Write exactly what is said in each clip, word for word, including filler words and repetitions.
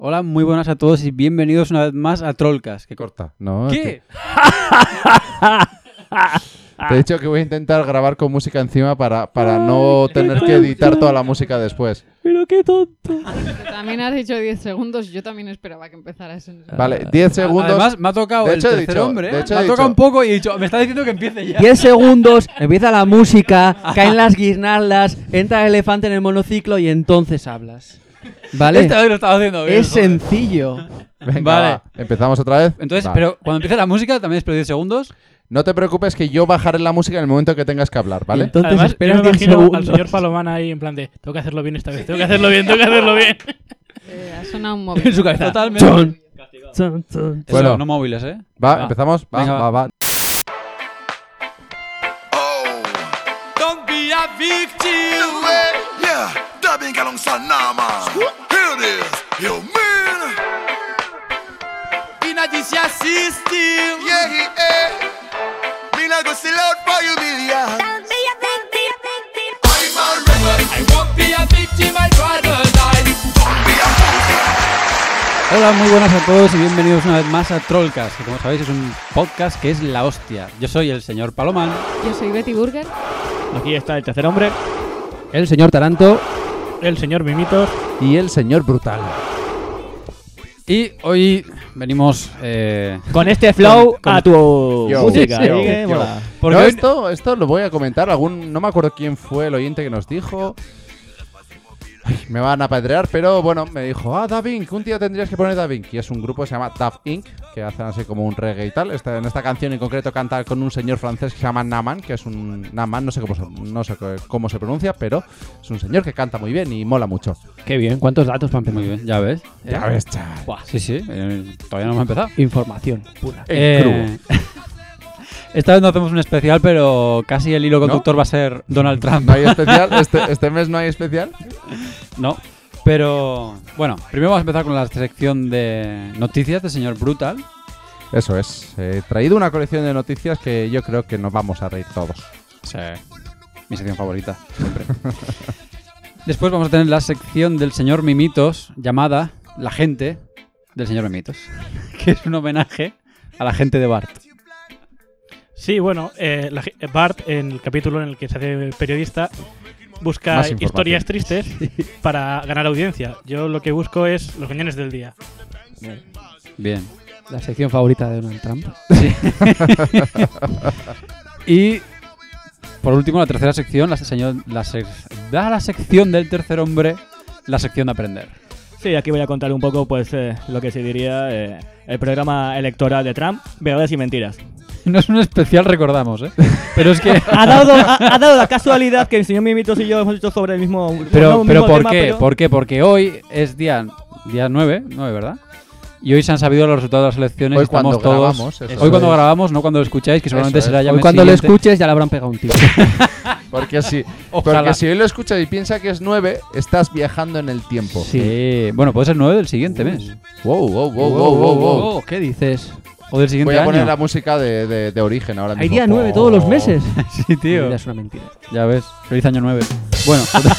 Hola, muy buenas a todos y bienvenidos una vez más a Trollcast. Qué corta, ¿no? ¿Qué? Te he dicho que voy a intentar grabar con música encima para, para no tener que editar toda la música después. Pero qué tonto. También has dicho diez segundos. Yo también esperaba que empezara eso. Vale, diez segundos. Además, me ha tocado De el hecho, he tercer dicho- hombre. de ¿eh? hecho, Me ha he tocado dicho- un poco y he dicho, me está diciendo que empiece ya. diez segundos, empieza la música, caen las guirnaldas, entra el elefante en el monociclo y entonces hablas. ¿Vale? Esta vez lo estaba haciendo bien. Es joder. sencillo. Venga, Vale. va, empezamos otra vez. Entonces, Va. pero cuando empiece la música, también espero diez segundos. No te preocupes que yo bajaré la música en el momento que tengas que hablar, Y ¿vale? entonces Además, yo esperas me diez imagino segundos. al señor Palomán ahí en plan de tengo que hacerlo bien esta vez, tengo que hacerlo bien, tengo que hacerlo bien. Eh, ha sonado un En móvil. su cabeza. Totalmente. Chon, chon, chon. Eso, Bueno. no móviles, ¿eh? Va, Va. empezamos. Va, Venga, va, va. Don't be a victim. Yeah, dubbing alongside Nama. Here it is, yo man. In a this ya system. Yeah, yeah. Me not go sell out for you million. Don't be a victim, victim. I'm a rebel. I won't be a victim. I'd rather die. Don't be a victim. Hola, muy buenas a todos y bienvenidos una vez más a Trollcast, que como sabéis es un podcast que es la hostia. Yo soy el señor Palomán. Yo soy Betty Burger. Aquí está el tercer hombre, El señor Taranto. el señor Mimitos. Y el señor brutal. Y hoy venimos... Eh, Con este flow Con- con- a tu Yo, música. yo, ahí que yo. mola. porque No, hoy- esto, esto lo voy a comentar. Algún, no me acuerdo quién fue el oyente que nos dijo. Ay, me van a apedrear, pero bueno, me dijo, ah, Daft Inc, un día tendrías que poner Daft Inc. Y es un grupo que se llama Daft Inc, que hacen así como un reggae y tal. Esta, en esta canción en concreto canta con un señor francés que se llama Naman, que es un... Naman, no sé cómo se, no sé cómo se pronuncia, pero es un señor que canta muy bien y mola mucho. Qué bien, ¿cuántos datos para empezar? Muy bien, ya ves. Ya ves, chaval. Buah, Sí, sí, eh, todavía no hemos empezado. información pura. En Eh, Esta vez no hacemos un especial, pero casi el hilo conductor va a ser Donald Trump. ¿No hay especial? ¿Este, este mes no hay especial? No, pero bueno, primero vamos a empezar con la sección de noticias del señor Brutal. Eso es. He traído una colección de noticias que yo creo que nos vamos a reír todos. Sí, mi sección favorita, siempre. Después vamos a tener la sección del señor Mimitos, llamada La gente del señor Mimitos, que es un homenaje a la gente de Bart. Sí, bueno, eh, la ge- Bart, en el capítulo en el que se hace periodista, busca Más información. historias tristes para ganar audiencia. Yo lo que busco es los cañones del día. Bien. La sección favorita de Donald Trump. Y por último, la tercera sección, la, señor, la, sec- da la sección del tercer hombre, la sección de aprender. Sí, aquí voy a contar un poco pues eh, lo que se diría eh, el programa electoral de Trump, verdades y mentiras. No es un especial, recordamos, ¿eh? Pero es que... Ha dado, ha, ha dado la casualidad que el señor Mimitos y yo hemos dicho sobre el mismo, Pero, no, un pero mismo ¿por tema, qué? pero- ¿Por qué? Porque hoy es día, día nueve, nueve, ¿verdad? Y hoy se han sabido los resultados de las elecciones. Hoy y estamos cuando todos... grabamos, eso Hoy cuando es. grabamos, no cuando lo escucháis, que seguramente Eso es. será ya Hoy mes cuando lo siguiente. escuches ya le habrán pegado un tiro. Porque si, Ojalá. porque si hoy lo escuchas y piensas que es nueve, estás viajando en el tiempo. Sí. Bueno, puede ser nueve del siguiente mes. Wow, wow, wow, wow, wow, wow. Oh, ¿qué dices? O del siguiente Voy a poner año. la música de, de, de origen ahora mismo. Hay día nueve todos los meses. Sí, tío. Mira, es una mentira. Ya ves. Feliz año nueve. Bueno, total,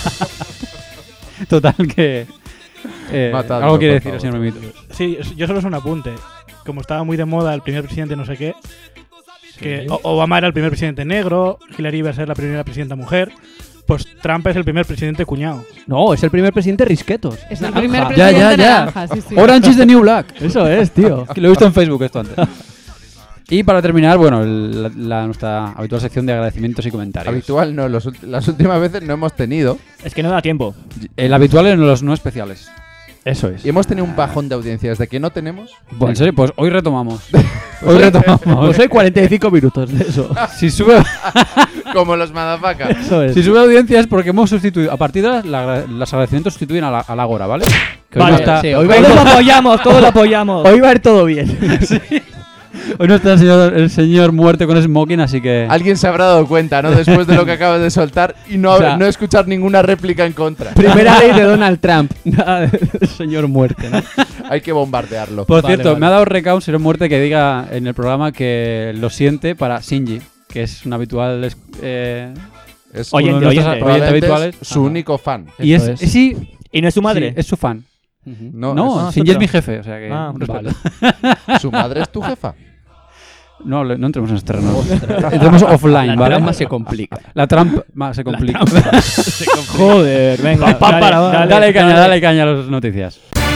total que... eh, Matadlo, algo quiere por decir el favor. señor Mimitos. Sí, yo solo es un apunte. Como estaba muy de moda el primer presidente no sé qué, que O- Obama era el primer presidente negro, Hillary iba a ser la primera presidenta mujer, pues Trump es el primer presidente cuñado. No, es el primer presidente risquetos. Es el Naranja. primer Ya, presidente ya, ya. naranja, sí, sí. Orange is the New Black. Eso es, tío. Que lo he visto en Facebook esto antes. Y para terminar, bueno, el- la, la- nuestra habitual sección de agradecimientos y comentarios. Habitual no, los ulti- las últimas veces no hemos tenido. Es que no da tiempo. El habitual en los no especiales. Eso es. Y hemos tenido un bajón de audiencia desde que no tenemos. ¿En serio? Pues hoy retomamos. Hoy retomamos. Pues hoy cuarenta y cinco minutos de eso. Si sube, Como los madafacas. Eso es. si sube audiencia es porque hemos sustituido. A partir de ahora, la- los agradecimientos sustituyen a la, a la Agora, ¿vale? Que hoy Vale, no está, sí, hoy va a Todos ir- lo apoyamos, todos lo apoyamos. Hoy va a ir todo bien. hoy no está el señor, el señor muerte con smoking, así que... Alguien se habrá dado cuenta, ¿no? Después de lo que acabas de soltar y no, O sea- no escuchar ninguna réplica en contra. Primera ley de Donald Trump. Nada de señor muerte, ¿no? Hay que bombardearlo. Por Vale, cierto, vale. me ha dado recao un señor muerte que diga en el programa que lo siente para Shinji, que es un habitual... es- Eh, Es Oyente, uno de nuestros oyente. oyentes probablemente habituales. es su Ajá. único fan. Y es, Eso es. sí, ¿Y no es su madre? sí, es su fan. No, No, es- Shinji es mi jefe, o sea que... Ah, un respeto. Vale. ¿Su madre es tu jefa? No, le- no entremos en este terreno. Entremos offline, La ¿vale? trama se complica. La trampa se complica. Joder, venga. Pa, pa, para, dale, Dale caña, dale caña a las noticias.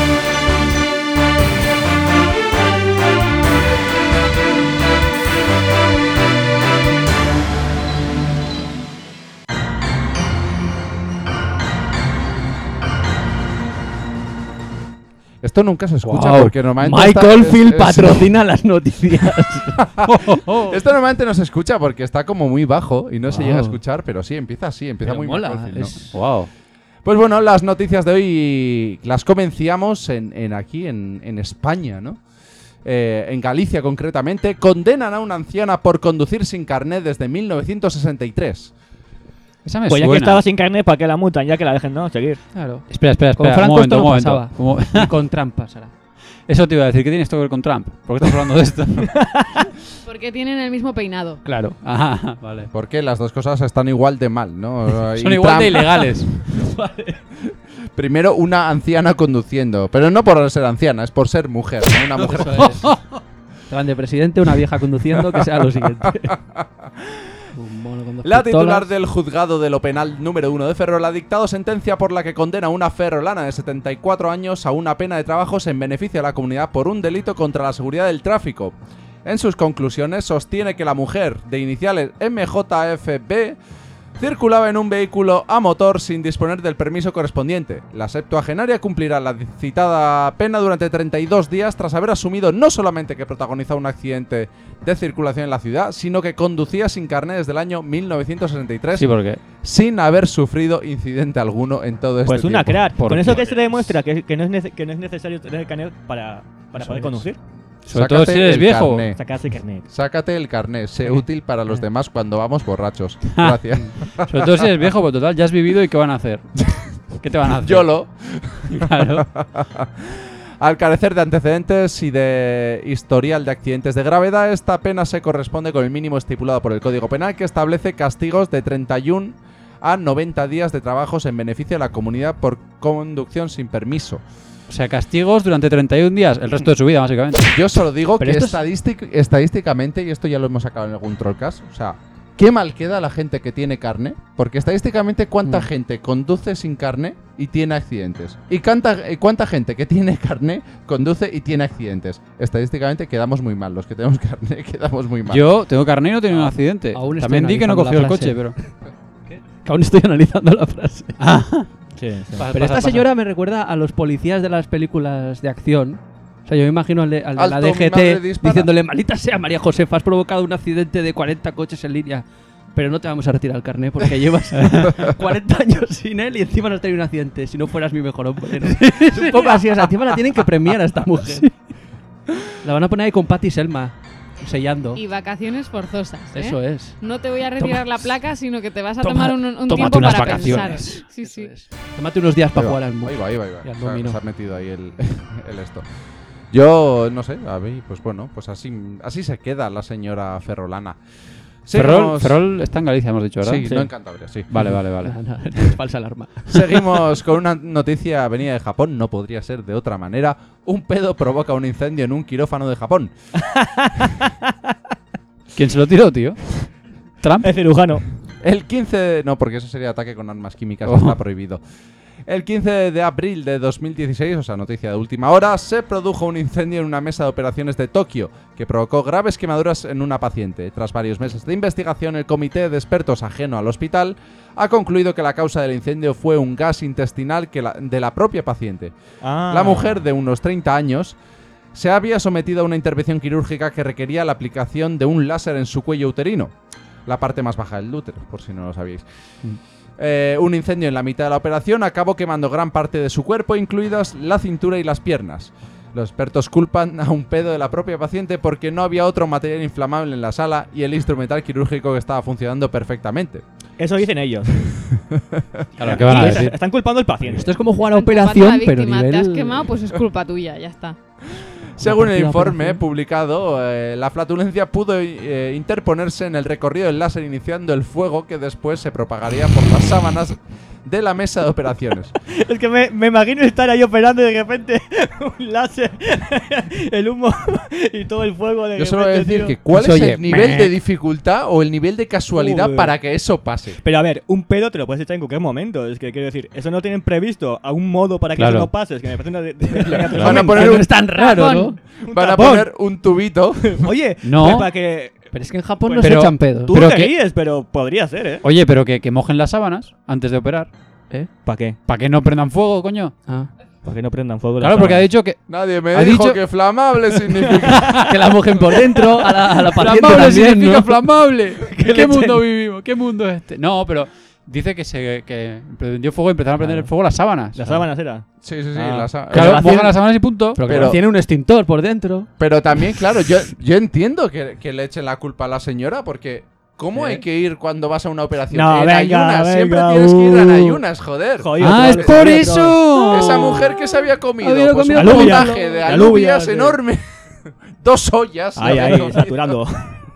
Esto nunca se escucha Wow. porque normalmente... Michael está- Field es- es- patrocina las noticias. Esto normalmente no se escucha porque está como muy bajo y no se Wow. llega a escuchar, pero sí, empieza así, empieza Pero muy mola, Michael Field, ¿no? es- Wow. Pues bueno, las noticias de hoy las comenciamos en, en aquí, en, en España, ¿no? Eh, en Galicia concretamente, condenan a una anciana por conducir sin carnet desde mil novecientos sesenta y tres. Esa me Pues ya que suena. estaba sin carnet, ¿para qué la multan? Ya que la dejen, ¿no? Seguir. Claro. Espera, espera, Con espera. Franco un momento, esto un no momento. pasaba. Un mo- Y con Trump pasará. Eso te iba a decir. ¿Qué tiene esto que ver con Trump? ¿Por qué estás hablando de esto? Porque tienen el mismo peinado. Claro. Ajá, vale. Porque las dos cosas están igual de mal, ¿no? Son Y igual de Trump- ilegales. Primero, una anciana conduciendo. Pero no por ser anciana, es por ser mujer, ¿no? Una mujer. Te van de presidente, una vieja conduciendo, que sea lo siguiente. Un mono con dos La titular pistolas. del juzgado de lo penal número uno de Ferrol ha dictado sentencia por la que condena a una ferrolana de setenta y cuatro años a una pena de trabajos en beneficio de la comunidad por un delito contra la seguridad del tráfico. En sus conclusiones sostiene que la mujer, de iniciales M J F B, circulaba en un vehículo a motor sin disponer del permiso correspondiente. La septuagenaria cumplirá la citada pena durante treinta y dos días tras haber asumido no solamente que protagonizó un accidente de circulación en la ciudad, sino que conducía sin carnet desde el año mil novecientos sesenta y tres Sí, porque... sin haber sufrido incidente alguno en todo este Pues una tiempo. crack. ¿Por Con qué? eso que se demuestra que, que, no es nece- que no es necesario tener carnet para, para Eso poder es. conducir. Sobre todo si Sácate eres el viejo. carné. Sacarse carnet. Sácate el carnet, sé útil para los demás cuando vamos borrachos. Gracias. Sobre todo si eres viejo, pues total, ya has vivido y ¿qué van a hacer? ¿Qué te van a hacer? YOLO. Claro. Al carecer de antecedentes y de historial de accidentes de gravedad, esta pena se corresponde con el mínimo estipulado por el Código Penal, que establece castigos de treinta y uno a noventa días de trabajos en beneficio de la comunidad por conducción sin permiso. O sea, castigos durante treinta y un días, el resto de su vida, básicamente. Yo solo digo Pero que esto es- estadístic- estadísticamente, y esto ya lo hemos sacado en algún trollcast, o sea, qué mal queda la gente que tiene carne, porque estadísticamente cuánta Mm. gente conduce sin carne y tiene accidentes. Y cuánta, y cuánta gente que tiene carne conduce y tiene accidentes. Estadísticamente quedamos muy mal, los que tenemos carne quedamos muy mal. Yo tengo carné y no he tenido un accidente. aún estoy También di que no analizando cogió el la coche, frase. pero... Que aún estoy analizando la frase. Sí, sí. Pasa, Pero esta pasa, señora me recuerda a los policías de las películas de acción. O sea, yo me imagino al de, al de Alto, la mi D G madre T dispara. diciéndole: maldita sea, María Josefa, has provocado un accidente de cuarenta coches en línea. Pero no te vamos a retirar el carnet porque llevas cuarenta años sin él y encima no has tenido un accidente. Si no fueras mi mejor hombre. ¿no? Es un poco así. O sea, encima la tienen que premiar a esta mujer. La van a poner ahí con Patty Selma, sellando. Y vacaciones forzosas. ¿eh? Eso es. No te voy a retirar Toma- la placa, sino que te vas a Toma- tomar un, un tómate tiempo unas para vacaciones. pensar. Sí, sí. Eso es. Tómate unos días para Ahí va, jugar al mu- ahí va, ahí va, ahí va. y al Se ha- dominó. se ha metido ahí el, el esto. Yo, no sé, a mí, pues bueno, pues así, así se queda la señora Ferrolana. Ferrol, Seguimos- Ferrol está en Galicia, hemos dicho, ¿verdad? Sí, no en Cantabria, sí. Vale, vale, vale. No, no, es falsa alarma. Seguimos con una noticia venida de Japón, no podría ser de otra manera. Un pedo provoca un incendio en un quirófano de Japón. ¿Quién se lo tiró, tío? ¿Trump? Es cirujano. El quince de... No, porque eso sería ataque con armas químicas, Oh. está prohibido. El quince de abril de dos mil dieciséis, o sea, noticia de última hora, se produjo un incendio en una mesa de operaciones de Tokio que provocó graves quemaduras en una paciente. Tras varios meses de investigación, el comité de expertos ajeno al hospital ha concluido que la causa del incendio fue un gas intestinal que la- de la propia paciente. Ah. La mujer, de unos treinta años, se había sometido a una intervención quirúrgica que requería la aplicación de un láser en su cuello uterino, la parte más baja del útero, por si no lo sabíais. Eh, un incendio en la mitad de la operación acabó quemando gran parte de su cuerpo, incluidas la cintura y las piernas. Los expertos culpan a un pedo de la propia paciente porque no había otro material inflamable en la sala y el instrumental quirúrgico que estaba funcionando perfectamente. Eso dicen ellos. Claro, ¿qué van a Entonces, decir? Están culpando al paciente. Esto es como jugar a Culpando operación, a la pero víctima. nivel... Te has quemado, pues es culpa tuya, ya está. Según el partida informe operación. publicado, eh, la flatulencia pudo eh, interponerse en el recorrido del láser iniciando el fuego que después se propagaría por las sábanas de la mesa de operaciones. Es que me, me imagino estar ahí operando y de repente un láser, el humo y todo el fuego. De Yo solo voy a repente, decir tío. que cuál Se es oye, el nivel meh. de dificultad o el nivel de casualidad Joder. para que eso pase. Pero a ver, un pedo te lo puedes echar en cualquier momento. Es que quiero decir, eso no tienen previsto a un modo para que Claro. eso no pase. Es que me parece una. De, de- de- Van a Que poner no un, es tan raro, ¿no? un van a tapón. poner un tubito. Oye, No. pues para que. Pero es que en Japón Pues, no pero- se echan pedos. Tú Pero te que- ríes, pero podría ser, ¿eh? Oye, pero que, que mojen las sábanas antes de operar. ¿Eh? ¿Para qué? ¿Para que no prendan fuego, coño? Ah. Para que no prendan fuego. las Claro, porque ha sábanas. dicho que. Nadie me ¿Ha dijo dicho- que flamable significa. Que la mojen por dentro, a la, a la paciente ¡Flamable también, significa ¿no? flamable! ¿Qué, Que le mundo echen- vivimos? ¿Qué mundo es este? No, pero dice que se que prendió fuego y empezaron a prender Claro. el fuego las sábanas. Las sábanas era. Sí, sí, sí. Ah. las sa- Claro, Pero mojan hacían- las sábanas y punto. Pero, Pero- que tiene un extintor por dentro. Pero también, claro, yo, yo entiendo que, que le echen la culpa a la señora porque ¿cómo ¿Eh? hay que ir cuando vas a una operación? No, en venga, ayunas, siempre venga, tienes que ir en uh. ayunas, joder. Joder, ¡Ah, otro- es por otro- eso! Esa mujer que se había comido, Había pues comido un alubia. potaje de Alubia, alubias sí. enorme. Dos ollas. Ahí, había ahí, comido. saturando.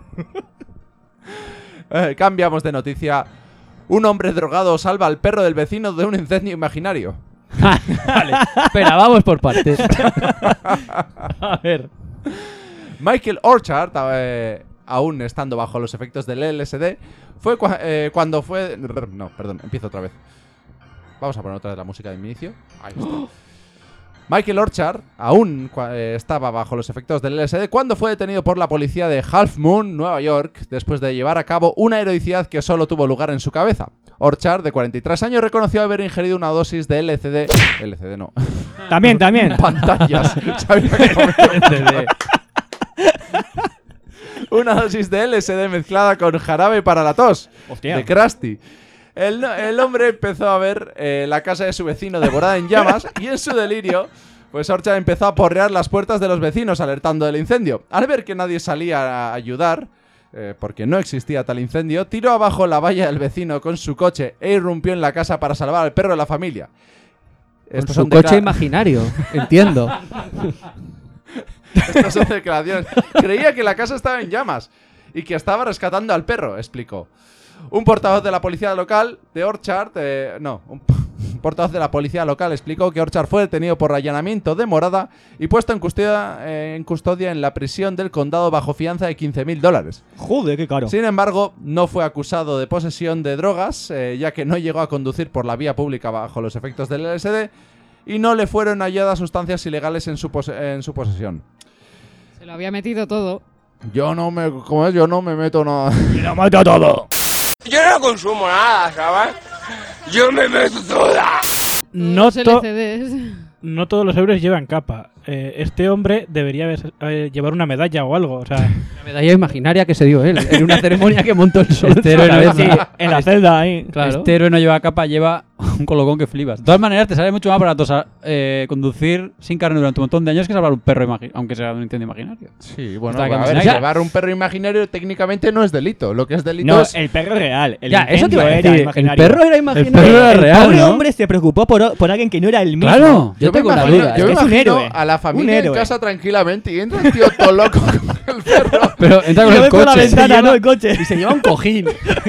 Eh, cambiamos de noticia. Un hombre drogado salva al perro del vecino de un incendio imaginario. Vale. Espera, vamos por partes. A ver. Michael Orchard, eh, aún estando bajo los efectos del L S D, fue cua- eh, cuando fue... No, perdón, empiezo otra vez. Vamos a poner otra vez la música de inicio. Ahí está. Michael Orchard aún cua- eh, estaba bajo los efectos del L S D cuando fue detenido por la policía de Half Moon, Nueva York, después de llevar a cabo una heroicidad que solo tuvo lugar en su cabeza. Orchard, de cuarenta y tres años, reconoció haber ingerido una dosis de L S D... L S D no. También, también. Pantallas. Sabía que cometía- Una dosis de L S D mezclada con jarabe para la tos. Hostia. De Krusty. El, el hombre empezó a ver eh, la casa de su vecino devorada en llamas y en su delirio, pues Orchard empezó a porrear las puertas de los vecinos alertando del incendio. Al ver que nadie salía a ayudar, eh, porque no existía tal incendio, tiró abajo la valla del vecino con su coche e irrumpió en la casa para salvar al perro de la familia. Con Estas su son coche decla- imaginario. Entiendo. Estas son declaraciones. Creía que la casa estaba en llamas y que estaba rescatando al perro, explicó. Un portavoz de la policía local de Orchard, eh, no, un, un portavoz de la policía local explicó que Orchard fue detenido por allanamiento de morada y puesto en custodia, eh, en custodia en la prisión del condado bajo fianza de quince mil dólares. Joder, qué caro. Sin embargo, no fue acusado de posesión de drogas, eh, ya que no llegó a conducir por la vía pública bajo los efectos del L S D y no le fueron halladas sustancias ilegales en su, pose- en su posesión. Se lo había metido todo. Yo no me, como es, yo no me meto nada. ¡Y lo mata todo! Yo no consumo nada, ¿sabes? Yo me meto toda. No, Los to- L C Ds. no todos los héroes llevan capa. Eh, este hombre debería haber- eh, llevar una medalla o algo. O sea, La medalla imaginaria que se dio él en una ceremonia que montó el solo. Este héroe no- Sí, en la celda ahí. Claro. Este héroe no lleva capa, lleva un colocón que flipas. De todas maneras, te sale mucho más barato sa- eh, conducir sin carne durante un montón de años que salvar un perro, imagi- aunque sea de un incendio imaginario. Sí, bueno, Está a que no ver, se nada. llevar un perro imaginario técnicamente no es delito. Lo que es delito No, es... el perro real. El Ya, eso te iba a incendio decir. era El imaginario. perro era imaginario. perro era El real, pobre ¿no? hombre se preocupó por, por alguien que no era el mismo. Claro. Yo me tengo una imagino- duda. Yo es me que es un imagino héroe. a la familia Un en héroe. casa tranquilamente y entra un tío todo loco con el perro. Pero entra Y con lo el ves por la coche. ventana, ¿no? El coche. Y se lleva un cojín.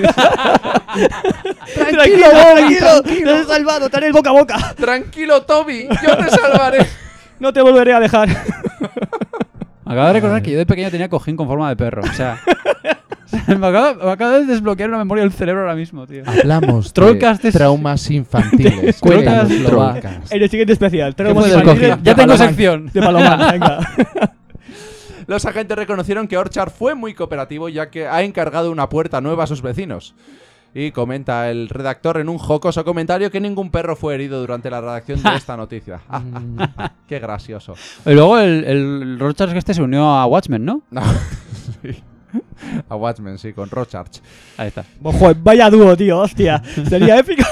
Tranquilo, tranquilo. Te he salvado, te haré el boca a boca. Tranquilo, Toby, yo te salvaré. No te volveré a dejar. Me acabo de recordar que yo de pequeño tenía cojín con forma de perro. O sea, me acabo, me acabo de desbloquear una memoria del cerebro ahora mismo, tío. Hablamos Trollcast es- traumas infantiles. Cuéntanos, Trollcast. lo va. Trollcast. En el siguiente especial. Traumas fue del infantiles cojín? de Ya tengo Palomar. sección. De Palomar, venga. Los agentes reconocieron que Orchard fue muy cooperativo ya que ha encargado una puerta nueva a sus vecinos. Y comenta el redactor en un jocoso comentario que ningún perro fue herido durante la redacción de esta noticia. Qué gracioso. Y luego el, el Rorschach este se unió a Watchmen, ¿no? No. Sí. A Watchmen, sí, con Rorschach. Ahí está. Ojo, vaya dúo, tío, hostia. Sería épico.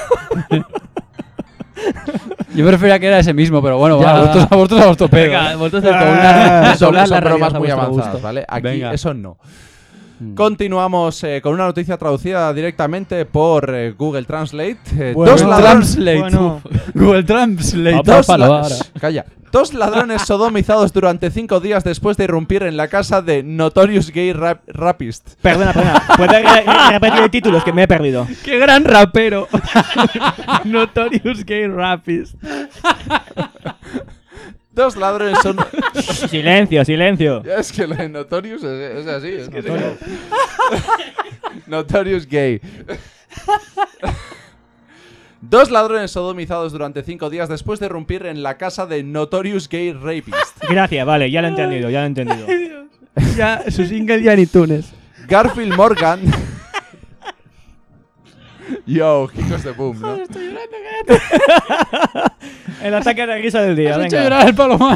Yo prefería que era ese mismo, pero bueno, Ya. va, a vosotros, a vosotros a vuestro pedo. Venga, vosotros de Ah, doblar, Son, doblar son la realidad bromas a muy vuestro avanzadas, gusto. ¿vale? Aquí Venga. eso no. Continuamos eh, con una noticia traducida directamente por eh, Google Translate. Eh, Bueno, dos ladrones... Translate. Bueno. Google Translate. Dos Tápalo la- ahora. Shh, Calla. Dos ladrones sodomizados durante cinco días después de irrumpir en la casa de Notorious Gay Rap- Rapist. Perdona, perdona. ¿Puedes re- re- repetir el título? Es que me he perdido. ¡Qué gran rapero! Notorious Gay Rapist. Dos ladrones son... Silencio, silencio. Es que lo de Notorious es, es así. Es que Notorious Gay. Dos ladrones sodomizados durante cinco días después de irrumpir en la casa de Notorious Gay Rapist. Gracias, vale, ya lo he entendido, ya lo he entendido. Ya, su single ya en iTunes. Garfield Morgan. Yo, hijos de boom, ¿no? El ataque de risa del día, Has hecho venga. llorar el palomar.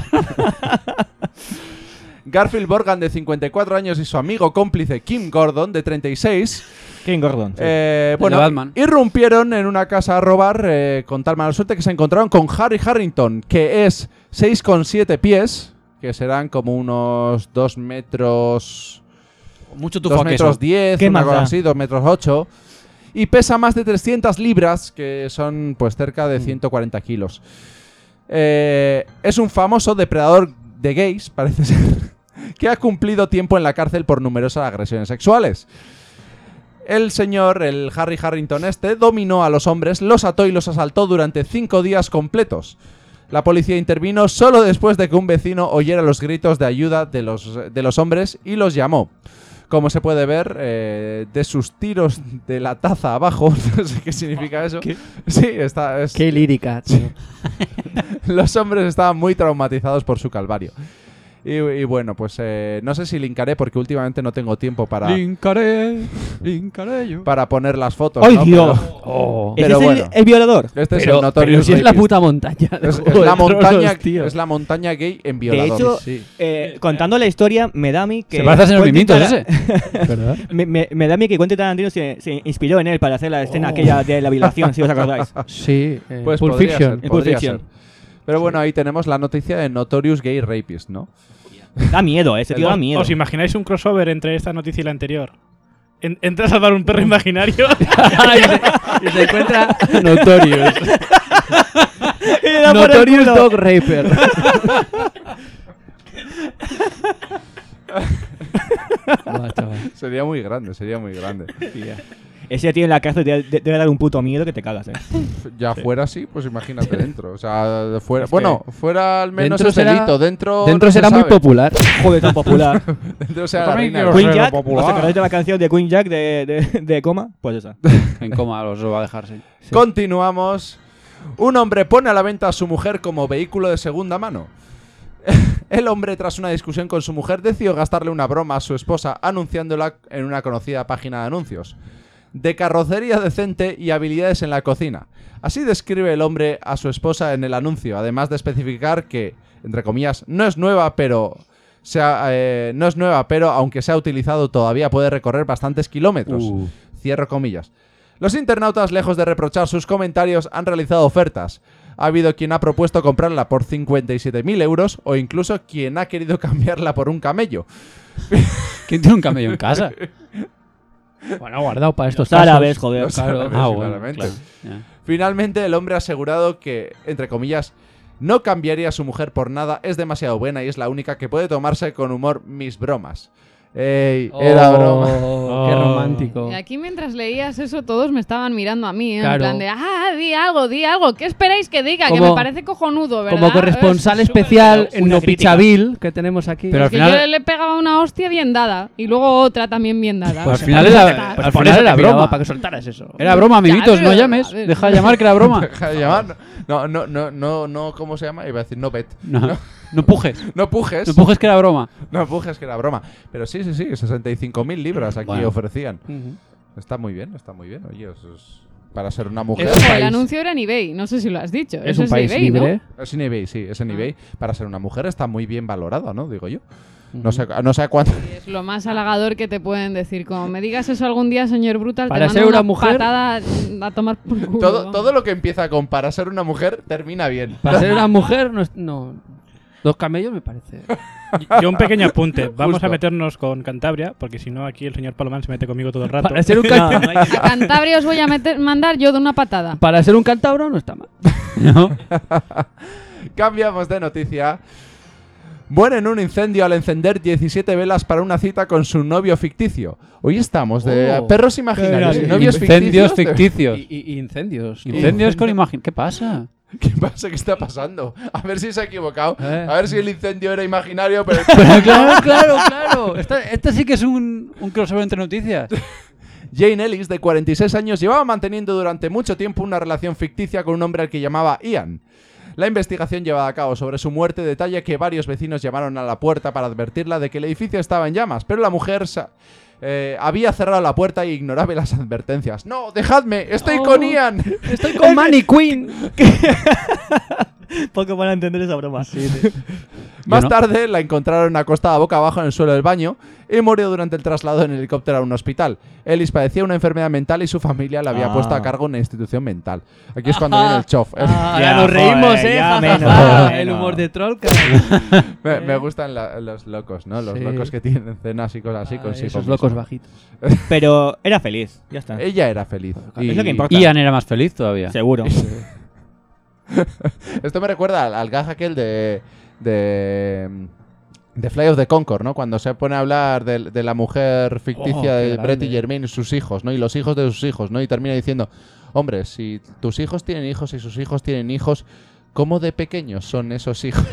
Garfield Morgan, de cincuenta y cuatro años, y su amigo cómplice Kim Gordon, de treinta y seis, King Gordon. sí. eh, de bueno, Batman. irrumpieron en una casa a robar eh, con tal mala suerte que se encontraron con Harry Harrington, que es seis coma siete pies, que serán como unos dos metros... Mucho tufo dos a queso. metros diez, ¿Qué una más cosa da? así, dos metros ocho. Y pesa más de trescientas libras, que son pues cerca Mm. de ciento cuarenta kilos. Eh, es un famoso depredador de gays, parece ser, que ha cumplido tiempo en la cárcel por numerosas agresiones sexuales. El señor, el Harry Harrington este, dominó a los hombres, los ató y los asaltó durante cinco días completos. La policía intervino solo después de que un vecino oyera los gritos de ayuda de los, de los hombres y los llamó. Como se puede ver, eh, de sus tiros de la taza abajo, no sé qué significa eso. ¿Qué? Sí, está, es, Qué lírica, tío. los hombres estaban muy traumatizados por su calvario. Y, y bueno, pues eh, no sé si linkaré porque últimamente no tengo tiempo para, Linkaré, linkaré yo. para poner las fotos. ¡Ay, ¿no? Dios! Pero- Oh. ¿Ese pero es el- bueno. el, violador? Este es Pero, el Notorious pero si es la Rapist. puta montaña. de Es, es Juego de la montaña, Tronos, tío. es la montaña gay en De violador. hecho, Sí. eh, contando la historia, me da a mí que... Se parece al señor Quentin Mimitos Tara- ese. ¿Verdad? me, me- me da a mí que Quentin Tarantino se, se inspiró en él para hacer la escena aquella de la violación, si os acordáis. Sí, eh, Pues Pulp podría Fiction. ser, En podría Pulp Fiction. ser. Pero bueno, ahí tenemos la noticia de Notorious Gay Rapist, ¿no? Da miedo, ese tío da miedo. ¿Os imagináis un crossover entre esta noticia y la anterior? En- entras a dar un perro imaginario. y, se, y se encuentra Notorious. Y le da por el Notorious culo. Dog Raper. Buah, chaval. Sería muy grande, sería muy grande. Ese tío en la cárcel debe, debe dar un puto miedo que te cagas, eh. Ya fuera así, pues imagínate dentro. O sea, de fuera. Es bueno, fuera al menos Dentro es será- delito. Dentro. Dentro no se será muy sabe. popular. Joder, tan popular. Dentro será Yo la también reina. quiero Queen ser Jack, popular. ¿os acordáis de la canción de Queen Jack de, de, de coma? Pues esa. En coma los va a dejar, sí. Continuamos. Un hombre pone a la venta a su mujer como vehículo de segunda mano. El hombre, tras una discusión con su mujer, decidió gastarle una broma a su esposa anunciándola en una conocida página de anuncios. De carrocería decente y habilidades en la cocina. Así describe el hombre a su esposa en el anuncio, además de especificar que, entre comillas, no es nueva, pero sea, eh, no es nueva, pero aunque se ha utilizado todavía puede recorrer bastantes kilómetros. Uh. Cierro comillas. Los internautas, lejos de reprochar sus comentarios, han realizado ofertas. Ha habido quien ha propuesto comprarla por cincuenta y siete mil euros o incluso quien ha querido cambiarla por un camello. ¿Quién tiene un camello en casa? Bueno, guardado para estos Los árabes, casos. joder. Los claro. árabes, Ah, bueno, claramente. claro. Ya. Finalmente, el hombre ha asegurado que, entre comillas, no cambiaría a su mujer por nada, es demasiado buena y es la única que puede tomarse con humor mis bromas. ¡Ey! Era Oh, broma. Qué romántico. Y aquí mientras leías eso, todos me estaban mirando a mí, ¿eh? Claro. En plan de, ah, di algo, di algo. ¿Qué esperáis que diga? Como- que me parece cojonudo, ¿verdad? Como corresponsal Es súper- especial en Una crítica. Nopichavil que tenemos aquí. Pero al que final- yo le pegaba una hostia bien dada y luego otra también bien dada. Pues O al sea, final pues era, ya está. Pues al por final eso era te piraba, broma. para que soltaras eso. Era broma, Ya, amiguitos, no pero, llames. a ver. Deja de llamar que era broma. Deja de llamar. No, no, no, no, no, ¿cómo se llama? Iba a decir no bet. No, no pujes. No pujes. No pujes que era broma. No pujes, que era broma. Pero sí, sí, sí, sesenta y cinco mil libras aquí Bueno. ofrecían. Ujú. Está muy bien, está muy bien. Oye, eso es para ser una mujer. Es Ojo, un el país- anuncio era en eBay, no sé si lo has dicho. Es Eso un de país eBay, ¿no? libre. Es en eBay, sí, es en Ah. eBay. Para ser una mujer está muy bien valorada, ¿no? Digo yo. No sé, no sé a cuánto. Es lo más halagador que te pueden decir. Como me digas eso algún día, señor Brutal, Para te ser mando una una mujer- patada a tomar por culo. Todo, vamos. todo lo que empieza con para ser una mujer termina bien. Para ser una mujer, no. es- no. Dos camellos me parece. Yo un pequeño apunte. Vamos Justo. a meternos con Cantabria, porque si no aquí el señor Palomán se mete conmigo todo el rato. Para ser un, No, can- no hay- A Cantabria os voy a meter, mandar yo de una patada. para ser un cántabro no está mal. ¿No? Cambiamos de noticia. Muere en un incendio al encender diecisiete velas para una cita con su novio ficticio. Hoy estamos de Oh. perros imaginarios y Qué novios Incendios ficticios. ficticios. Y, y- y incendios. Incendios con imagen. ¿Qué pasa? ¿Qué pasa? ¿Qué está pasando? A ver si se ha equivocado. Eh. A ver si el incendio era imaginario, pero... Pero claro, claro, claro. Esta, esta sí que es un, un crossover entre noticias. Jane Ellis, de cuarenta y seis años, llevaba manteniendo durante mucho tiempo una relación ficticia con un hombre al que llamaba Ian. La investigación llevada a cabo sobre su muerte detalla que varios vecinos llamaron a la puerta para advertirla de que el edificio estaba en llamas, pero la mujer sa- eh, había cerrado la puerta e ignoraba las advertencias. ¡No, dejadme! ¡Estoy Oh. con Ian! Estoy con Manny Queen. Poco van a entender esa broma. Más no. tarde la encontraron acostada boca abajo en el suelo del baño y murió durante el traslado en helicóptero a un hospital. Ellis padecía una enfermedad mental y su familia la había Ah. puesto a cargo en una institución mental. Aquí es cuando viene el chof. Ah, Ya, ya nos reímos, joder, eh. ya ja, ja, menos, ja. ya El menos. humor de troll. me, me gustan la- los locos, ¿no? Los Sí. locos que tienen cenas y cosas así consigo Esos mismo. locos bajitos. Pero era feliz, ya está. Ella era feliz. Y- Es lo que importa. Ian era más feliz todavía. Seguro. Esto me recuerda al, al gag aquel de, de. de Fly of the Concord, ¿no? Cuando se pone a hablar de, de la mujer ficticia Oh, qué de grande. Brett y Jermaine y sus hijos, ¿no? Y los hijos de sus hijos, ¿no? Y termina diciendo: hombre, si tus hijos tienen hijos y sus hijos tienen hijos, ¿cómo de pequeños son esos hijos?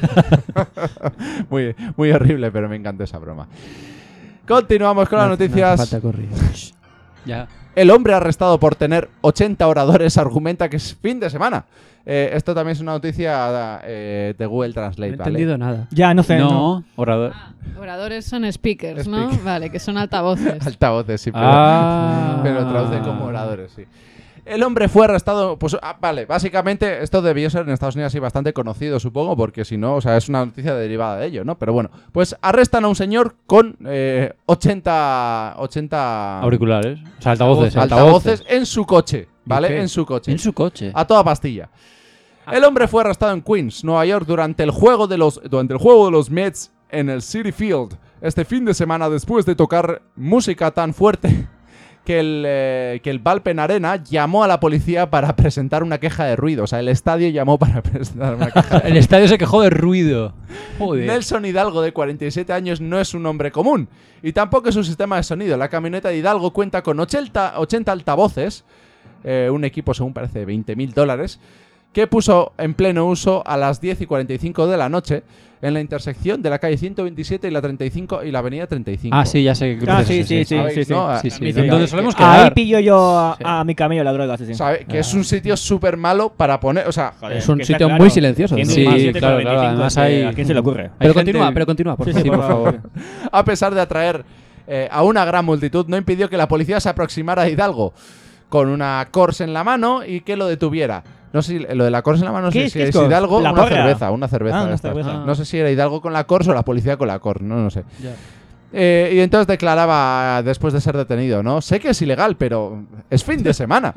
muy, muy horrible, pero me encanta esa broma. Continuamos con las noticias. Falta corrido. Ya. El hombre arrestado por tener ochenta oradores argumenta que es fin de semana. Eh, esto también es una noticia eh, de Google No Translate, he ¿vale? entendido nada. Ya, no sé. no. No, orador. Oradores son speakers, ¿no? Speaker. Vale, que son altavoces. Altavoces, sí, pero, Ah. pero traduce como oradores, sí. El hombre fue arrestado, pues ah, vale, básicamente esto debió ser en Estados Unidos así bastante conocido, supongo, porque si no, o sea, es una noticia derivada de ello, ¿no? Pero bueno, pues arrestan a un señor con eh, ochenta, ochenta Auriculares. O sea, altavoces. altavoces en su coche, ¿vale? qué? En su coche. En su coche. A toda pastilla. El hombre fue arrestado en Queens, Nueva York, durante el juego de los durante el juego de los Mets en el Citi Field este fin de semana, después de tocar música tan fuerte que el eh, que el Valpen Arena llamó a la policía para presentar una queja de ruido. O sea, el estadio llamó para presentar una queja de El estadio se quejó de ruido. Joder. Nelson Hidalgo, de cuarenta y siete años, no es un hombre común. Y tampoco es un sistema de sonido. La camioneta de Hidalgo cuenta con ochenta, ochenta altavoces, eh, un equipo, según parece, de veinte mil dólares, que puso en pleno uso a las diez y cuarenta y cinco de la noche en la intersección de la calle ciento veintisiete y la treinta y cinco y la avenida treinta y cinco. Ah, sí, ya sé qué Ah, cruces sí, es sí, ese. sí, ¿Sabéis, sí, sí. no? Sí, A- sí. a mí Donde sí. solemos Que- Ahí quedar. pillo yo a, Sí. a mi camello la droga, sí, sí. ¿Sabe? Que es un sitio súper malo para poner. O sea, Joder, Es un que está sitio claro. muy silencioso. ciento Sí, veintisiete claro, con claro, veinticinco, además que hay- ¿A quién se le ocurre? Pero gente- continúa, pero continúa, por Sí, favor. sí, por favor. a pesar de atraer eh, a una gran multitud, no impidió que la policía se aproximara a Hidalgo con una Corse en la mano y que lo detuviera. No sé si lo de la Corse en la mano, no ¿Qué sé es, si qué es es Corse? Hidalgo, ¿La una porra? cerveza, una cerveza. Ah, de una estas. cerveza. No sé si era Hidalgo con la Corse o la policía con la Corse, no, no sé. Ya. Eh, y entonces declaraba, después de ser detenido, ¿no? Sé que es ilegal, pero es fin de semana.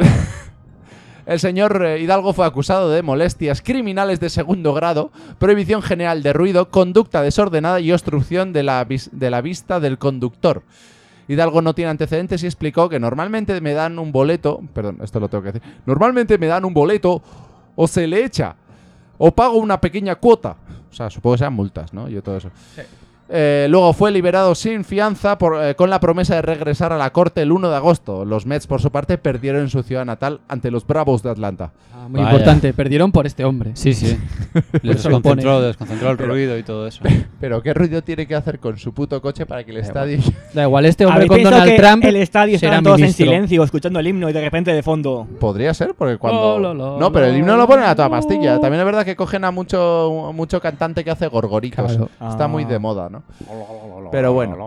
El señor eh, Hidalgo fue acusado de molestias criminales de segundo grado, prohibición general de ruido, conducta desordenada y obstrucción de la, vis- de la vista del conductor. Hidalgo no tiene antecedentes y explicó que normalmente me dan un boleto, perdón, esto lo tengo que decir, normalmente me dan un boleto o se le echa o pago una pequeña cuota. O sea, supongo que sean multas, ¿no? Yo todo eso. Eh, luego fue liberado sin fianza por, eh, con la promesa de regresar a la corte el uno de agosto. Los Mets, por su parte, perdieron en su ciudad natal ante los Bravos de Atlanta. Ah, muy Vaya. importante, perdieron por este hombre. Sí, sí. Les Eso lo desconcentró, pone. desconcentró el ruido y todo eso. Pero ¿qué ruido tiene que hacer con su puto coche para que el estadio... Da igual, este hombre ¿Habéis con pensado Donald que Trump el estadio será estaban todos ministro? en silencio, escuchando el himno y de repente de fondo... Podría ser, porque cuando... Oh, lo, lo, no, pero el lo, himno lo ponen a toda lo. pastilla. También es verdad que cogen a mucho, mucho cantante que hace gorgoritos. Claro. Está Ah. muy de moda, ¿no? Pero bueno.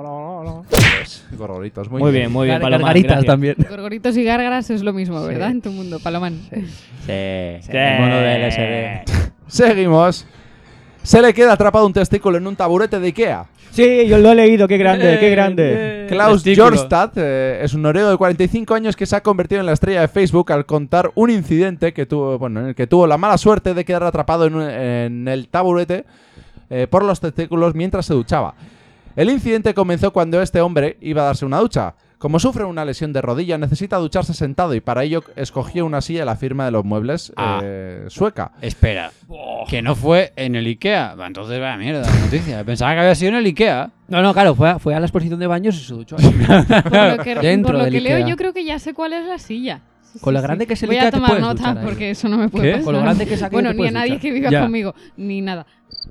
Pues, gorgoritos, muy, Muy bien, muy bien, Gar- Palomar, gargaritas gracias. también. Gorgoritos y gárgaras es lo mismo, Sí. ¿verdad? En tu mundo, Palomán. Sí, el mono del L S D. Seguimos. Se le queda atrapado un testículo en un taburete de Ikea. Sí, yo lo he leído, qué grande, qué grande. Klaus Testículo. Jorstad eh, es un noruego de cuarenta y cinco años que se ha convertido en la estrella de Facebook al contar un incidente que tuvo, bueno, en el que tuvo la mala suerte de quedar atrapado en, un- en el taburete eh, por los testículos mientras se duchaba. El incidente comenzó cuando este hombre iba a darse una ducha. Como sufre una lesión de rodilla, necesita ducharse sentado y para ello escogió una silla de la firma de los muebles Ah. eh, sueca. Espera, que no fue en el Ikea. Va, entonces, vaya mierda la noticia. Pensaba que había sido en el Ikea. No, no, claro, fue a, fue a la exposición de baños y se duchó ahí. Por lo que, Dentro por lo del que leo, Ikea. yo creo que ya sé cuál es la silla. Sí, Con sí, lo sí. grande que es el Voy Ikea a te tomar puedes nota duchar ahí. porque eso no me puede ¿Qué? pasar. Con lo grande que es aquello Bueno, te ni a puedes nadie duchar. que viva Ya. conmigo, ni nada.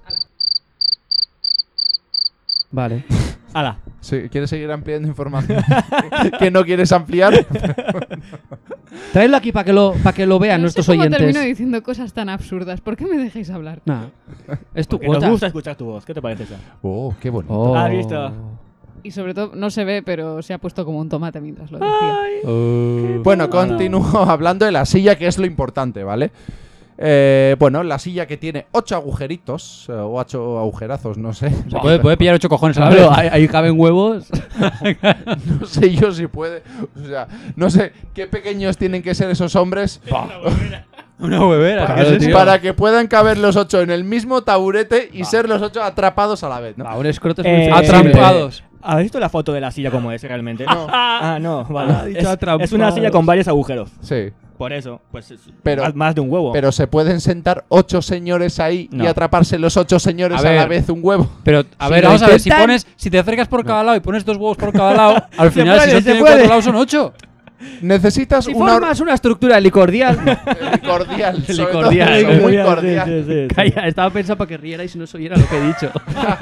Vale. Hala. Sí, ¿quieres seguir ampliando información que no quieres ampliar? Traedlo aquí para que lo, para que lo vean no nuestros sé cómo oyentes. termino diciendo cosas tan absurdas. ¿Por qué me dejáis hablar? Nah. Es tu Porque nos cuota. gusta escuchar tu voz. ¿Qué te parece eso? Oh, qué bonito. Oh. ¿Has visto? Y sobre todo, no se ve, pero se ha puesto como un tomate mientras lo decía. Bueno, continúo hablando de la silla, que es lo importante, ¿vale? Eh, bueno, la silla que tiene ocho agujeritos, eh, o ocho agujerazos, no sé. Se puede, puede pillar ocho cojones a la vez. Claro, ahí, ahí caben huevos. No sé yo si puede. O sea, no sé qué pequeños tienen que ser esos hombres Una huevera. para, ¿qué es eso? para que puedan caber los ocho en el mismo taburete y ser los ocho atrapados a la vez, ¿no? Va, un escroto es muy Eh, flexible. Atrampados. ¿Has visto la foto de la silla como es realmente? No. Ah, no, vale. Ah, dicho es, atrampados. es una silla con varios agujeros. Sí. Por eso, pues es Pero- más- más de un huevo. Pero se pueden sentar ocho señores ahí y No. atraparse los ocho señores A a, la ver. vez un huevo. Pero, a Si ver, lo vamos a ver, si intentan- pones, si te acercas por cada lado y pones dos huevos por cada lado, al final puede, si no se tienen puede. cuatro lados son ocho. Necesitas Si una formas una estructura helicordial. cordial, sobre todo, Helicordial, muy Helicordial, cordial. sí, sí, sí. Calla, estaba pensando para que rierais y no se oyera lo que he dicho.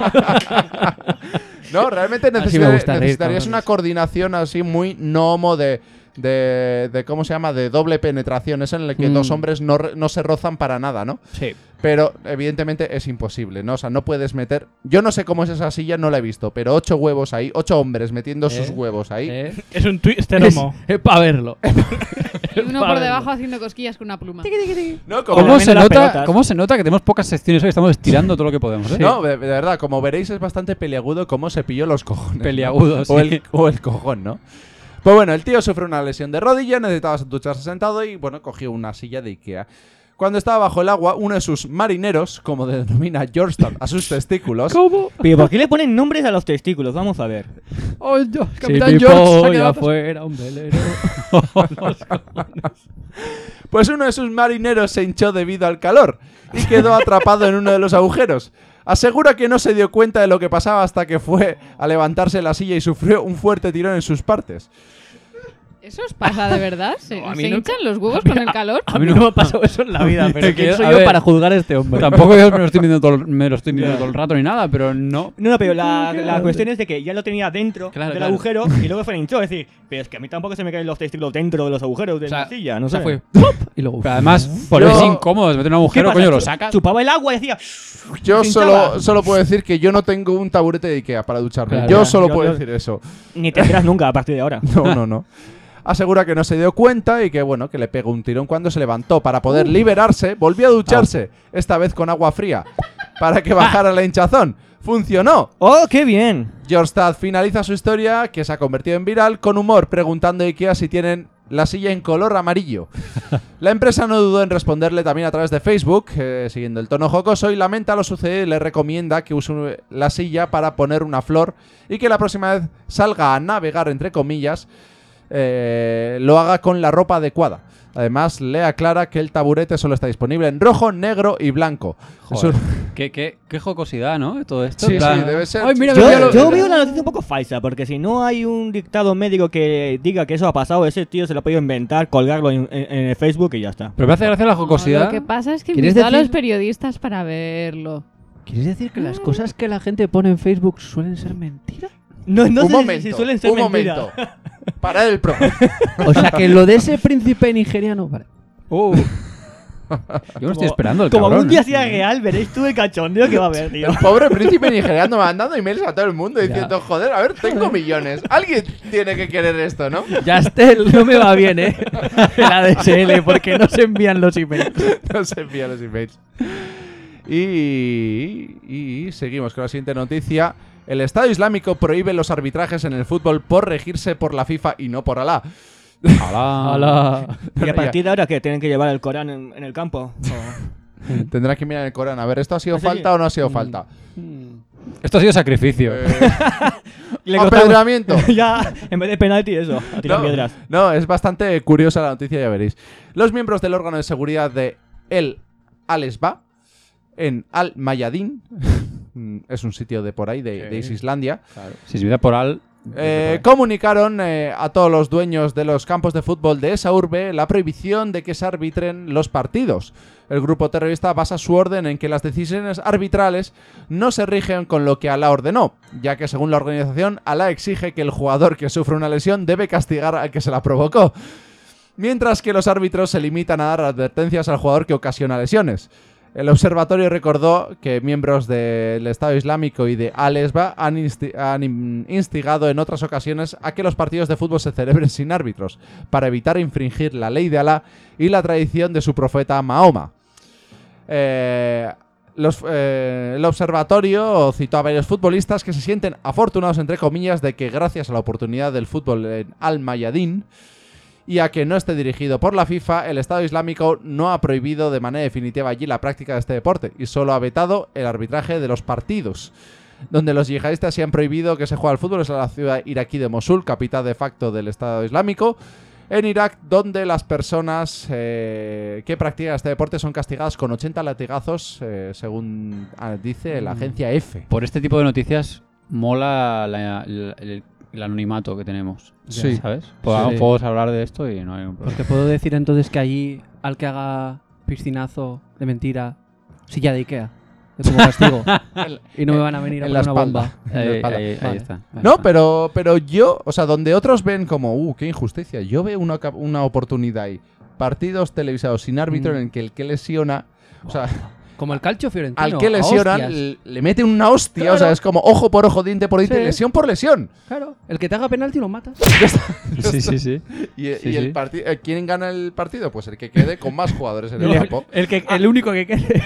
No, realmente Así me necesita- gusta reír, necesitarías cabrones. una coordinación así muy gnomo de, de, de ¿cómo se llama? De doble penetración. Es en el que Mm. dos hombres no, re- no se rozan para nada, ¿no? Sí. Pero evidentemente es imposible, ¿no? O sea, no puedes meter... Yo no sé cómo es esa silla, no la he visto, pero ocho huevos ahí, ocho hombres metiendo sus huevos ahí. ¿Eh? Es un twister homo. Es para verlo. Y uno por Vale. debajo haciendo cosquillas con una pluma. ¿No? Como- ¿Cómo se, las nota, pelotas. ¿Cómo se nota que tenemos pocas secciones hoy? Estamos estirando todo lo que podemos, ¿eh? No, de, de verdad, como veréis es bastante peliagudo cómo se pilló los cojones. ¿no? Peliagudo, o, sí. el, o el cojón, ¿no? Pues bueno, el tío sufrió una lesión de rodilla, necesitaba ducharse sentado y bueno, cogió una silla de Ikea. Cuando estaba bajo el agua, uno de sus marineros, como denomina Jorstad a sus testículos, ¿Cómo? Pero ¿por qué le ponen nombres a los testículos? Vamos a ver. ¡Oh, Dios! Si ¡Capitán mi George! se ha polla quedado- fuera un velero. pues uno de sus marineros se hinchó debido al calor y quedó atrapado en uno de los agujeros. Asegura que no se dio cuenta de lo que pasaba hasta que fue a levantarse de la silla y sufrió un fuerte tirón en sus partes. ¿Eso os pasa de verdad? ¿Se, No, a mí se no- hinchan los huevos con el calor? A mí no me ha pasado eso en la vida, pero Que- ¿quién soy a yo ver. para juzgar a este hombre? Tampoco yo me lo estoy midiendo todo, el- me lo estoy midiendo todo el rato ni nada, pero no. No, no, pero la, la cuestión es de que ya lo tenía dentro Claro, del claro. agujero y luego fue el hinchó. Es decir, pero es que a mí tampoco se me caen los testículos dentro de los agujeros de O sea, la silla, no O sea, sé. fue ¡plop! Y luego. Pero además, por Yo- eso es incómodo, es meter un ¿Qué agujero, pasa? coño, lo Chu- sacas. Chupaba el agua y decía... Yo Se solo, hinchaba. solo puedo decir que yo no tengo un taburete de Ikea para ducharme. Claro, yo ya, solo yo- puedo yo- decir eso. Ni tendrás nunca a partir de ahora. No, no, no. Asegura que no se dio cuenta y que, bueno, que le pegó un tirón cuando se levantó. Para poder liberarse, volvió a ducharse, esta vez con agua fría, para que bajara la hinchazón. ¡Funcionó! ¡Oh, qué bien! Jorstad finaliza su historia, que se ha convertido en viral, con humor, preguntando a Ikea si tienen la silla en color amarillo. La empresa no dudó en responderle también a través de Facebook, eh, siguiendo el tono jocoso, y lamenta lo sucedido y le recomienda que use la silla para poner una flor y que la próxima vez salga a navegar, entre comillas, eh, lo haga con la ropa adecuada. Además, le aclara que el taburete solo está disponible en rojo, negro y blanco. Joder, Es un- qué, qué, qué jocosidad, ¿no? Todo esto. Sí, en plan, sí, debe ser. Ay, mira, Yo, mira, lo- yo veo la noticia un poco falsa, porque si no hay un dictado médico que diga que eso ha pasado, ese tío se lo ha podido inventar, colgarlo en, en- en el Facebook y ya está. Pero me hace gracia la No, jocosidad. lo que pasa es que ¿Quieres invito a decir- los periodistas para verlo. ¿Quieres decir que las cosas que la gente pone en Facebook suelen ser mentiras? No, no un sé si- momento, si suelen ser un mentiras. momento. Parad el programa. O sea, que lo de ese príncipe nigeriano. Vale. Uh. Yo lo estoy esperando, el Como cabrón. algún día ¿eh? sea real, veréis tú el cachondeo que va a haber, tío. El pobre príncipe nigeriano mandando emails a todo el mundo diciendo, joder, a ver, tengo millones. Alguien tiene que querer esto, ¿no? Yastel, no me va bien, ¿eh? El A D S L, porque no se envían los emails. No se envían los emails. Y, y seguimos con la siguiente noticia. El Estado Islámico prohíbe los arbitrajes en el fútbol por regirse por la FIFA y no por Alá. Hola. Hola. ¿Y a partir de ahora que tienen que llevar el Corán en, en el campo? O- Tendrá que mirar el Corán. A ver, ¿esto ha sido Sí, falta sí. o no ha sido falta? Esto ha sido sacrificio. Eh, Y le cortamos- apedreamiento. ya, en vez de penalti, eso, a tirar No, piedras. no, es bastante curiosa la noticia, ya veréis. Los miembros del órgano de seguridad de El Al-Esba, en Al-Mayadin, es un sitio de por ahí, de, de Islandia, Si se vida por al. eh, comunicaron eh, a todos los dueños de los campos de fútbol de esa urbe la prohibición de que se arbitren los partidos. El grupo terrorista basa su orden en que las decisiones arbitrales no se rigen con lo que Alá ordenó, ya que según la organización, Alá exige que el jugador que sufre una lesión debe castigar al que se la provocó, mientras que los árbitros se limitan a dar advertencias al jugador que ocasiona lesiones. El observatorio recordó que miembros del Estado Islámico y de Al-Esba han, insti- han in- instigado en otras ocasiones a que los partidos de fútbol se celebren sin árbitros, para evitar infringir la ley de Alá y la tradición de su profeta Mahoma. Eh, los, eh, el observatorio citó a varios futbolistas que se sienten afortunados, entre comillas, de que gracias a la oportunidad del fútbol en Al-Mayadin y a que no esté dirigido por la FIFA, el Estado Islámico no ha prohibido de manera definitiva allí la práctica de este deporte y solo ha vetado el arbitraje de los partidos. Donde los yihadistas se han prohibido que se juegue al fútbol es la ciudad iraquí de Mosul, capital de facto del Estado Islámico, en Irak, donde las personas eh, que practican este deporte son castigadas con ochenta latigazos, eh, según ah, dice la agencia EFE. Por este tipo de noticias mola la- la- el, el anonimato que tenemos. Sí. ¿Sabes? Podemos Sí. podemos hablar de esto y no hay ningún Pues problema. te puedo decir entonces que allí, al que haga piscinazo de mentira, silla de Ikea, de como castigo, y no me van a venir a en la poner una espalda. bomba. En la Ahí, espalda. ahí- ahí Vale. está. Ahí No, está. pero, pero yo, o sea, donde otros ven como, uh, qué injusticia, yo veo una, cap- una oportunidad ahí. Partidos televisados sin árbitro Mm. en el que el que lesiona, o sea, Como el calcio fiorentino. al que a lesionan hostias. le, le meten una hostia, o sea, Claro. es como ojo por ojo, diente por diente, Sí. lesión por lesión. Claro, el que te haga penalti lo matas. Sí, sí, sí. Y, Sí, y el sí. partido, ¿quién gana el partido? Pues el que quede con más jugadores en el No, campo. el, que, el único que quede.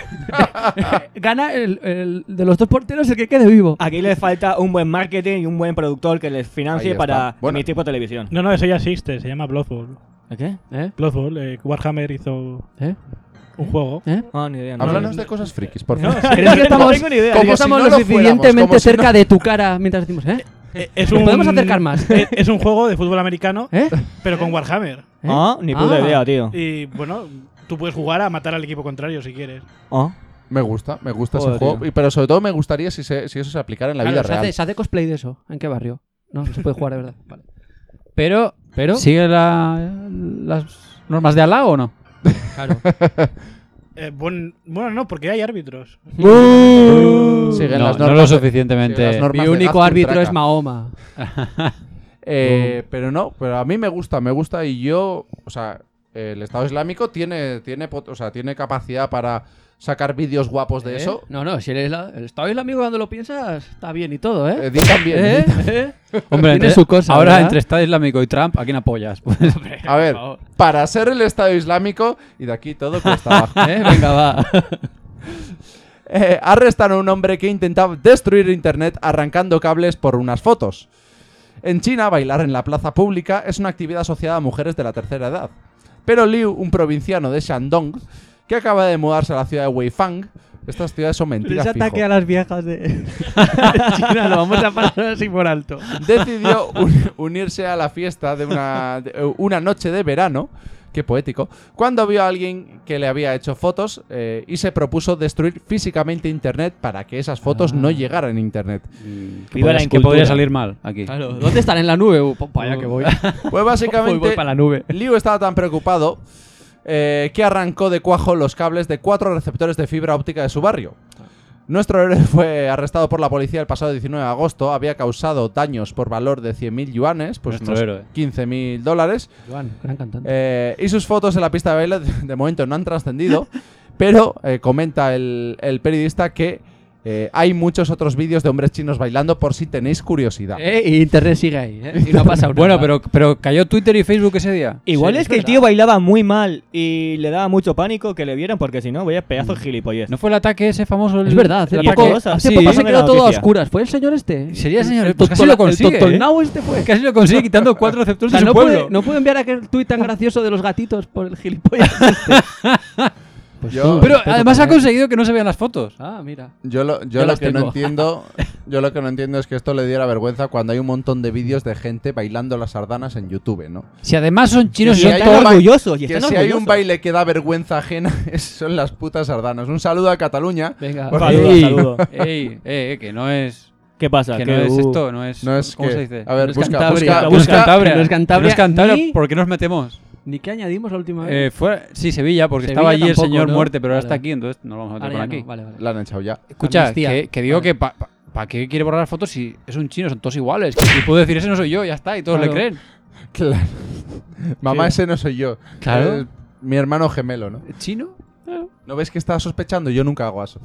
Gana el, el de los dos porteros el que quede vivo. Aquí les falta un buen marketing y un buen productor que les Ahí financie está. para Bueno. emitir por televisión. No, no, eso ya existe, se llama Blood Bowl. ¿De qué? ¿Eh? Blood Bowl, eh, Warhammer hizo ¿Eh? un juego. ¿Eh? Ah, ni idea. No, Háblanos no, de cosas frikis, por No, favor. ¿Crees que estamos, no tengo ni idea. ¿crees que Como si estamos no lo lo fuéramos, suficientemente como si cerca no- de tu cara mientras decimos, ¿eh? Eh, Es Nos un, podemos acercar más. eh, Es un juego de fútbol americano, ¿Eh? pero con Warhammer. Ah, ni puta Ah. idea, tío. Y bueno, tú puedes jugar a matar al equipo contrario si quieres. Ah. Me gusta, me gusta Joder, ese juego. tío. Y- pero sobre todo me gustaría si, se- si eso se aplicara en la Claro, vida se, real. hace, se hace cosplay de eso. ¿En qué barrio? No, no se puede jugar de verdad. Vale. Pero, pero. ¿Sigue la- las normas de Alá o no? Claro. Eh, buen- bueno, no, porque hay árbitros. Siguen No, las no normas lo de- suficientemente. siguen las Mi normas de único Gazprom árbitro Traca. es Mahoma. Eh, pero no, pero a mí me gusta, me gusta y yo, o sea, el Estado Islámico tiene, tiene, pot- o sea, tiene capacidad para sacar vídeos guapos de ¿Eh? eso. No, no, si eres la- el Estado Islámico cuando lo piensas, está bien y todo, ¿eh? Eh, di también. ¿Eh? ¿Eh? Hombre, Tiene entre- su cosa, ahora ¿verdad? entre Estado Islámico y Trump, ¿a quién apoyas? Pues, A ver, favor. para ser el Estado Islámico, y de aquí todo cuesta abajo. ¿Eh? Venga, va. Eh, arrestan a un hombre que intentaba destruir Internet arrancando cables por unas fotos. En China, bailar en la plaza pública es una actividad asociada a mujeres de la tercera edad. Pero Liu, un provinciano de Shandong, que acaba de mudarse a la ciudad de Weifang, estas ciudades son mentiras, Ese ataque fijo, a las viejas de China lo vamos a pasar así por alto. decidió un- unirse a la fiesta de una, de, eh, una noche de verano, qué poético, cuando vio a alguien que le había hecho fotos eh, y se propuso destruir físicamente Internet para que esas fotos Ah. no llegaran a Internet. que, Viva podría, la que incultura. podría salir mal aquí. Claro, ¿dónde están en la nube? Uh, para allá que voy. Pues Voy, básicamente, voy para la nube. Liu estaba tan preocupado eh, que arrancó de cuajo los cables de cuatro receptores de fibra óptica de su barrio. Nuestro héroe fue arrestado por la policía el pasado diecinueve de agosto. Había causado daños por valor de cien mil yuanes, pues Nuestro unos héroe. quince mil dólares. Joan, gran cantante. Eh, y sus fotos en la pista de baile de, de momento no han trascendido, pero eh, comenta el, el periodista que Eh, hay muchos otros vídeos de hombres chinos bailando por si tenéis curiosidad. Eh, y Internet sigue ahí, ¿eh? Y no ha pasado Bueno, nada. pero, pero cayó Twitter y Facebook ese día. Igual Sí, es es que el verdad. tío bailaba muy mal y le daba mucho pánico que le vieran porque si no, vaya pedazo de gilipollez. ¿No fue el ataque ese famoso? El, Es verdad, hace el ¿Y poco, qué ataque- cosa? hace Sí, poco se Pásame la quedó todo a noticia. oscuras. ¿Fue el señor este? Sería el señor, el pues casi lo consigue. ¿eh? Totonao este fue. Casi lo consigue quitando cuatro receptores O sea, de su no pueblo. puede, no puede enviar aquel tuit tan gracioso de los gatitos por el gilipollas este. Pues Yo- tú, Pero respeto además ha para él. conseguido que no se vean las fotos. Ah, mira. Yo lo, yo Yo lo las que no tengo. entiendo, yo lo que no entiendo es que esto le diera vergüenza cuando hay un montón de vídeos de gente bailando las sardanas en YouTube, ¿no? Si además son chinos y Que son si hay todos un ba- orgullosos y que están si hay un orgullosos. baile que da vergüenza ajena, es- son las putas sardanas. Un saludo a Cataluña. Venga. Porque- Saludo, Ey, saludo. ey, eh, eh, que no es, ¿Qué pasa? que ¿Qué, no es uh, esto, no es, No es ¿cómo que- se dice? A ver, No es busca, Cantabria, busca, Que no es busca- Cantabria, que no es Cantabria, que no es Cantabria, ni- ¿por qué nos metemos? ¿Ni qué añadimos la última vez? Eh, fue, sí, Sevilla, porque Sevilla estaba allí tampoco, el señor ¿no? muerte, pero ahora Vale. está aquí, entonces no lo vamos a meter Ahora por ya aquí. no, vale, vale. La han echado ya. Escucha, Amnistía. que, que digo Vale. que ¿para pa, pa qué quiere borrar las fotos si es un chino? Son todos iguales. Que si puedo decir ese no soy yo, ya está, y todos Claro. le creen. Claro. Mamá, ¿Qué? ese no soy yo. Claro. Es mi hermano gemelo, ¿no? ¿Chino? ¿No ves que estaba sospechando? Yo nunca hago eso.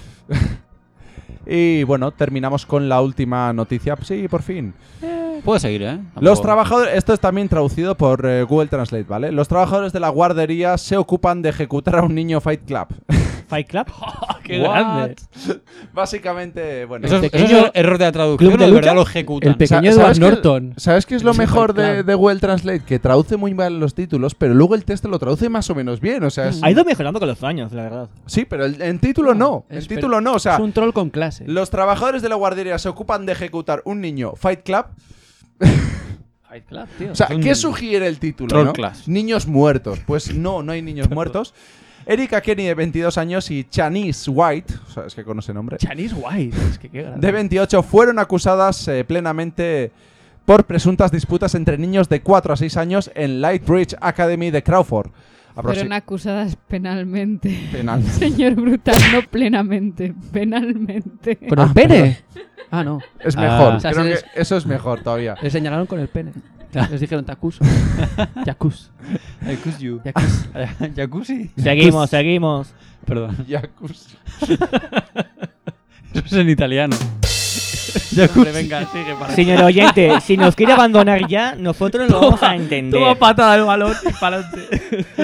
Y bueno, terminamos con la última noticia. Sí, por fin. Puedo seguir, ¿eh? Los Tampoco- trabajadores, esto es también traducido por eh, Google Translate, ¿vale? Los trabajadores de la guardería se ocupan de ejecutar a un niño Fight Club. Fight Club? ¡Qué What? grande! Básicamente, bueno. ¿Eso es, pequeño eso es error de la traducción club o de de verdad lucha? lo ejecutan? El pequeño Sa- Edward que- Norton. ¿Sabes qué es lo Sí, mejor Fight de, Club. de Google Translate? Que traduce muy mal los títulos, pero luego el texto lo traduce más o menos bien. O sea, es- Ha ido mejorando con los años, la verdad. sí, pero el- en título no. En Es- título no. O sea, Es un troll con clase. los trabajadores de la guardería se ocupan de ejecutar un niño Fight Club. Fight Club, tío. O sea, Es un ¿qué sugiere el título? troll ¿no? class. Niños muertos. Pues no, no hay niños muertos. Erika Kenny, de veintidós años, y Chanice White, o sea, es que con ese nombre, Chinese White. Es que qué grande. de veintiocho, fueron acusadas eh, plenamente por presuntas disputas entre niños de cuatro a seis años en Lightbridge Academy de Crawford. Aproxi- Fueron acusadas penalmente. Penal. Señor Brutal, no plenamente, penalmente. ¿Con el pene? Ah, no. Es Ah. mejor, O sea, creo se que les- eso es mejor todavía. Le señalaron con el pene. Les dijeron tacus. Yacus. Jacuzzi. Yacus. Jacuzzi. Seguimos, seguimos. Perdón. Jacuzzi. Eso es en italiano. Hombre, venga, sigue para Señor oyente, si nos quiere abandonar ya, nosotros lo vamos a entender. Toma patada del balón y para adelante.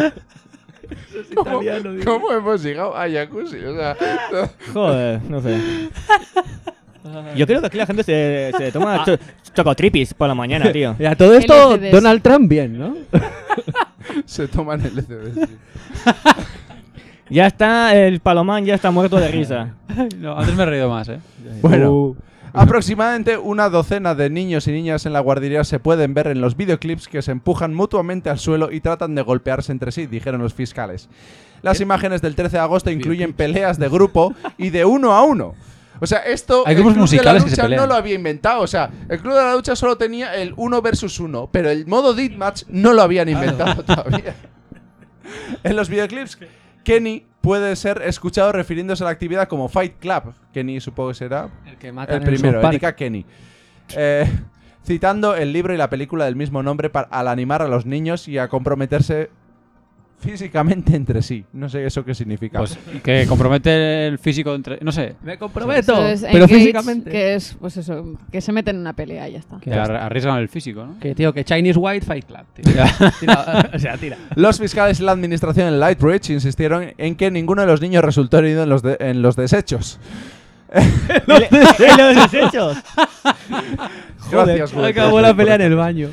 Es ¿Cómo, italiano, digo. cómo hemos llegado a Jacuzzi? O sea, Joder, no sé. Yo creo que aquí la gente se, se toma cho- chocotripis por la mañana, tío. Y a todo esto, L C Ds. Donald Trump bien, ¿no? se toman el L C D. sí. Ya está, el palomán ya está muerto de risa. No, antes me he reído más, ¿eh? Bueno. Uh, Aproximadamente una docena de niños y niñas en la guardería se pueden ver en los videoclips que se empujan mutuamente al suelo y tratan de golpearse entre sí, dijeron los fiscales. Las imágenes del trece de agosto incluyen peleas de grupo y de uno a uno. O sea, esto Hay el grupos Club de la musicales que se Lucha pelean. no lo había inventado. O sea, el Club de la Lucha solo tenía el uno versus uno, pero el modo Deathmatch no lo habían inventado todavía. En los videoclips, Kenny puede ser escuchado refiriéndose a la actividad como Fight Club. Kenny supongo que será el que mata el primero, Erika Kenny. Eh, citando el libro y la película del mismo nombre para, al animar a los niños y a comprometerse físicamente entre sí. No sé eso qué significa. Pues que compromete el físico entre... No sé. Me comprometo. Eso es Pero engage, físicamente. Que es, pues eso, que se meten en una pelea y ya está. Que ar- arriesgan el físico, ¿no? Que tío, que Chinese White Fight Club, tío. Tira, o sea, tira. Los fiscales y la administración en Lightbridge insistieron en que ninguno de los niños resultó herido en los, de- en los desechos. ¡En los desechos! Gracias, Google Acabó la pelea en el baño.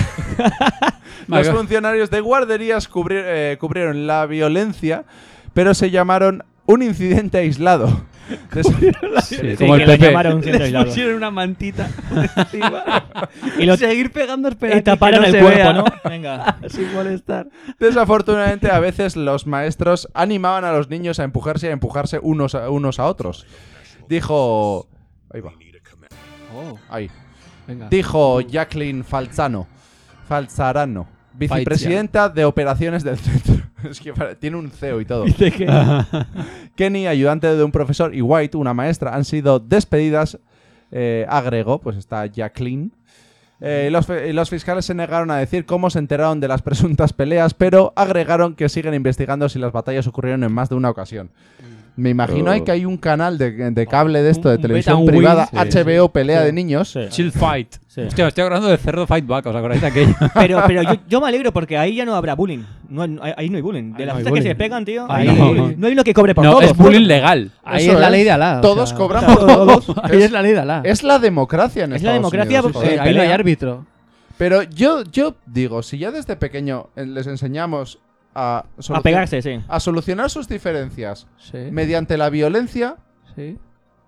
Los funcionarios de guarderías cubri- eh, cubrieron la violencia, pero se llamaron un incidente aislado. Des- Sí, Sí, como que el lo Pepe. llamaron siempre Les aislado. pusieron una mantita encima. Y lo Seguir pegando espera y taparon el cuerpo, ¿no? Venga. Sin molestar. Desafortunadamente, a veces los maestros animaban a los niños a empujarse y a empujarse unos a, unos a otros. Dijo... Ahí va. Oh, Ahí. venga. Dijo Jacqueline Falzano, Falzarano, vicepresidenta de operaciones del centro. Es que pare- tiene un C E O y todo. Dice que Kenny, ayudante de un profesor, y White, una maestra, han sido despedidas. Eh, agregó, pues está Jacqueline. Eh, los, fe- los fiscales se negaron a decir cómo se enteraron de las presuntas peleas, pero agregaron que siguen investigando si las batallas ocurrieron en más de una ocasión. Me imagino hay que hay un canal de, de cable de esto, de Un televisión Beta privada, Wing, sí. H B O, pelea Sí. de niños. Sí. Chill Fight. Sí. Hostia, estoy hablando de Cerdo Fight Back, ¿os acordáis de aquello? Pero, pero yo, yo me alegro porque ahí ya no habrá bullying. No, hay- ahí no hay bullying. De Ahí las no hay fiestas que bullying. se pegan, tío. Ahí Ahí no. no, no hay lo que cobre por No, todos. es bullying legal. Ahí Eso es la es. ley de Alá. o Todos sea, cobran claro, por todos. Ahí es la ley de Alá. Es la democracia en Es la Estados democracia, Unidos, porque- sí, Sí, sí. ahí no hay pelea. árbitro. Pero yo, yo digo, si ya desde pequeño eh, les enseñamos a, A solucion- pegarse, sí. a solucionar sus diferencias Sí. mediante la violencia, Sí.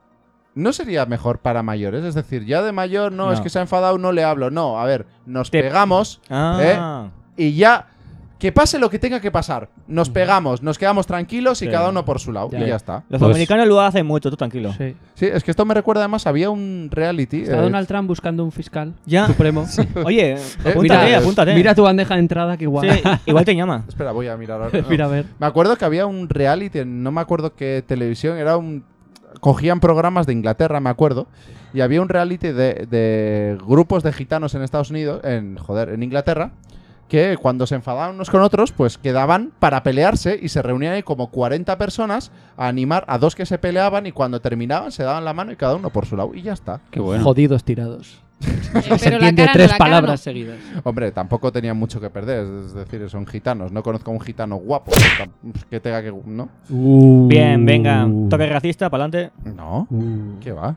¿no sería mejor para mayores? Es decir, ya de mayor, no, No. es que se ha enfadado, no le hablo. No, a ver, nos Te- pegamos Ah. y ya, que pase lo que tenga que pasar. Nos pegamos, nos quedamos tranquilos y Sí. cada uno por su lado. Ya. Y ya está. Los Pues- americanos lo hacen mucho, tú tranquilo. Sí. Sí, es que esto me recuerda además, había un reality. Está eh, Donald Trump buscando un fiscal Ya. supremo. Oye, Eh, apúntate, mira, apúntate. Mira tu bandeja de entrada que igual. Sí, igual te llama. Espera, voy a mirar ahora. Mira a ver. Me acuerdo que había un reality, en- no me acuerdo qué televisión, era un... Cogían programas de Inglaterra, me acuerdo, y había un reality de, de grupos de gitanos en Estados Unidos, en joder, en Inglaterra, que cuando se enfadaban unos con otros, pues quedaban para pelearse y se reunían ahí como cuarenta personas a animar a dos que se peleaban y cuando terminaban se daban la mano y cada uno por su lado y ya está. Qué bueno. Jodidos tirados. Eh, Se pero la entiende cara no, tres la cara palabras no. seguidas. Hombre, tampoco tenían mucho que perder, es decir, son gitanos, no conozco a un gitano guapo que tenga que... ¿no? Bien, venga. Toque racista, para adelante. No, ¿qué va?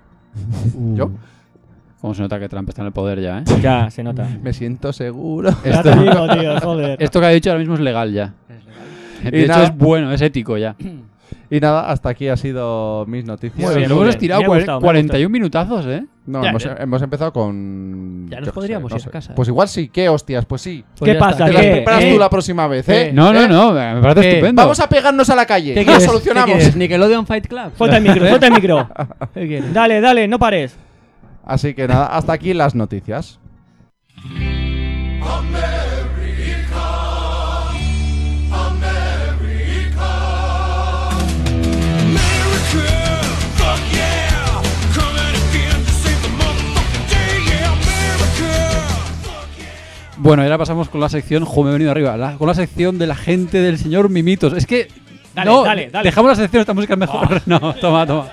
¿Yo? Cómo se nota que Trump está en el poder ya, ¿eh? Ya, se nota. Me siento seguro. Ya te digo, tío, joder. Esto que ha dicho ahora mismo es legal ya. De Y hecho nada. es bueno, es ético ya. Y nada, hasta aquí ha sido mis noticias. Muy bien, Luego muy hemos bien. tirado Me ha cuare- gustado, me ha cuarenta y uno minutazos, ¿eh? No, Ya, hemos, ya. hemos empezado con... Ya nos yo qué podríamos sé, ir no a sé. casa. Pues igual sí, ¿qué hostias? Pues sí. Pues ¿Qué ya pasa? está. Te las ¿Qué? preparas ¿Eh? tú la próxima vez, ¿eh? No, no, ¿Eh? no, me parece ¿Qué? estupendo. Vamos a pegarnos a la calle. ¿Qué Lo quieres? solucionamos. ¿Qué quieres? ¿Nickelodeon Fight Club? Suelta el micro, suelta el micro. ¿Qué quieres? Dale, dale, no pares. Así que nada, hasta aquí las noticias. Bueno, y ahora pasamos con la sección, jo, me he venido arriba, la- con la sección de la gente del señor Mimitos. Es que... Dale, no, dale, dale. dejamos la sección, esta música es mejor. No, toma, toma.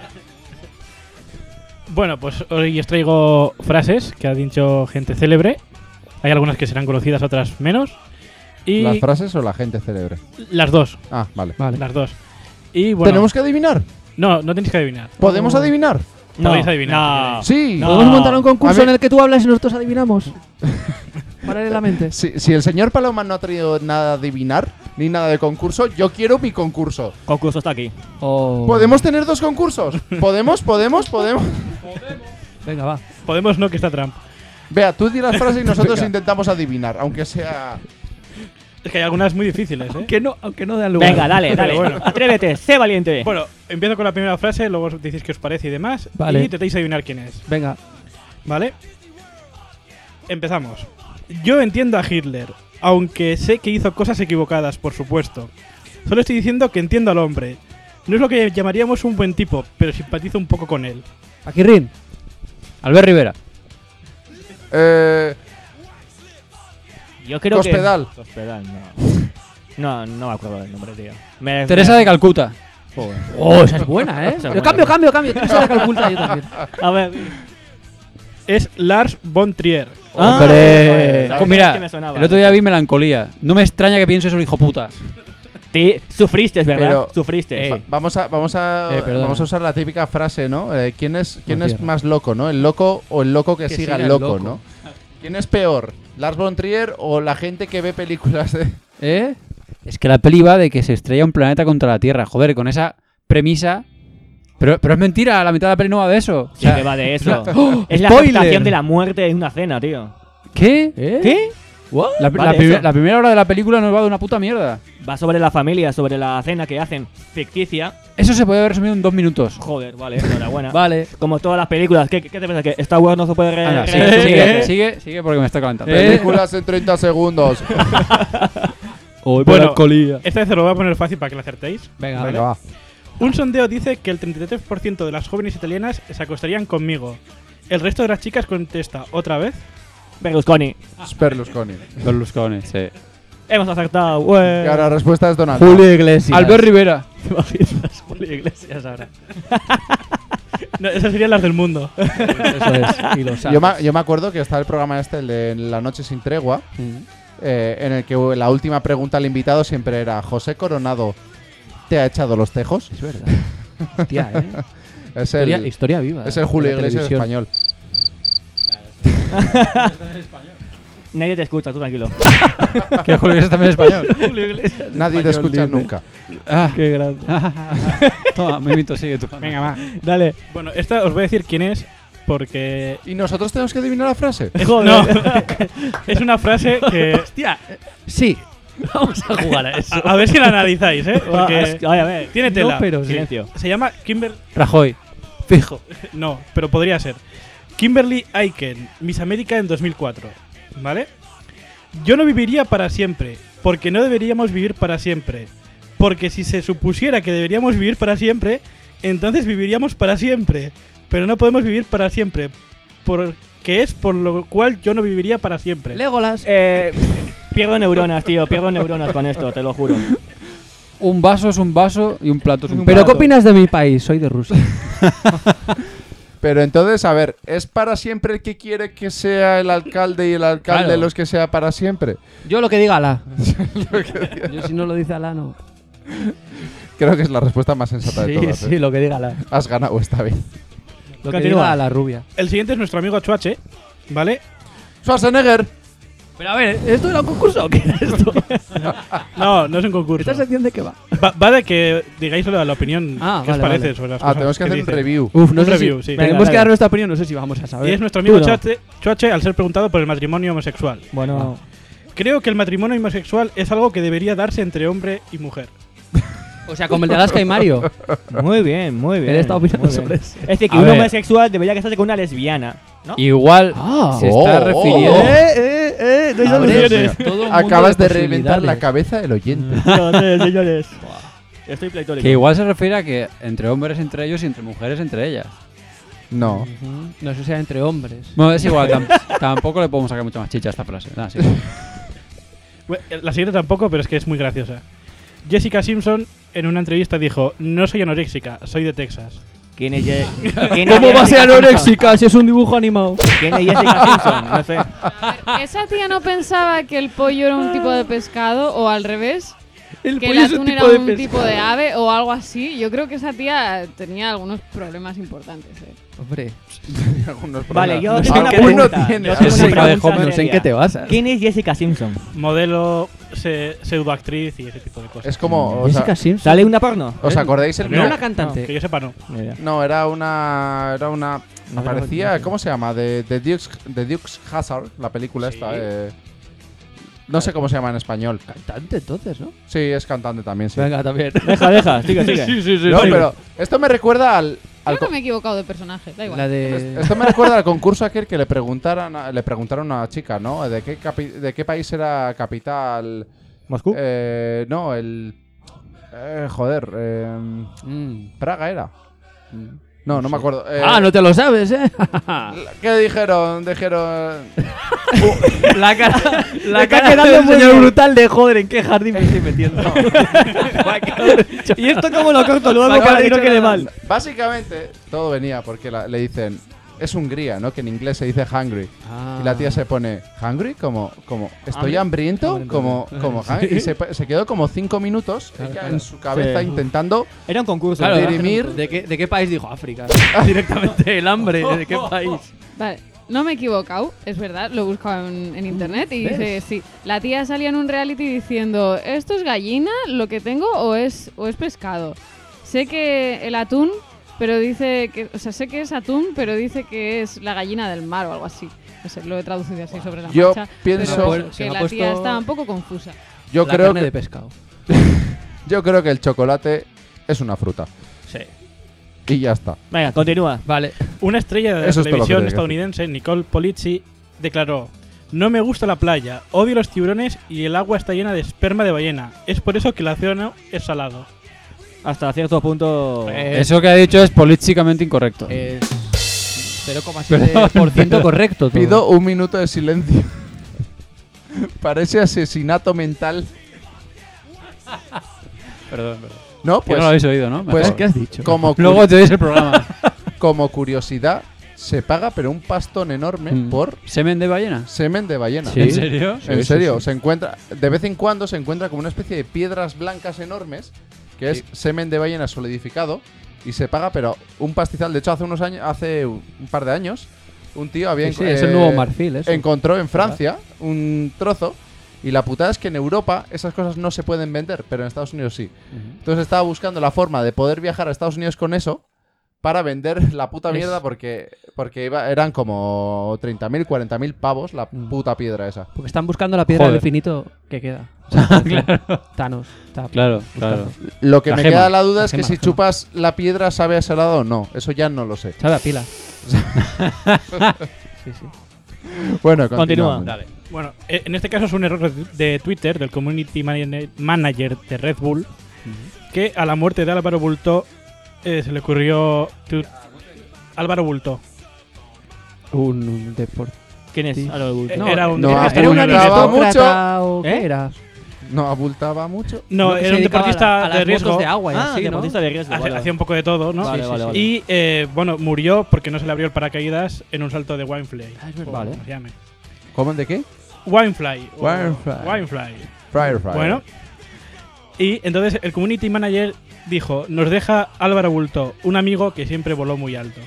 Bueno, pues hoy os traigo frases que ha dicho gente célebre. Hay algunas que serán conocidas, otras menos. Y ¿Las frases o la gente célebre? las dos, Ah, vale. Vale. las dos. Y bueno, ¿Tenemos que adivinar? no, no tenéis que adivinar. ¿Podemos adivinar? No, Podéis adivinar, no. Sí. No. ¿Podemos montar un concurso A mí- en el que tú hablas y nosotros adivinamos? Paralelamente. Si, si el señor Paloma no ha traído nada de adivinar, ni nada de concurso, yo quiero mi concurso. Concurso está aquí. O- ¿Podemos tener dos concursos? ¿Podemos? ¿Podemos? ¿Podemos? Venga, va. Podemos no, que está Trump. Vea, tú di las frases y nosotros Venga. intentamos adivinar, aunque sea... Es que hay algunas muy difíciles, ¿eh? Aunque no, aunque no den lugar. Venga, dale, Pero dale. bueno. Atrévete, sé valiente. Bueno, empiezo con la primera frase, luego os decís qué os parece y demás. Vale. Y intentéis adivinar quién es, Venga. ¿vale? Empezamos. Yo entiendo a Hitler, aunque sé que hizo cosas equivocadas, por supuesto. Solo estoy diciendo que entiendo al hombre. No es lo que llamaríamos un buen tipo, pero simpatizo un poco con él. Aquí Rin. Albert Rivera. Eh, Yo creo Cospedal. que... Cospedal, no. No, no me acuerdo del nombre, tío. Me- Teresa me- de Calcuta. Joder. Oh, esa es buena, ¿eh? Esa es Yo buena. cambio, cambio, cambio. Teresa de Calcuta, yo también. A ver. Es Lars von Trier. Ah, ¡Hombre! joder, Jo, es mira, que me sonaba. el otro día vi Melancolía. No me extraña que piense eso el hijo puta. Ti- Sufriste, ¿verdad? Pero- Sufriste. Va- vamos a vamos a Eh, perdona. vamos a usar la típica frase, ¿no? Eh, ¿Quién es quién No es cierra. más loco, no? ¿El loco o el loco que, Que siga siga al el loco, loco. no? ¿Quién es peor? ¿Lars von Trier o la gente que ve películas de ¿Eh? Es que la peli va de que se estrella un planeta contra la Tierra. Joder, con esa premisa... Pero, pero es mentira, la mitad de la peli no va de eso. O Sí, sea, que va de eso. ¡Oh! Es la ¡Spoiler! aceptación de la muerte en una cena, tío. ¿Qué? ¿Eh? ¿Qué? ¿What? La, Va la de primer- eso. la primera hora de la película nos va de una puta mierda. Va sobre la familia, sobre la cena que hacen ficticia. Eso se puede haber resumido en dos minutos. Joder, vale, enhorabuena. Vale. Como todas las películas. ¿Qué, qué te piensas? ¿Que Star Wars no se puede re Anda, re- sigue, resumir? sigue, ¿Eh? sigue, sigue porque me está calentando. ¿Eh? películas en treinta segundos? Hoy Bueno, Melancolía. esta vez os lo voy a poner fácil para que lo acertéis. Venga, Venga, va. Un sondeo dice que el treinta y tres por ciento de las jóvenes italianas se acostarían conmigo. El resto de las chicas contesta otra vez. Berlusconi. Berlusconi. Berlusconi, sí. Hemos acertado. güey. Y ahora la respuesta es Donald. Julio Iglesias. Albert Rivera. ¿Te imaginas? Julio Iglesias ahora. No, esas serían las del mundo. Eso es. Y lo sabes. Yo me, yo me acuerdo que estaba el programa este, el de La Noche Sin Tregua, Mm. eh, en el que la última pregunta al invitado siempre era: ¿José Coronado te ha echado los tejos? Es verdad. Hostia, ¿eh? Es Historia, el, historia viva. es el ¿eh? Julio De la Iglesias televisión. español. Nadie te escucha, tú tranquilo. Que Julio Iglesias también es español. Julio Iglesias. Nadie te español, escucha dice. nunca. Ah. Qué grande. Toma, Mimito, sigue tú. Venga, va. Dale. Bueno, esta os voy a decir quién es porque... ¿Y nosotros tenemos que adivinar la frase? No, es una frase que... Hostia. Sí. Vamos a jugar a eso. A, a ver si la analizáis, ¿eh? Porque Ay, a ver. tiene tela. No, pero sí. Silencio. Se llama Kimber... Rajoy. Fijo. No, pero podría ser. Kimberly Aiken, Miss América en dos mil cuatro. ¿Vale? Yo no viviría para siempre, porque no deberíamos vivir para siempre. Porque si se supusiera que deberíamos vivir para siempre, entonces viviríamos para siempre. Pero no podemos vivir para siempre, porque es por lo cual yo no viviría para siempre. Legolas. Eh, pierdo neuronas, tío. Pierdo neuronas con esto, te lo juro. Un vaso es un vaso y un plato es un ¿Pero qué plato. opinas de mi país? Soy de Rusia. Pero entonces, a ver, ¿es para siempre el que quiere que sea el alcalde y el alcalde Claro. los que sea para siempre? Yo lo que diga Alá. Yo si no lo dice Alá, no. Creo que es la respuesta más sensata de Sí, todas. sí, ¿eh? lo que diga Alá. Has ganado esta vez. Lo que Continúa. diga Alá rubia. El siguiente es nuestro amigo Chuache, ¿vale? Schwarzenegger. Pero a ver, ¿esto era un concurso o qué era esto? No, no es un concurso. ¿Esta sección de qué va? Va, va de que digáis la, la opinión Ah, que os vale, parece vale. sobre las Ah, cosas tenemos que hacer un dicen. review. Uf, no Un sé review, si sí. tenemos Venga, que dale. dar nuestra opinión, no sé si vamos a Y saber. es nuestro amigo Tú no. Chuache, Chuache al ser preguntado por el matrimonio homosexual. Bueno, Creo que el matrimonio homosexual es algo que debería darse entre hombre y mujer. O sea, como el de Alaska y Mario. muy bien, muy bien. Él está opinando muy bien. sobre eso. Es decir, que A un ver. homosexual debería casarse con una lesbiana, ¿no? Igual Ah. se Oh, está oh, refiriendo. oh. Eh, eh, eh, no hay Abre soluciones. todo un mundo Acabas de, de reventar la posibilidades. cabeza del oyente. No sé, señores. Estoy pletórico. Que igual se refiere a que entre hombres entre ellos y entre mujeres entre ellas. No. Ujú. No sé si sea entre hombres. Bueno, es igual, tam- tampoco le podemos sacar mucha más chicha a esta frase. Nada, sí. Bueno, La siguiente tampoco, pero es que es muy graciosa. Jessica Simpson en una entrevista dijo: no soy anoréxica, soy de Texas. ¿Quién es, Je- ¿Quién es ¿Cómo va a ser Jessica anoréxica si es un dibujo animado? Simpson? ¿Quién es Jessica Simpson? No sé. A ver, ¿esa tía no pensaba que el pollo era un tipo de pescado o al revés? El Que pollo el es un atún era tipo de un pescado. tipo de ave o algo así. Yo creo que esa tía tenía algunos problemas importantes. ¿eh? Hombre, Algunos Vale, yo problemas. tengo una Alguno pregunta. tiene. Yo no tengo sé, una no pregunta sé en qué seria. te basas. ¿Quién es Jessica Simpson? Modelo, se, pseudoactriz y ese tipo de cosas. Es como. O sea, Jessica Simpson. ¿Sale una porno? ¿Os acordáis el ¿No era mira- una cantante? Que yo sepa, no. Mira. No, era una. Era una. No, Parecía. no sé. ¿Cómo se llama? De, de, Dukes, de Dukes Hazzard, la película Sí. esta. eh, no sé cómo se llama en español. Cantante entonces, ¿no? Sí, es cantante también, sí. Venga, también. Deja, deja, sigue, sigue. sí, sí, sí. No, pero esto me recuerda al. al Creo co- que me he equivocado de personaje. Da igual. La de... Esto me recuerda al concurso aquel que le preguntaran a, le preguntaron a una chica, ¿no? ¿De qué, capi- de qué país era capital? ¿Moscú? Eh, no, el. Eh, joder, eh, Mm. Praga era. No, no me acuerdo. Eh, Ah, no te lo sabes, ¿eh? ¿Qué dijeron? Dijeron. La cara, la está cara quedando del muy señor bien. brutal de joder, ¿en qué jardín me estoy metiendo? ¿Y esto cómo lo corto luego Me acaba para de que no echar quede la- mal? Básicamente, todo venía porque la- le dicen. Es Hungría, ¿no? Que en inglés se dice hungry. Ah. Y la tía se pone, ¿hungry? Como, como ¿estoy Hambre- hambriento? hambriento. Como, como hungry. Y se, se quedó como cinco minutos Claro, ella claro. en su cabeza Sí. intentando. Era un concurso. Claro, dirimir- ¿de qué, ¿de qué país dijo África? Directamente, el hambre, ¿de qué país? Vale, no me he equivocado, es verdad, lo he buscado en, en internet y ¿Ves? dice, sí, la tía salía en un reality diciendo, ¿esto es gallina, lo que tengo, o es, o es pescado? Sé que el atún, pero dice que, o sea, sé que es atún, pero dice que es la gallina del mar o algo así. No sé, lo he traducido así sobre la Yo marcha, pienso- pero Se que me ha la tía puesto- estaba un poco confusa. Yo La creo carne que, de pescado. yo creo que el chocolate es una fruta. Sí. Y ya está. Venga, continúa. Vale. Una estrella de la Eso es todo lo que televisión tenía que estadounidense, Nicole Polizzi, declaró: no me gusta la playa, odio los tiburones y el agua está llena de esperma de ballena. Es por eso que el océano es salado. Hasta cierto punto. Eh, Eso que ha dicho es políticamente incorrecto. Es cero coma siete por ciento correcto. todo. Pido un minuto de silencio. Parece asesinato mental. Perdón, perdón. No, Que pues, no lo habéis oído, ¿no? pues Mejor. ¿Qué has dicho? como, cu- Luego te veis el programa. como curiosidad, se paga pero un pastón enorme Mm. por ¿Semen de ballena? semen de ballena. Sí. ¿En serio? En Sí, serio, sí, sí. se encuentra de vez en cuando se encuentra como una especie de piedras blancas enormes que es semen de ballena solidificado y se paga pero un pastizal. De hecho, hace unos años, hace un par de años, un tío había Sí, sí, enco- es el eh, nuevo marfil, eso. encontró en Francia un trozo y la putada es que en Europa esas cosas no se pueden vender, pero en Estados Unidos sí. Entonces estaba buscando la forma de poder viajar a Estados Unidos con eso para vender la puta Es- mierda porque, porque iba, eran como treinta mil, cuarenta mil pavos la Mm. puta piedra esa. Porque están buscando la piedra Joder. del infinito que queda. Claro. Thanos. está Claro, buscando. claro. Lo que La me gema, queda la duda la es que gema, si la gema. chupas la piedra sabe a salado o no. Eso ya no lo sé. Sabe a pila. sí, sí. Bueno, Continúa. continuamos. Dale. Bueno, eh, en este caso es un error de Twitter del community man- manager de Red Bull que a la muerte de Álvaro Bultó eh, se le ocurrió tu- Álvaro Bultó. Un, un deporte. ¿Quién es? Sí. Álvaro Bulto? Eh, No, era un, no, era- era era un un aristócrata. aristócrata o qué ¿Eh? era? No abultaba mucho. No, Uno que era se un dedicaba deportista a la- a de las riesgo. motos de agua y Ah, así, ¿no? deportista de riesgo. Hace- vale. Hacía un poco de todo, ¿no? Vale, sí, vale, sí, vale. Y eh, bueno, murió porque no se le abrió el paracaídas en un salto de Winefly. Ah, es verdad. o Vale. como se llame. ¿Cómo de qué? Winefly. o- Winefly. Winefly. Fryer Fryer. Bueno. Y entonces el community manager dijo, nos deja Álvaro Bultó, un amigo que siempre voló muy alto.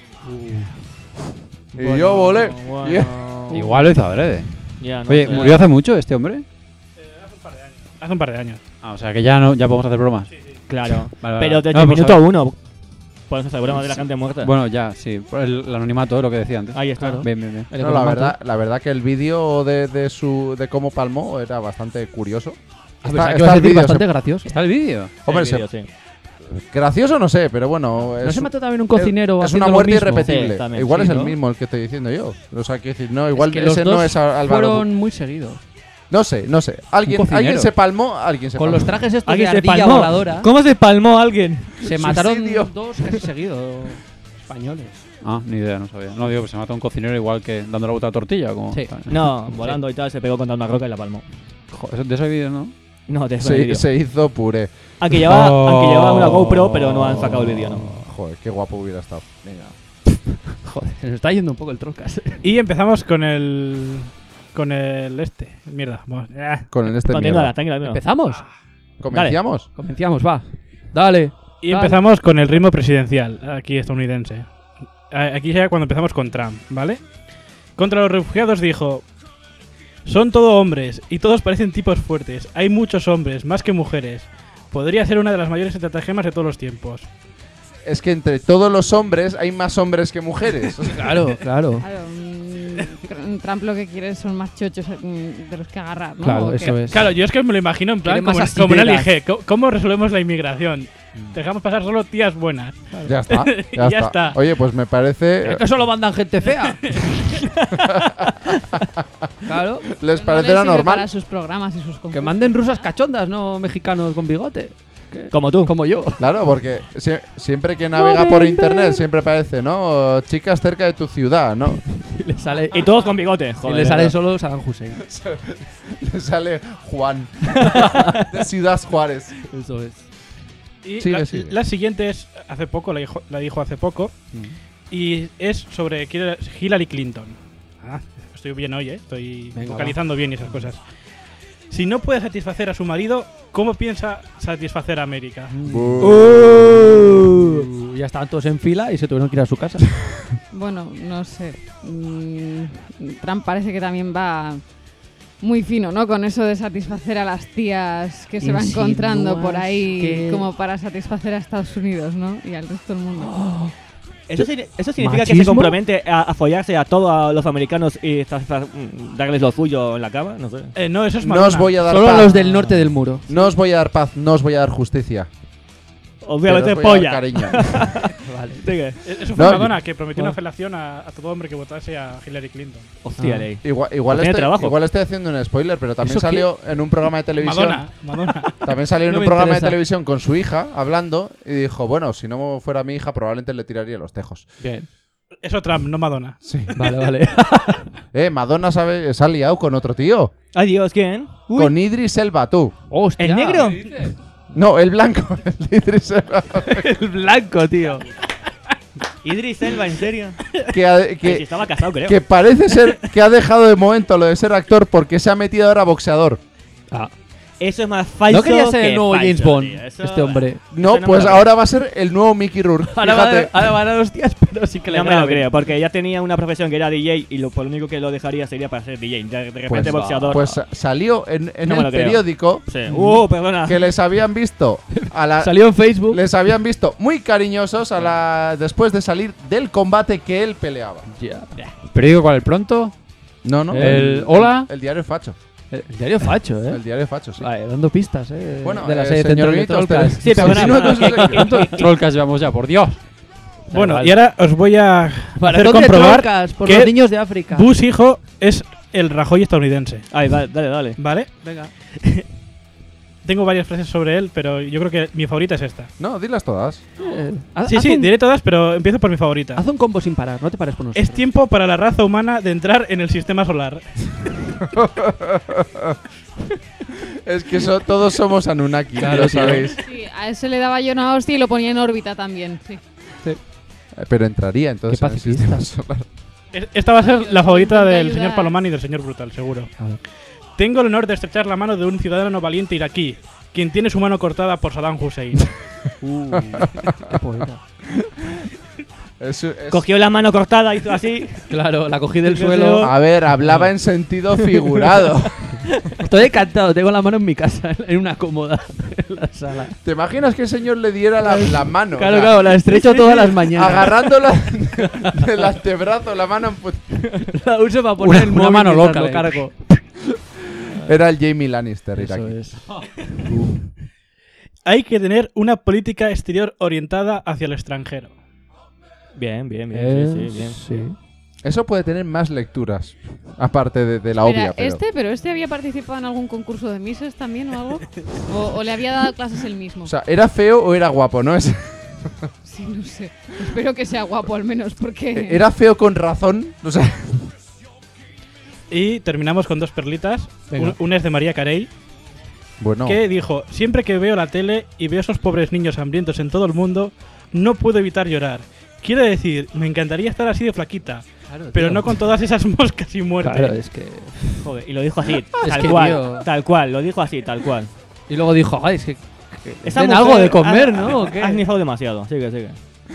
Y yo volé. Bueno, Yeah. Igual lo hizo adrede. ya, no Oye, sé. ¿murió hace mucho este hombre? Hace un par de años. Ah, o sea que ya no ya podemos hacer bromas. Claro. Vale, vale, Pero vale. desde No, el pues minuto a ver. uno. Por eso celebramos de la gente muerta. Bueno, ya, sí. Por el, el anonimato, lo que decía antes. Ahí está. Bien, bien, bien. El No, la economato. verdad, la verdad que el vídeo de, de su de cómo palmó era bastante curioso. Ah, Está- pensaba que está iba a el decir vídeo, bastante se- gracioso. ¿Está el vídeo? Hombre, El se- vídeo, sí. gracioso no sé, pero bueno. ¿No es- se mató también un cocinero Es, es una haciendo lo muerte mismo? irrepetible. Sí, también. Igual Sí, es el ¿no? mismo el que estoy diciendo yo. O sea, quiero decir, no, igual Es que los ese dos no es Al- Álvaro. fueron muy seguidos. No sé, no sé. Alguien, cocinero. alguien se palmó, alguien se Con palmó. los trajes estos de ¿Alguien se ardilla palmó? voladora ¿Cómo se palmó alguien? se mataron Suicidio. dos casi seguidos españoles. Ah, ni idea, no sabía. No digo que se mata un cocinero igual que dando la vuelta a la tortilla. Como... Sí. No, volando y tal, se pegó contra una roca y la palmó. Joder, de ese vídeo, ¿no? No, te Se, se hizo puré. Aunque llevaba, Oh. aunque llevaba una GoPro, pero no han sacado el vídeo, ¿no? Joder, qué guapo hubiera estado. Joder, se nos está yendo un poco el troncas. Y empezamos con el... Con el este. Mierda. Bueno, ah. Con el este Continúa, mierda. tranquila, tranquila. ¿Empezamos? ¿Comenciamos? Comenciamos, va. Dale. Y Dale. empezamos con el ritmo presidencial, aquí estadounidense. A- Aquí ya cuando empezamos con Trump, ¿vale? Contra los refugiados dijo: son todo hombres y todos parecen tipos fuertes. Hay muchos hombres, más que mujeres. Podría ser una de las mayores estratagemas de todos los tiempos. Es que entre todos los hombres hay más hombres que mujeres. Claro, claro. Claro, mm, Tr- Trump lo que quiere son más chochos mm, de los que agarrar, ¿no? Claro, ¿O qué? eso es. Claro, yo es que me lo imagino en plan Quiere más como, como en el I asideras. G. ¿Cómo- ¿Cómo resolvemos la inmigración? Dejamos pasar solo tías buenas. ya está, ya, Ya está. está. Oye, pues me parece. ¿Es que solo mandan gente fea? Claro. ¿Les No le parecerá sirve normal? para sus programas y sus concursos. Que manden rusas cachondas, no mexicanos con bigote. Como tú. Como yo. Claro, porque sie- siempre que navega por internet siempre aparece, ¿no? Chicas cerca de tu ciudad, ¿no? Y le sale, Y todos con bigote, y joder. le sale solo Saddam Hussein. Le sale Juan de Ciudad Juárez. Eso es. Y Sigue, la, sigue. la siguiente es hace poco, la dijo, la dijo hace poco, y es sobre Hillary- Hillary Clinton. Ah, estoy bien hoy, ¿eh? Estoy Venga, vocalizando bien y esas cosas. Si no puede satisfacer a su marido, ¿cómo piensa satisfacer a América? Uh, ya estaban todos en fila y se tuvieron que ir a su casa. Bueno, no sé. Mm, Trump parece que también va muy fino, ¿no? Con eso de satisfacer a las tías que se va Insinúas encontrando por ahí que- como para satisfacer a Estados Unidos, ¿no? Y al resto del mundo. ¿Eso, signi- eso significa que se ¿Machismo? compromete a, a follarse a todos los americanos y satisfa- mm, darles lo suyo en la cama? No sé. Eh, no, eso es No Madonna. os voy a dar Solo paz. los del norte del muro. No os voy a dar paz, no os voy a dar justicia. Obviamente pero os voy a polla. dar cariño. Vale. Sigue. Eh, Eso fue No, Madonna, que prometió ¿Cuál? una felación a, a todo hombre que votase a Hillary Clinton. Hostia, Ah. ley. Igual, igual, No tiene estoy, trabajo. igual estoy haciendo un spoiler, pero también ¿Eso qué? salió en un programa de televisión. Madonna, Madonna. También salió en No un me programa interesa. de televisión con su hija hablando y dijo, bueno, si no fuera mi hija probablemente le tiraría los tejos. Bien. Eso Trump, no Madonna. Sí. Vale, vale. Eh, Madonna sabe, se ha liado con otro tío. Adiós, ¿quién? Uy, Con Idris Elba, tú. Hostia. ¿el negro? No, el blanco. El de Idris Elba. El blanco, tío. Idris Elba, ¿en serio? Que, ha- Que que, si estaba casado, creo. que parece ser que ha dejado de momento lo de ser actor porque se ha metido ahora boxeador. Ah. Eso es más falso. No quería ser que el nuevo falso, James Bond, tío. Eso- este hombre. No, Eso no pues me lo ahora va a ser el nuevo Mickey Rourke. Ahora van, a, Fíjate. ahora van a los días, pero sí que le No me lo graben. creo, porque ya tenía una profesión que era D J y lo, por lo único que lo dejaría sería para ser D J. De, de repente Pues, boxeador. pues salió en, en No me el lo creo. periódico Sí. Uh, perdona. que les habían visto a la, Salió en Facebook. les habían visto muy cariñosos a la después de salir del combate que él peleaba. Ya. ¿Periódico cuál? ¿El Pronto? No, no. El Hola. El diario Facho. El diario facho, ¿eh? El diario Facho, sí. Vale, dando pistas, ¿eh? Bueno, de la eh, serie señor central de Mitos, Trollcast. te- Sí, pero continúa bueno, con su sección. ¿Cuántos Trollcast llevamos ya? Por Dios. Bueno, vale. y ahora os voy a Para hacer comprobar por que los niños de África. Bush hijo es el Rajoy estadounidense. Ay, va- dale, dale. ¿Vale? Venga. Tengo varias frases sobre él, pero yo creo que mi favorita es esta. No, dilas todas. Eh, haz- Sí, haz sí, un, diré todas, pero empiezo por mi favorita. haz un combo sin parar, no te pares por nosotros. Es tiempo para la raza humana de entrar en el sistema solar. Es que so- todos somos Anunnaki, Claro, lo tío. sabéis. Sí, a ese le daba yo una hostia y lo ponía en órbita también. Sí. Eh, Pero entraría entonces Qué en el sistema solar. Es- Esta va a ser la favorita Intenta del ayudar. señor Palomán y del señor Brutal, seguro. A ver. Tengo el honor de estrechar la mano de un ciudadano valiente iraquí, quien tiene su mano cortada por Saddam Hussein. Uh, qué poeta. Es- es- Cogió la mano cortada, hizo así. Claro, la cogí del Yo suelo. creo- A ver, hablaba en sentido figurado. Estoy encantado, tengo la mano en mi casa, en una cómoda en la sala. ¿Te imaginas que el señor le diera la, la mano? Claro, O sea, claro, la estrecho todas las mañanas. Agarrándola del antebrazo, la mano. Pues, La uso para poner Una- el una móvil mano mientras loca, lo eh. cargo. era el Jamie Lannister Eso iraquí. es. Hay que tener una política exterior orientada hacia el extranjero. Bien, bien, bien. Eh, sí, sí, bien. sí. Eso puede tener más lecturas, aparte de, de la Espera, obvia. Pero... este, pero este había participado en algún concurso de Misses también o algo. O, o le había dado clases él mismo. O sea, ¿era feo o era guapo? ¿No? Es... Sí, no sé. Espero que sea guapo al menos, porque. ¿Era feo con razón? O sea, Y terminamos con dos perlitas. Venga. Un- Una es de María Carey, bueno. que dijo: siempre que veo la tele y veo esos pobres niños hambrientos en todo el mundo, no puedo evitar llorar. Quiero decir, me encantaría estar así de flaquita, Claro, pero tío. no con todas esas moscas y muerte. Claro, es que. Joder, y lo dijo así, Es tal que, cual. tío. Tal cual, lo dijo así, tal cual. Y luego dijo, ay, es que. que Esa den mujer algo de comer, ha- ¿no? ¿O ha- qué? Ha snifado demasiado. Sigue, sigue.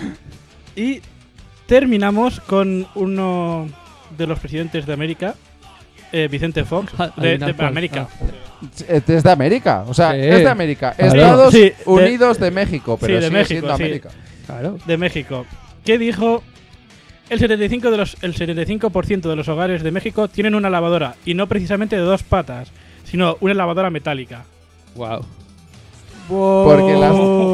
Y terminamos con uno de los presidentes de América, eh, Vicente Fox, Ah, de, adivinar de cuál. América. Eh, Es de América. O sea, Sí. es de América. Claro. Estados Sí, de- Unidos de México, pero Sí, de sigue México, siendo sí. América. Claro. De México, que dijo: el setenta y cinco, de los, el setenta y cinco por ciento de los hogares de México tienen una lavadora, y no precisamente de dos patas, sino una lavadora metálica. Wow. Porque las.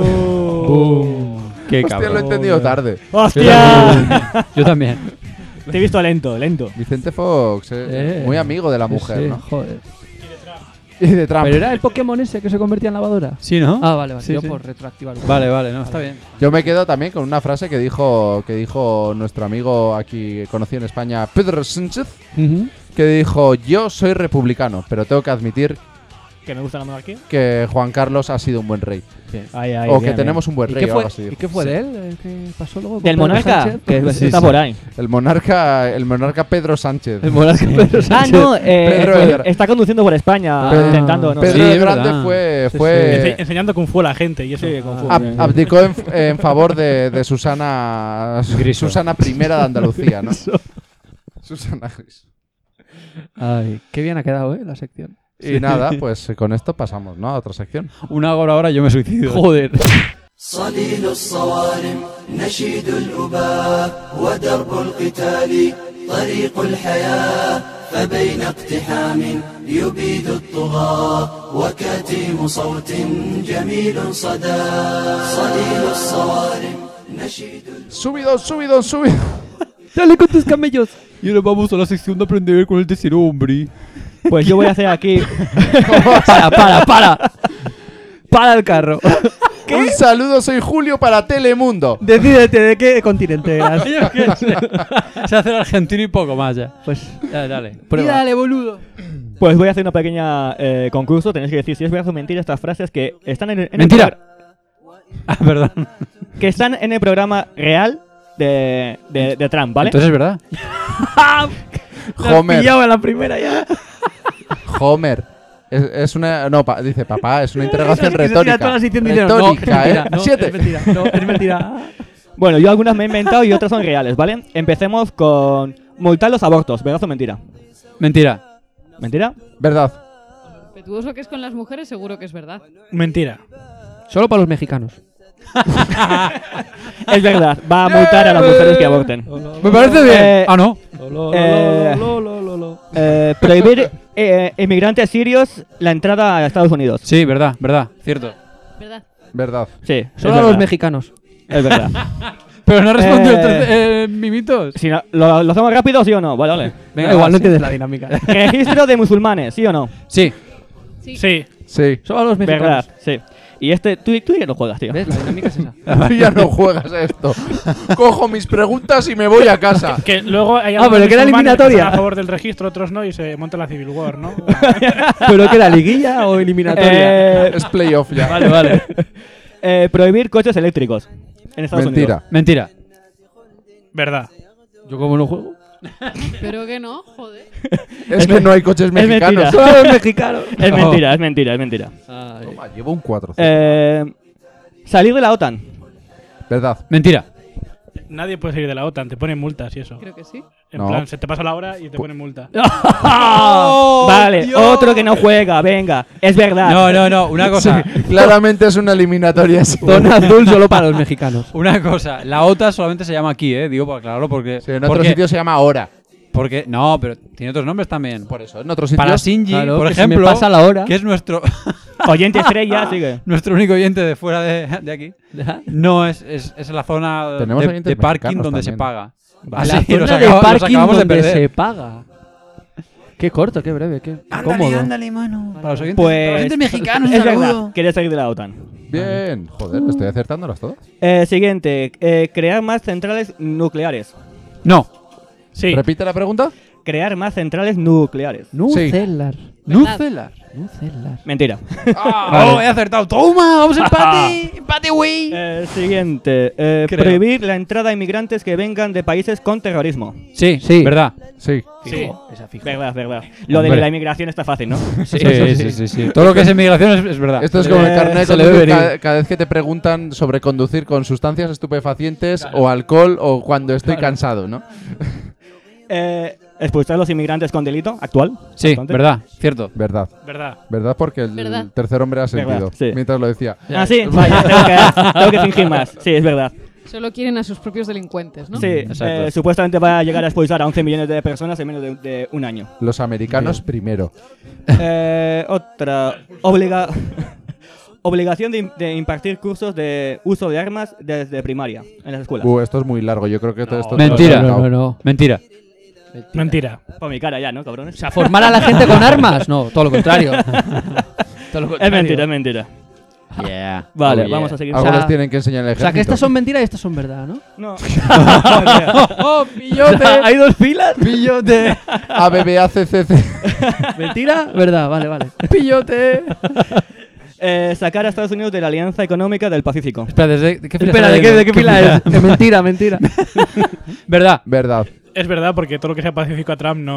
Boom. Qué Hostia, cabrón. lo he entendido tarde. ¡Hostia! Yo también. Te he visto lento, lento. Vicente Fox, eh, Eh. muy amigo de la Sí, mujer, sí, ¿no? Joder. Y de Trump. Pero era el Pokémon ese que se convertía en lavadora. Sí, ¿no? Ah, vale, vale. Sí, Yo sí. por retroactivar. Vale, vale, no, está bien. Yo me quedo también con una frase que dijo que dijo nuestro amigo aquí conocido en España, Pedro Sánchez, Ujú. que dijo: yo soy republicano, pero tengo que admitir Que me gusta la monarquía. que Juan Carlos ha sido un buen rey. Ahí, ahí, o bien, que tenemos un buen ¿Y rey, qué o fue, algo así. ¿y qué fue Sí. de él? Eh, ¿Qué pasó luego? con ¿Del Pedro monarca? Sánchez? Que Sí, está sí. por ahí. El monarca, el monarca Pedro Sánchez. El monarca Pedro Ah, Sánchez. no, eh, Pedro fue- era- está conduciendo por España, Ah, intentando. No, Pedro Sí, el es Grande verdad. fue, Sí, fue Ense- enseñando Kung Fu a la gente y eso. Sí, con Ah, ab- bien. abdicó en, en favor de, de Susana Griso. Susana I de Andalucía, ¿no? Susana Griso. Ay, qué bien ha quedado, ¿eh? La sección. Y nada, pues con esto pasamos, ¿no? A otra sección. Una hora ahora yo me suicido. Joder. صليل الصوارم نشيد الأباء ودرب القتال طريق الحياة فبين اقتحام يبيد الطغاة وكتيم صوت جميل صدى صليل الصوارم نشيد Subido, subido, subido. Dale con tus camellos. Y ahora vamos a la sección de aprender con el tercer hombre. Pues yo voy a hacer aquí. Para, para, para. Para el carro. Un saludo, soy Julio para Telemundo. Decídete de qué continente eras. Yo qué sé. Se hace el argentino y poco más ya. Pues, Dale, dale. prueba. Dale, boludo. Pues voy a hacer una pequeña eh, concurso. Tenéis que decir si es verdad o mentira estas frases que están en el, en Mentira. el progr- Ah, perdón. que están en el programa real de, de, de Trump, ¿vale? Entonces es verdad. Homer. Pillado en la primera ya. Homer. Es, es una. No, pa- dice papá, es una interrogación Eso sí que se tira retórica. toda la sección diciendo, Retórica, no, es ¿eh? mentira, no, Siete. es mentira, no, es mentira. Bueno, yo algunas me he inventado y otras son reales, ¿vale? Empecemos con multar los abortos, ¿verdad o mentira? Mentira. ¿Mentira? Verdad. Respetuoso que es con las mujeres, seguro que es verdad. Mentira. Solo para los mexicanos. Es verdad, va a multar a las mujeres que aborten. Me parece bien. Eh, ah, no. Eh, eh, prohibir eh, inmigrantes sirios la entrada a Estados Unidos. Sí, verdad, verdad. Cierto. ¿Verdad? Verdad. Sí, Solo es a los verdad. mexicanos. Es verdad. Pero no ha respondido Eh, el tercer- eh, Mimitos. Si no- ¿lo, ¿Lo hacemos rápido, sí o no? Vale, vale. Venga, Da igual, va, no sí. entiendes la dinámica. Registro de musulmanes, ¿sí o no? Sí. Sí. Sí. Sí. Solo a los mexicanos. Verdad, sí. Y este, tú, tú ya no juegas, tío. ¿Ves? La dinámica es esa. Tú ya no juegas a esto. Cojo mis preguntas y me voy a casa. Que luego hay Ah, algunos pero que era musulmanes eliminatoria. están a favor del registro, otros no, y se monta la Civil War, ¿no? ¿Pero que era liguilla o eliminatoria? Eh, Es playoff ya. vale, vale. Eh, prohibir coches eléctricos en Estados Mentira. Unidos. Mentira. Verdad. Yo como no juego. Pero que no, joder. Es que no hay coches mentira. mexicanos. Solo a los mexicanos. Es No. mentira, es mentira, es mentira. Ay. Toma, llevo un cuatro. Eh, salir de la OTAN. Verdad. Mentira. Nadie puede salir de la OTAN, te ponen multas y eso. Creo que sí. En No. plan, se te pasa la hora y te ponen multa. Vale, Dios. otro que no juega, venga. Es verdad. No, no, no. Una cosa. Claramente es una eliminatoria. Sí. Zona azul solo para los mexicanos. Una cosa. La OTA solamente se llama aquí, ¿eh? Digo para aclararlo porque. Sí, en otro porque, sitio se llama hora. porque no, pero tiene otros nombres también. Por eso, en otros sitios. Para Shinji, Claro, por que se me ejemplo, pasa la hora. que es nuestro Oyente estrella, sigue. nuestro único oyente de fuera de, de aquí. No es, es, es la zona Tenemos de, oyentes de parking mexicanos donde se también. paga. A Ah, la sí, zona los de acabo- los parking acabamos de donde perder. se paga. Qué corto, qué breve, qué cómodo. mano. Para los oyentes, Pues. para los oyentes mexicanos, Es un saludo. verdad, quieres salir de la OTAN. Bien. Joder, estoy acertándolas todas. Eh, siguiente, eh, crear más centrales nucleares. No. Sí. Repite la pregunta. Crear más centrales nucleares. Nucelar. Nucelar. Nucelar. Mentira. ¡Oh, he acertado! ¡Toma! ¡Vamos empate! ¡Empate, güey! Eh, siguiente, eh, Creo. prohibir la entrada a inmigrantes que vengan de países con terrorismo. Sí, Sí. ¿verdad? Sí. Sí. Esa fija. Verdad, verdad. Lo de Hombre. la inmigración está fácil, ¿no? Sí, sí, sí, sí. Todo lo que es inmigración es, es verdad. Esto es como el Eh, carnet de se le ve conducir, venir. cada, cada vez que te preguntan sobre conducir con sustancias estupefacientes o alcohol o cuando estoy cansado, ¿no? Eh, expulsar a los inmigrantes con delito actual. Sí, Bastante. verdad, cierto. Verdad. Verdad. Verdad porque el Verdad. tercer hombre ha sentido Verdad, sí. mientras lo decía. Ah, sí, vaya, tengo que, tengo que fingir más. Sí, es verdad. Solo quieren a sus propios delincuentes, ¿no? Sí, Exacto. eh, supuestamente va a llegar a expulsar a once millones de personas en menos de, de un año. Los americanos primero. Eh, otra. Obliga obligación de, im- de impartir cursos de uso de armas desde primaria en las escuelas. Uh, esto es muy largo. Yo creo que todo esto... Mentira. No, no, no. Mentira. Mentira. Por mi cara ya, ¿no, cabrones? O sea, formar a la gente con armas. No, todo lo contrario. Todo lo Es contrario. mentira, es mentira. Yeah. Vale, Oh, yeah. vamos a seguir. Algunos O sea- tienen que enseñar el O ejército. sea, que estas son mentiras y estas son verdad, ¿no? No. ¡Oh, pillote! ¿Hay dos filas? ¡Pillote! A B B A C C C. ¿Mentira? Verdad, vale, vale. ¡Pillote! Eh, sacar a Estados Unidos de la Alianza Económica del Pacífico. Espera, ¿desde de qué fila Espera, está ¿de qué, leyendo? de qué fila es? Eh, mentira, mentira. ¿Verdad? Verdad. Es verdad, porque todo lo que sea pacífico a Trump no.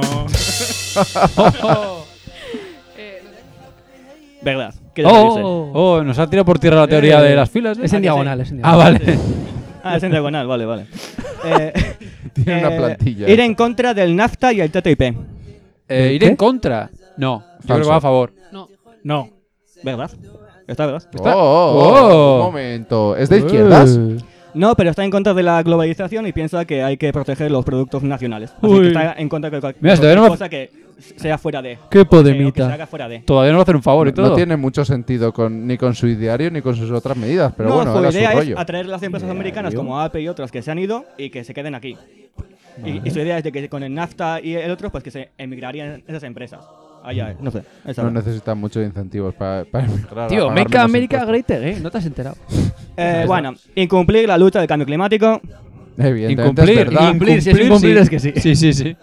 Eh, Verdad. ¿Quieres decirse? Oh, Oh, nos ha tirado por tierra la teoría de las filas. ¿eh? Es en ¿A que diagonal, sí? es en Ah, diagonal. vale. Ah, es en diagonal, vale, vale. Eh, Tiene una eh, plantilla. Ir en contra del NAFTA y el T T I P. Eh, ¿Ir ¿Qué? en contra? No. Yo creo Falso. que va a favor. no. No. ¿Verdad? ¿Está verdad? Oh, oh, oh, Oh. un momento. ¿Es de izquierdas? Eh. No, pero está en contra de la globalización y piensa que hay que proteger los productos nacionales. Así Uy. que está en contra de cualquier Mira, si todavía no me- cosa que sea fuera de. Qué O que podemita. se haga fuera de. Todavía no va a hacer un favor y No, todo. no tiene mucho sentido con, ni con su ideario ni con sus otras medidas, pero no, bueno, su era su idea es rollo. atraer las empresas americanas como Apple y otras que se han ido y que se queden aquí. Y, y su idea es de que con el NAFTA y el otro, pues que se emigrarían esas empresas. Allá, no sé. esa No era. necesitan muchos incentivos para, para emigrar. a Tío, pagar Make menos America impuestos. Great Again. ¿No te has enterado? Eh, bueno, incumplir la lucha del cambio climático. Evidentemente Incumplir, es verdad. incumplir, si es incumplir es que sí. Sí, sí, sí.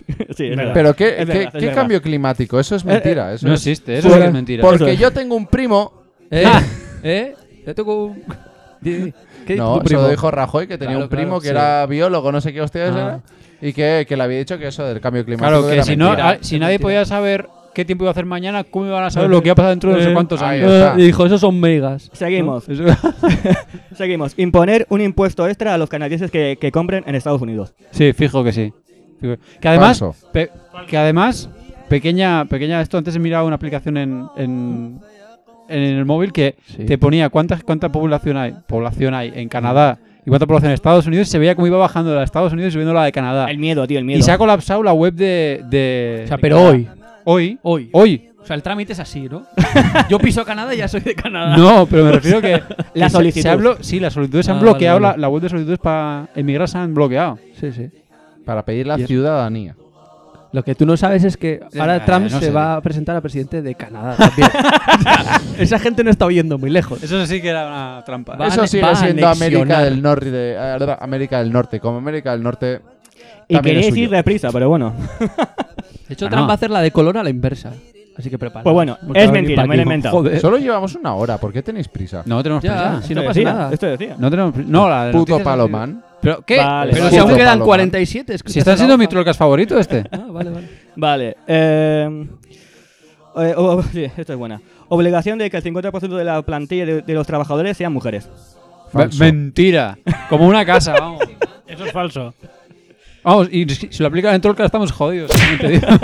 Sí, es verdad. Pero ¿qué, Es qué- verdad, es qué verdad. cambio climático? Eso es mentira. Eso No es- existe, eso Por- sí que es mentira. Porque yo tengo un primo. ¿Eh? ¿Eh? Yo tengo un... Di- di. ¿Qué dice No, tu eso primo? lo dijo Rajoy, que tenía Claro, un primo claro, que sí. era biólogo, no sé qué hostias Ah. era, y que, que le había dicho que eso del cambio climático Claro, que era si, no, mentira. ah, si nadie podía saber qué tiempo iba a hacer mañana, ¿cómo iban a saber lo que iba a pasar dentro de no sé cuántos Ahí años? está. Y dijo, esos son megas. Seguimos. Eso- Seguimos. Imponer un impuesto extra a los canadienses que, que compren en Estados Unidos. Sí, fijo que sí. Fijo. Que además, Falso. pe- que además, pequeña, pequeña esto, antes he mirado una aplicación en, en, en el móvil que Sí. te ponía cuánta, cuánta población hay, población hay en Canadá y cuánta población en Estados Unidos, y se veía cómo iba bajando de la de Estados Unidos y subiendo la de Canadá. El miedo, tío, el miedo. Y se ha colapsado la web de... de O sea, de pero Canadá. hoy. Hoy. Hoy. Hoy. O sea, el trámite es así, ¿no? Yo piso Canadá y ya soy de Canadá. No, pero me refiero que... La que se- solicitud. Se, ha blo- sí, las solicitudes se han Ah, bloqueado, vale, vale. La, la web de solicitudes para emigrar se han bloqueado. Sí, sí. Para pedir la Y eso. ciudadanía. Lo que tú no sabes es que ahora Eh, Trump no se sé. va a presentar a presidente de Canadá también. O sea, esa gente no está oyendo muy lejos. Eso sí que era una trampa. Va a Eso ane- sigue va a siendo América anexionar. del Norte. De, eh, América del Norte. Como América del Norte. Y también es queréis suyo. ir deprisa, pero bueno. De hecho, Ah, Trump no. va a hacer la de color a la inversa. Así que prepara. Pues bueno, es mentira, me lo he inventado. Joder. Solo llevamos una hora. ¿Por qué tenéis prisa? No tenemos Ya, prisa. si no Esto pasa decía, nada. Esto decía. No tenemos prisa. No, la de Puto noticias ha sido- Palomán. ¿Pero qué? Vale, Pero vale. si aún Puto quedan Palomán. cuarenta y siete. es que Si estás están siendo en mi la hoja. trolcas favorito este. Ah, vale, vale. Vale. Eh, eh, oh, sí, esto es buena. Obligación de que el cincuenta por ciento de la plantilla de, de los trabajadores sean mujeres. Falso. Me- Mentira. Como una casa, vamos. Eso es falso. Vamos, y si, si lo aplican en trolcas estamos jodidos. también te digo.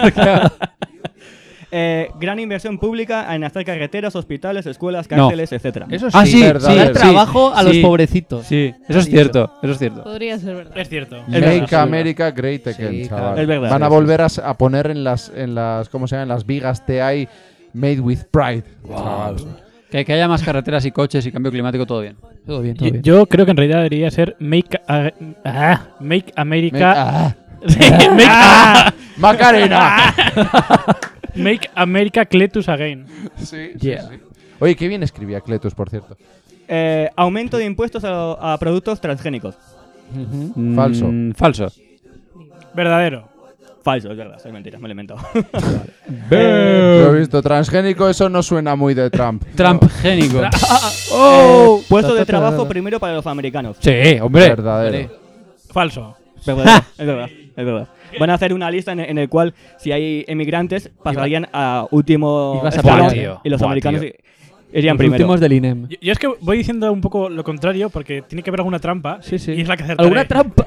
Eh, gran inversión pública en hacer carreteras, hospitales, escuelas, No. cárceles, etcétera. Eso sí. Ah, sí, verdadero. Da sí, trabajo sí, a los sí. pobrecitos. Sí, eso es Dicho. cierto. Eso es cierto. Podría ser verdad. Es cierto. Es verdad, Make es verdad. America Great Again, Sí, chaval. claro. Es verdad. Van a Sí, sí, volver a, s- a poner en las, en las, ¿cómo se llama? En las vigas T I Made with Pride. Chaval. Que, que haya más carreteras y coches y cambio climático, todo bien. Todo bien, todo Yo, bien. yo creo que en realidad debería ser Make, a- ah, make Make- America. ah, Sí, make, ah, Macarena. make America Cletus Again. Sí, sí, Yeah. sí. Oye, qué bien escribía Cletus, por cierto. Eh, aumento de impuestos a, a productos transgénicos. Mm, Falso. Falso. Verdadero. Falso, es verdad, es mentira, me lo he inventado. Lo he visto, transgénico, eso no suena muy de Trump. Trumpgénico. ¡Oh! Eh, puesto Ta, de ta, ta, trabajo ta. primero para los americanos. Sí, hombre. Verdadero. Falso. Verdadero, es verdad, es verdad. Van a hacer una lista en, en el cual si hay emigrantes pasarían a último Ibas a escalón poner, tío. y los Buah, americanos tío. irían Los primero. últimos del I N E M. Yo, yo es que voy diciendo un poco lo contrario porque tiene que haber alguna trampa. Sí, sí. Y es la que acertaré. ¿Alguna trampa?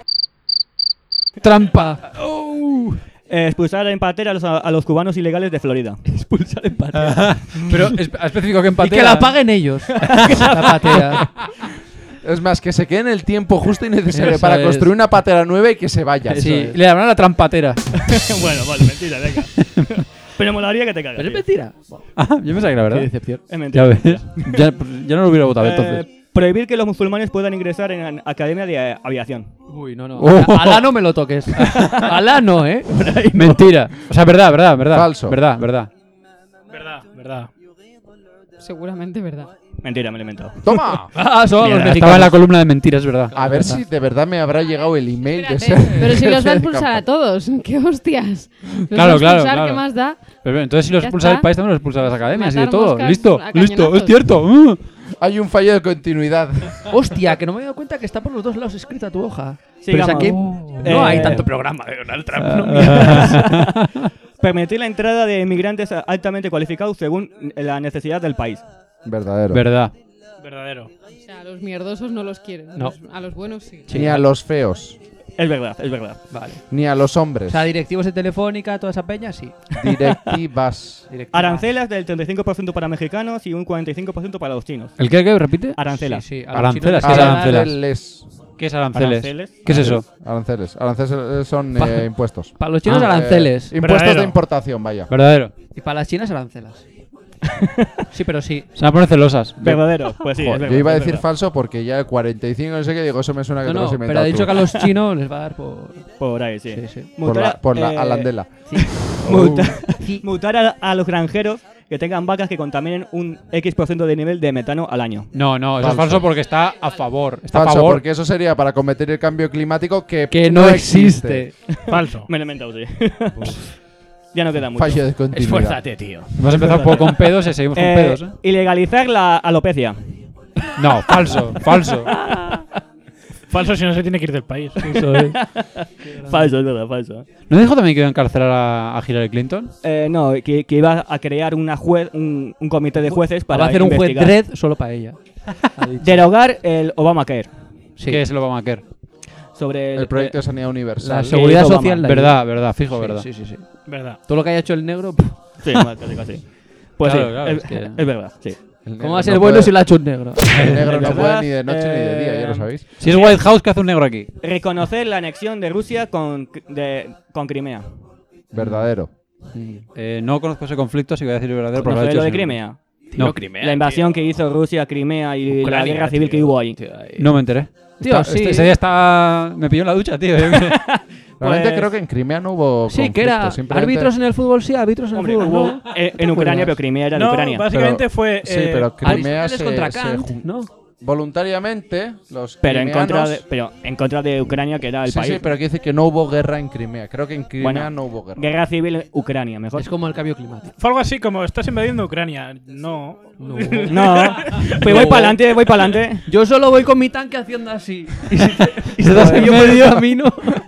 Trampa. Oh. Eh, expulsar en patera a los, a los cubanos ilegales de Florida. Expulsar en patera. Ah, Pero es- ha especificado que Y empate. que la paguen ellos. la patera. Es más, que se queden el tiempo justo y necesario Eso para es. construir una patera nueva y que se vaya. Sí, es. le llamarán la trampatera. Bueno, vale, mentira, venga. Pero molaría que te cagas. Pero es tío. mentira. Ah, yo pensaba que era Qué verdad. decepción. Es Ya mentira. ves. Ya, ya no lo hubiera votado Eh, entonces. prohibir que los musulmanes puedan ingresar en academia de eh, aviación. Uy, no, no. Oh. Alá no me lo toques. Alá no, ¿eh? Por ahí no. Mentira. O sea, verdad, verdad, verdad. Falso. Verdad, verdad. Verdad, verdad. Seguramente verdad. Mentira, me lo he inventado. ¡Toma! Ah, son los Mierda, mexicanos. estaba en la columna de mentiras, verdad. A ver si de verdad me habrá llegado el email de Espérate, ese. pero si los va a ese expulsar a campo. todos. ¿Qué hostias? Los Claro, va a claro, expulsar, claro. ¿qué más da? Pero entonces si los Ya expulsa del está. país, también los expulsa de las academias y de Matar todo. moscas Listo, a listo, cañonazos. es cierto. Uh. Hay un fallo de continuidad. Hostia, que no me he dado cuenta que está por los dos lados escrita tu hoja. Sigamos. Pero es aquí Oh. no hay Eh, tanto programa de Donald Trump. no mientas. Permitir la entrada de inmigrantes altamente cualificados según la necesidad del país. Verdadero. Verdad. Verdadero. O sea, a los mierdosos no los quieren. No. Los- a los buenos sí. Ni a los feos. Es verdad, es verdad. Vale. Ni a los O hombres. sea, directivos de Telefónica, toda esa peña, sí. Directivas. Directivas. Arancelas del treinta y cinco por ciento para mexicanos y un cuarenta y cinco por ciento para los chinos. ¿El qué, qué? ¿Repite? Arancelas. Sí, sí, a los Arancelas, chinos ¿qué es les arancelas? Aranceles. ¿Qué es aranceles? Aranceles. ¿Qué es eso? Aranceles. Aranceles son Pa- eh, impuestos. Para los chinos, Ah, aranceles. Eh, impuestos Verdadero. de importación, vaya. Verdadero. Y para las chinas, arancelas. Sí, pero sí. Se van a poner celosas. Verdadero, pues sí. Joder, es verdad, yo iba a es decir verdad. falso porque ya el cuarenta y cinco, no sé qué, digo, eso me suena que No, te lo no, has pero inventado ha dicho tú. que a los chinos les va a dar por... Por ahí, sí. Sí, sí. Por la, Mutar- por la eh, alandela. muta- mutar a, a los granjeros que tengan vacas que contaminen un X por ciento de nivel de metano al año. No, no, eso es Falso. falso porque está a favor. Está a Falso, favor. porque eso sería para combatir el cambio climático que, Que no existe. Falso. Me lo he inventado, sí. Ya no queda mucho. Fallo de continuidad. Esfuérzate, tío. Hemos empezado un poco con pedos y seguimos con Eh, pedos, ¿eh? Ilegalizar la alopecia. No, falso, falso. Falso si no se tiene que ir del país. Falso, es verdad, falso. ¿No dijo también que iba a encarcelar a, a Hillary Clinton? Eh, no, que, que iba a crear una juez, un, un comité de jueces para Va a hacer un juez investigar. dread solo para ella. Ha dicho. Derogar el Obamacare. Sí. ¿Qué es el Obamacare? Sobre el, El proyecto de sanidad universal. La seguridad hizo social. Obama. la Verdad, verdad, fijo, Sí, verdad. Sí, sí, sí. Verdad. Todo lo que haya hecho el negro. pff, Sí, casi, casi. Pues Claro, sí, claro, es, es que- es verdad, sí. El negro ¿Cómo va a ser no bueno puede- si lo ha hecho un negro? El negro no ¿Verdad? puede ni de noche ni de día, ya Eh, lo sabéis. Si es White House, ¿qué hace un negro aquí? Reconocer la anexión de Rusia con, de, con Crimea. Verdadero. Eh, no conozco ese conflicto, así que voy a decir verdadero. porque ¿Conocer lo lo he de hecho sin- Crimea? No, La invasión que hizo Rusia a Crimea y la guerra civil que hubo ahí. no me enteré. Tío, Está- sí. este- ese día estaba... Me pilló en la ducha, tío. Realmente Pues- creo que en Crimea no hubo Sí, que era conflicto, simplemente- árbitros en el fútbol, sí, árbitros en Hombre, el fútbol. hubo ¿no? eh, en Ucrania, pero Crimea era de No, Ucrania. básicamente Pero- fue. Sí, eh, pero Crimea Aristóteles se, contra se Kant, jun- ¿no? voluntariamente los Pero en, contra crimeanos- de, pero en contra de Ucrania, que era el sí, país. sí, pero quiere decir que no hubo guerra en Crimea. Creo que en Crimea Bueno, no hubo guerra. Guerra civil en Ucrania, mejor. Es como el cambio climático. Fue algo así como: estás invadiendo Ucrania. No. No. No, pues voy para adelante, voy para adelante. Yo solo voy con mi tanque haciendo así. Y si te, y se te hace en yo por el medio. camino.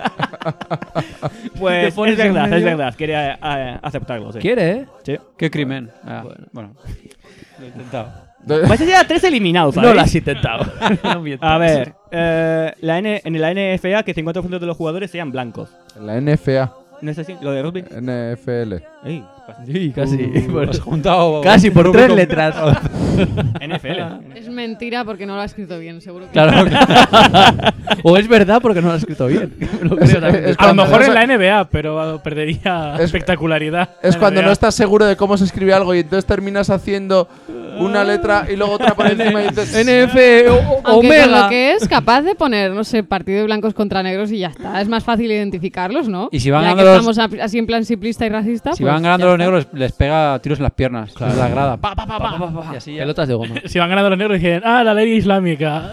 Pues te pones es verdad, en es medio. verdad. Quería eh, aceptarlo, sí. Quiere, ¿eh? Sí. ¿Qué crimen? Ah, bueno. Lo he intentado. Vais a llegar a tres eliminados, No ¿sabes? lo has intentado. No mientas. A ver, eh, la N, en la N F A que cincuenta por ciento de los jugadores sean blancos. En la N F A, ¿No es así? ¿Lo de rugby? N F L. Ey, Sí, casi. Por- Has juntado... casi por tres letras. N F L. Es mentira porque no lo ha escrito bien, seguro que Claro, O es verdad porque no lo has escrito bien. Lo creo también. es A lo cuando mejor no en se- la N B A, pero perdería Es- espectacularidad. Es La cuando N B A. no estás seguro de cómo se escribe algo y entonces terminas haciendo una letra y luego otra por encima y dices... N F o- Aunque con Omega. lo que es capaz de poner, no sé, partido de blancos contra negros y ya está. Es más fácil identificarlos, ¿no? Y si van ya que ganando los- estamos a- así en plan simplista y racista. si pues van ganando ya los está. negros, les pega tiros en las piernas. Claro. La grada. Pa, pa, pa, pa. Y así ya. Pelotas de goma. Si van ganando los negros, dicen: ah, la ley islámica.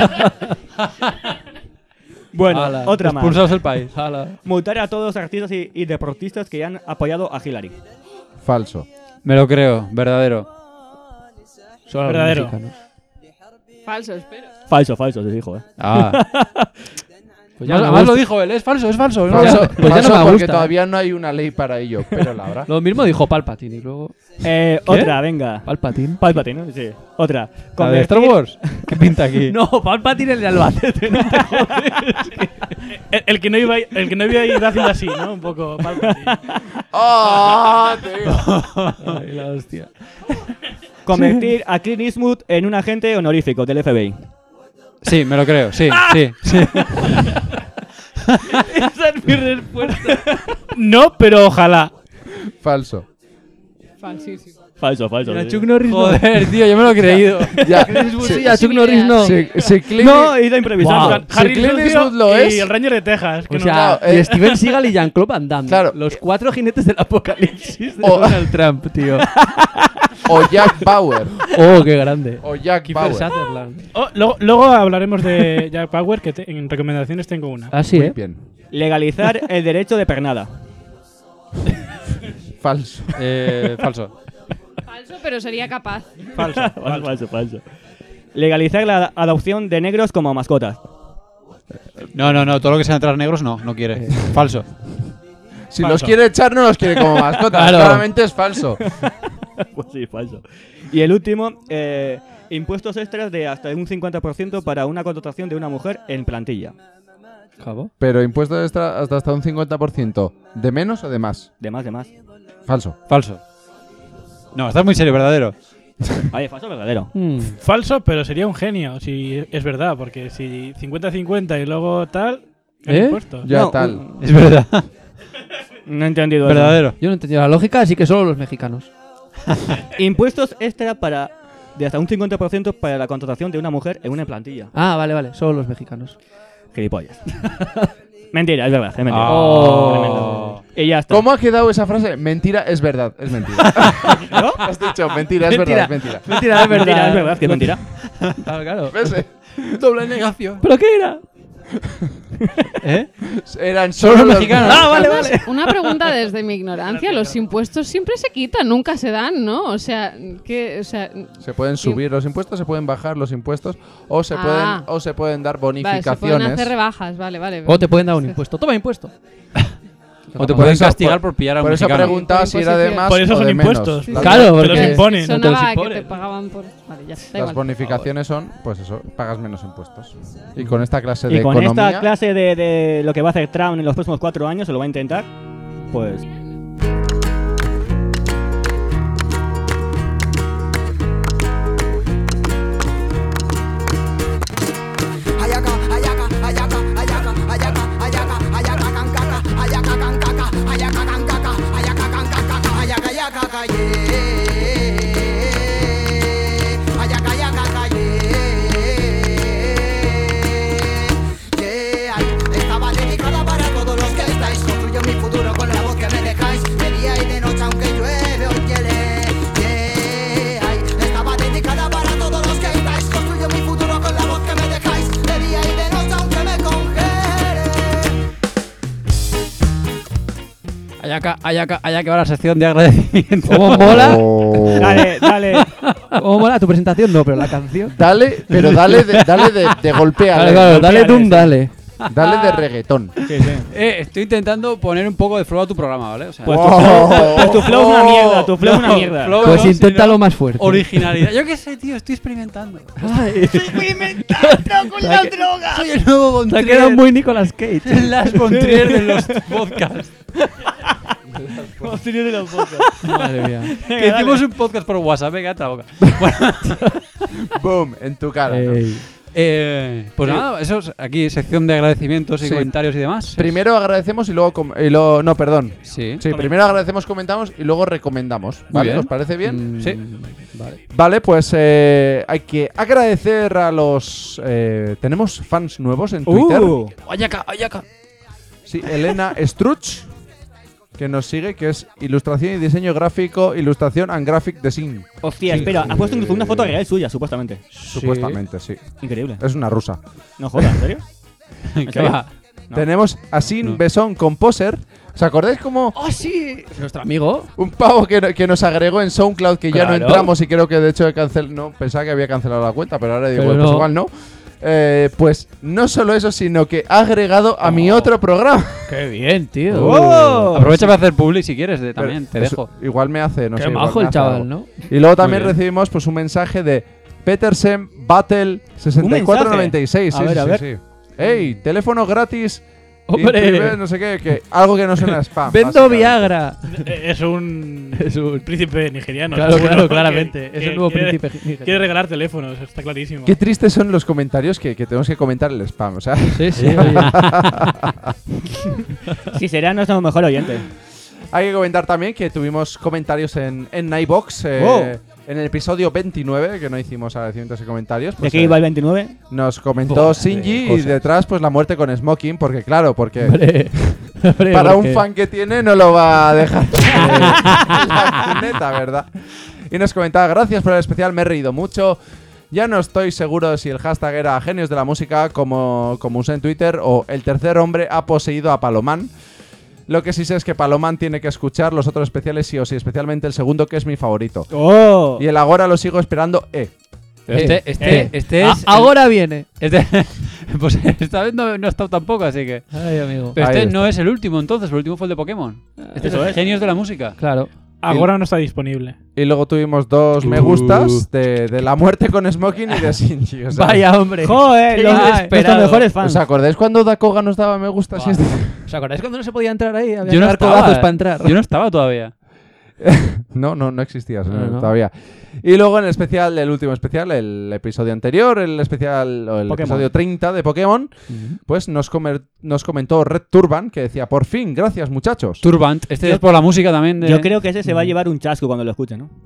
Bueno, Ala, otra más. Expulsados del país. Multar a todos los artistas y, y deportistas que han apoyado a Hillary. Falso. Me lo creo, verdadero. Solo los Verdadero. mexicanos. Falso, espero. Falso, falso, se dijo, eh. Ah. Pues ya Además, me además lo gusta. dijo él, es falso, es falso. Pues ya- Falso, pues ya no falso me porque gusta, ¿eh? todavía no hay una ley para ello, pero la habrá. Lo mismo dijo Palpatine y luego. Eh, otra, venga. Palpatine. Palpatine, ¿no? Sí. Otra. ¿La de Star Convertir- Wars? ¿Qué pinta aquí? No, Palpatine el de Albacete. No te el, el que no iba, el que no iba a ir haciendo así, ¿no? Un poco Palpatine. ¡Ah, tío! Ay, la hostia. Convertir a Clint Eastwood en un agente honorífico del F B I. Sí, me lo creo, sí, sí, sí. Esa es mi respuesta. No, pero ojalá. Falso. Falsísimo. Falso, falso. Mira, sí. Chuck Norris no. Joder, tío, yo me lo he creído. Ya, Sí, a Chuck Norris no. si, si Clint- No, he ido improvisando. Wow. Harry Clint Lucio Eastwood lo y es- el Ranger de Texas. Que O no- sea, Claro, eh. y Steven Seagal y Jean-Claude Van Damme. Claro. Los cuatro jinetes del apocalipsis de Oh. Donald Trump, tío. o Jack Bauer. Oh, qué grande. O Jack Kiefer Bauer. Sutherland. Oh, luego, luego hablaremos de Jack Bauer, que te- en recomendaciones tengo una. Ah, sí, Muy ¿eh? bien. Legalizar el derecho de pernada. Falso. Eh, falso. Falso, pero sería capaz. Falso. falso, falso, falso. Legalizar la adopción de negros como mascotas. No, no, no, todo lo que sea entrar negros no, no quiere. Falso. Si Falso. los quiere echar, no los quiere como mascotas. Claro. Claramente es falso. Pues sí, falso. Y el último, eh, impuestos extras de hasta un cincuenta por ciento para una contratación de una mujer en plantilla. ¿Cabo? Pero impuestos extra hasta, hasta un cincuenta por ciento. ¿De menos o de más? De más, de más. Falso. Falso. No, estás muy serio, verdadero. Oye, falso o verdadero. Hmm. Falso, pero sería un genio, si es verdad, porque si cincuenta cincuenta y luego tal, el ¿Eh? impuesto. Ya No, tal. un- Es verdad. No he entendido eso. Verdadero. Yo no he entendido la lógica, así que solo los mexicanos. Impuestos extra para de hasta un cincuenta por ciento para la contratación de una mujer en una plantilla. Ah, vale, vale, solo los mexicanos. Gilipollas. Mentira, es verdad, es mentira. Oh. Y ya está. ¿Cómo ha quedado esa frase? Mentira es verdad, es mentira. ¿No? Has dicho mentira es verdad, es mentira. Mentira, es verdad. Mentira, es verdad, que es mentira. Claro, claro. ¿Ves? Doble negación. ¿Pero qué era? ¿Eh? Eran Solo solo los los mexicanos. Ah, vale, vale. Una pregunta desde mi ignorancia. Los impuestos siempre se quitan, nunca se dan, ¿no? O sea, que, o sea, Se pueden subir los impuestos, se pueden bajar los impuestos o se Ah. pueden o se pueden dar vale, se bonificaciones. pueden hacer rebajas, vale, vale. O te pueden dar un Sí. impuesto. Toma impuesto. O te Por pueden eso- castigar por- por pillar a un Por eso mexicano. preguntaba Por si era de imposición. más Por eso o son de impuestos. menos. Claro, Te los porque- imponen. no te los Sonaba que imponen. te pagaban por... Vale, ya está Las igual. bonificaciones son, pues eso, pagas menos impuestos. Y con esta clase Y de con economía, esta clase de, de lo que va a hacer Trump en los próximos cuatro años, se lo va a intentar, pues... Ayaca, ayaca, ayaca, ayaca, ayaca, ayaca, ayaca, cancaca, ayaca, cancaca, ayaca, cancaca, ayaca, cancaca, ayaca, ayaca, calle. Ayaca, ayaca, calle. Yeah, estaba dedicada para todos los que estáis. Construyo mi futuro con la voz que me dejáis. De día y de noche aunque llueve o hiele. Yeah, estaba dedicada para todos los que estáis. Construyo mi futuro con la voz que me dejáis. De día y de noche aunque me congele. Ayaca, ayaca, ayaca, ahora sección de agradecimiento. ¿Cómo mola? Oh. Dale, dale. ¿Cómo mola tu presentación? No, pero la canción. Dale, pero dale de, dale de, de golpea, Dale, de- claro, dale golpea, Doom, sí. dale. dale de reggaetón. Sí, sí. Eh, estoy intentando poner un poco de flow a tu programa, ¿vale? O sea, Pues, Wow. tu flow, pues tu flow es una mierda, tu flow es una No, mierda. flow Pues no, inténtalo sino más fuerte. Originalidad. Yo qué sé, tío, estoy experimentando. Ay, con la droga. Soy el nuevo te ha Bontrier. quedado muy Nicolas Cage. Las Bontrier de los podcasts. de los podcasts. Madre mía. Que hicimos un podcast por WhatsApp, venga, la boca. Bueno, Boom, en tu cara. ¿no? Ey. eh, pues nada, eso es aquí, sección de agradecimientos y Sí. comentarios y demás. Primero agradecemos y luego, com- y luego no, perdón. Sí. Sí, primero agradecemos, comentamos y luego recomendamos. ¿Vale? bien. ¿Os parece bien? Mm, Sí. Vale. Vale, pues eh, hay que agradecer a los... eh, tenemos fans nuevos en Twitter. Uh, Ayaca, ayaca. Sí, Elena Struch, que nos sigue, que es ilustración y diseño gráfico, ilustración and graphic design. hostia, Sí. espera, has puesto una foto real suya, supuestamente. Supuestamente, sí. Increíble. Es una rusa. No jodas, ¿en serio? ¿En ¿Qué serio? va? No. Tenemos a Sin No. Besón Composer. ¿Os acordáis como ¡Oh, sí! Nuestro amigo. un pavo que, que nos agregó en SoundCloud que ya no Claro. entramos y creo que de hecho he cancelado? No, pensaba que había cancelado la cuenta, pero ahora digo, Pero pues no. igual no. Eh, pues no solo eso, sino que ha agregado a mi otro programa. ¡Qué bien, tío! ¡Oh! Aprovecha para hacer public si quieres, de- también, te Eso dejo. Igual me hace, no Qué sé. igual majo me el hace chaval, algo. ¿no? Y luego también bien. recibimos pues un mensaje de Petersen Battle sesenta y cuatro noventa y seis. A Sí, ver, sí, a sí, ver. sí. ¡Ey! Teléfono gratis. ¡Hombre! imprime, no sé qué, que algo que no suena a spam. ¡Vendo básicamente. Viagra! Eh, Es un, Es un- príncipe nigeriano. Claro, seguro, claro, que- claramente. Es que el nuevo quiere- príncipe. Quiere regalar teléfonos, está clarísimo. Qué tristes son los comentarios que, que tenemos que comentar el spam. O sea, Sí, sí, oye. Si será nuestro mejor oyente. hay que comentar también que tuvimos comentarios en, en Nightbox. eh, Oh. En el episodio veintinueve, que no hicimos agradecimientos y comentarios. ¿De Pues, qué eh, iba el veintinueve? nos comentó Buah, Shinji y cosas. detrás pues la muerte con Smoking, porque claro, porque Hombre, hombre, para un porque- fan que tiene no lo va a dejar en la cuneta, ¿verdad? Y nos comentaba, gracias por el especial, me he reído mucho. Ya no estoy seguro si el hashtag era Genios de la Música, como, como usé en Twitter, o el tercer hombre ha poseído a Palomán. Lo que sí sé es que Palomán tiene que escuchar los otros especiales sí o sí, especialmente el segundo, que es mi favorito. ¡Oh! Y el Agora lo sigo esperando, eh. Pero este, este, eh. este A- es. el- ahora viene. este- pues esta vez no, no ha estado tampoco, así que. Ay, amigo. Pero Ahí este está. no es el último, entonces. El último fue el de Pokémon. Este Eso es el es. Genios de la Música. Claro. Ahora no está disponible. Y luego tuvimos dos me gustas de, de la muerte con Smoking y de Shinji. O sea, Vaya, hombre. ¡Joder! Qué Los, inesperado. nuestros mejores fans. ¿os acordáis cuando Dakoga nos daba me gusta? Buah. Sí, ¿Os acordáis cuando no se podía entrar ahí? Había Yo que no dar estaba. codazos para entrar. Yo no estaba todavía. No, no, no existías No, eh, no. todavía. Y luego en el especial, el último especial, el episodio anterior, el especial, o el Pokémon. episodio treinta de Pokémon, pues nos, comer- nos comentó Red Turban que decía, por fin, gracias muchachos. Turbant. Este Yo- es por la música también. De... Yo creo que ese se va a llevar un chasco cuando lo escuche, ¿no?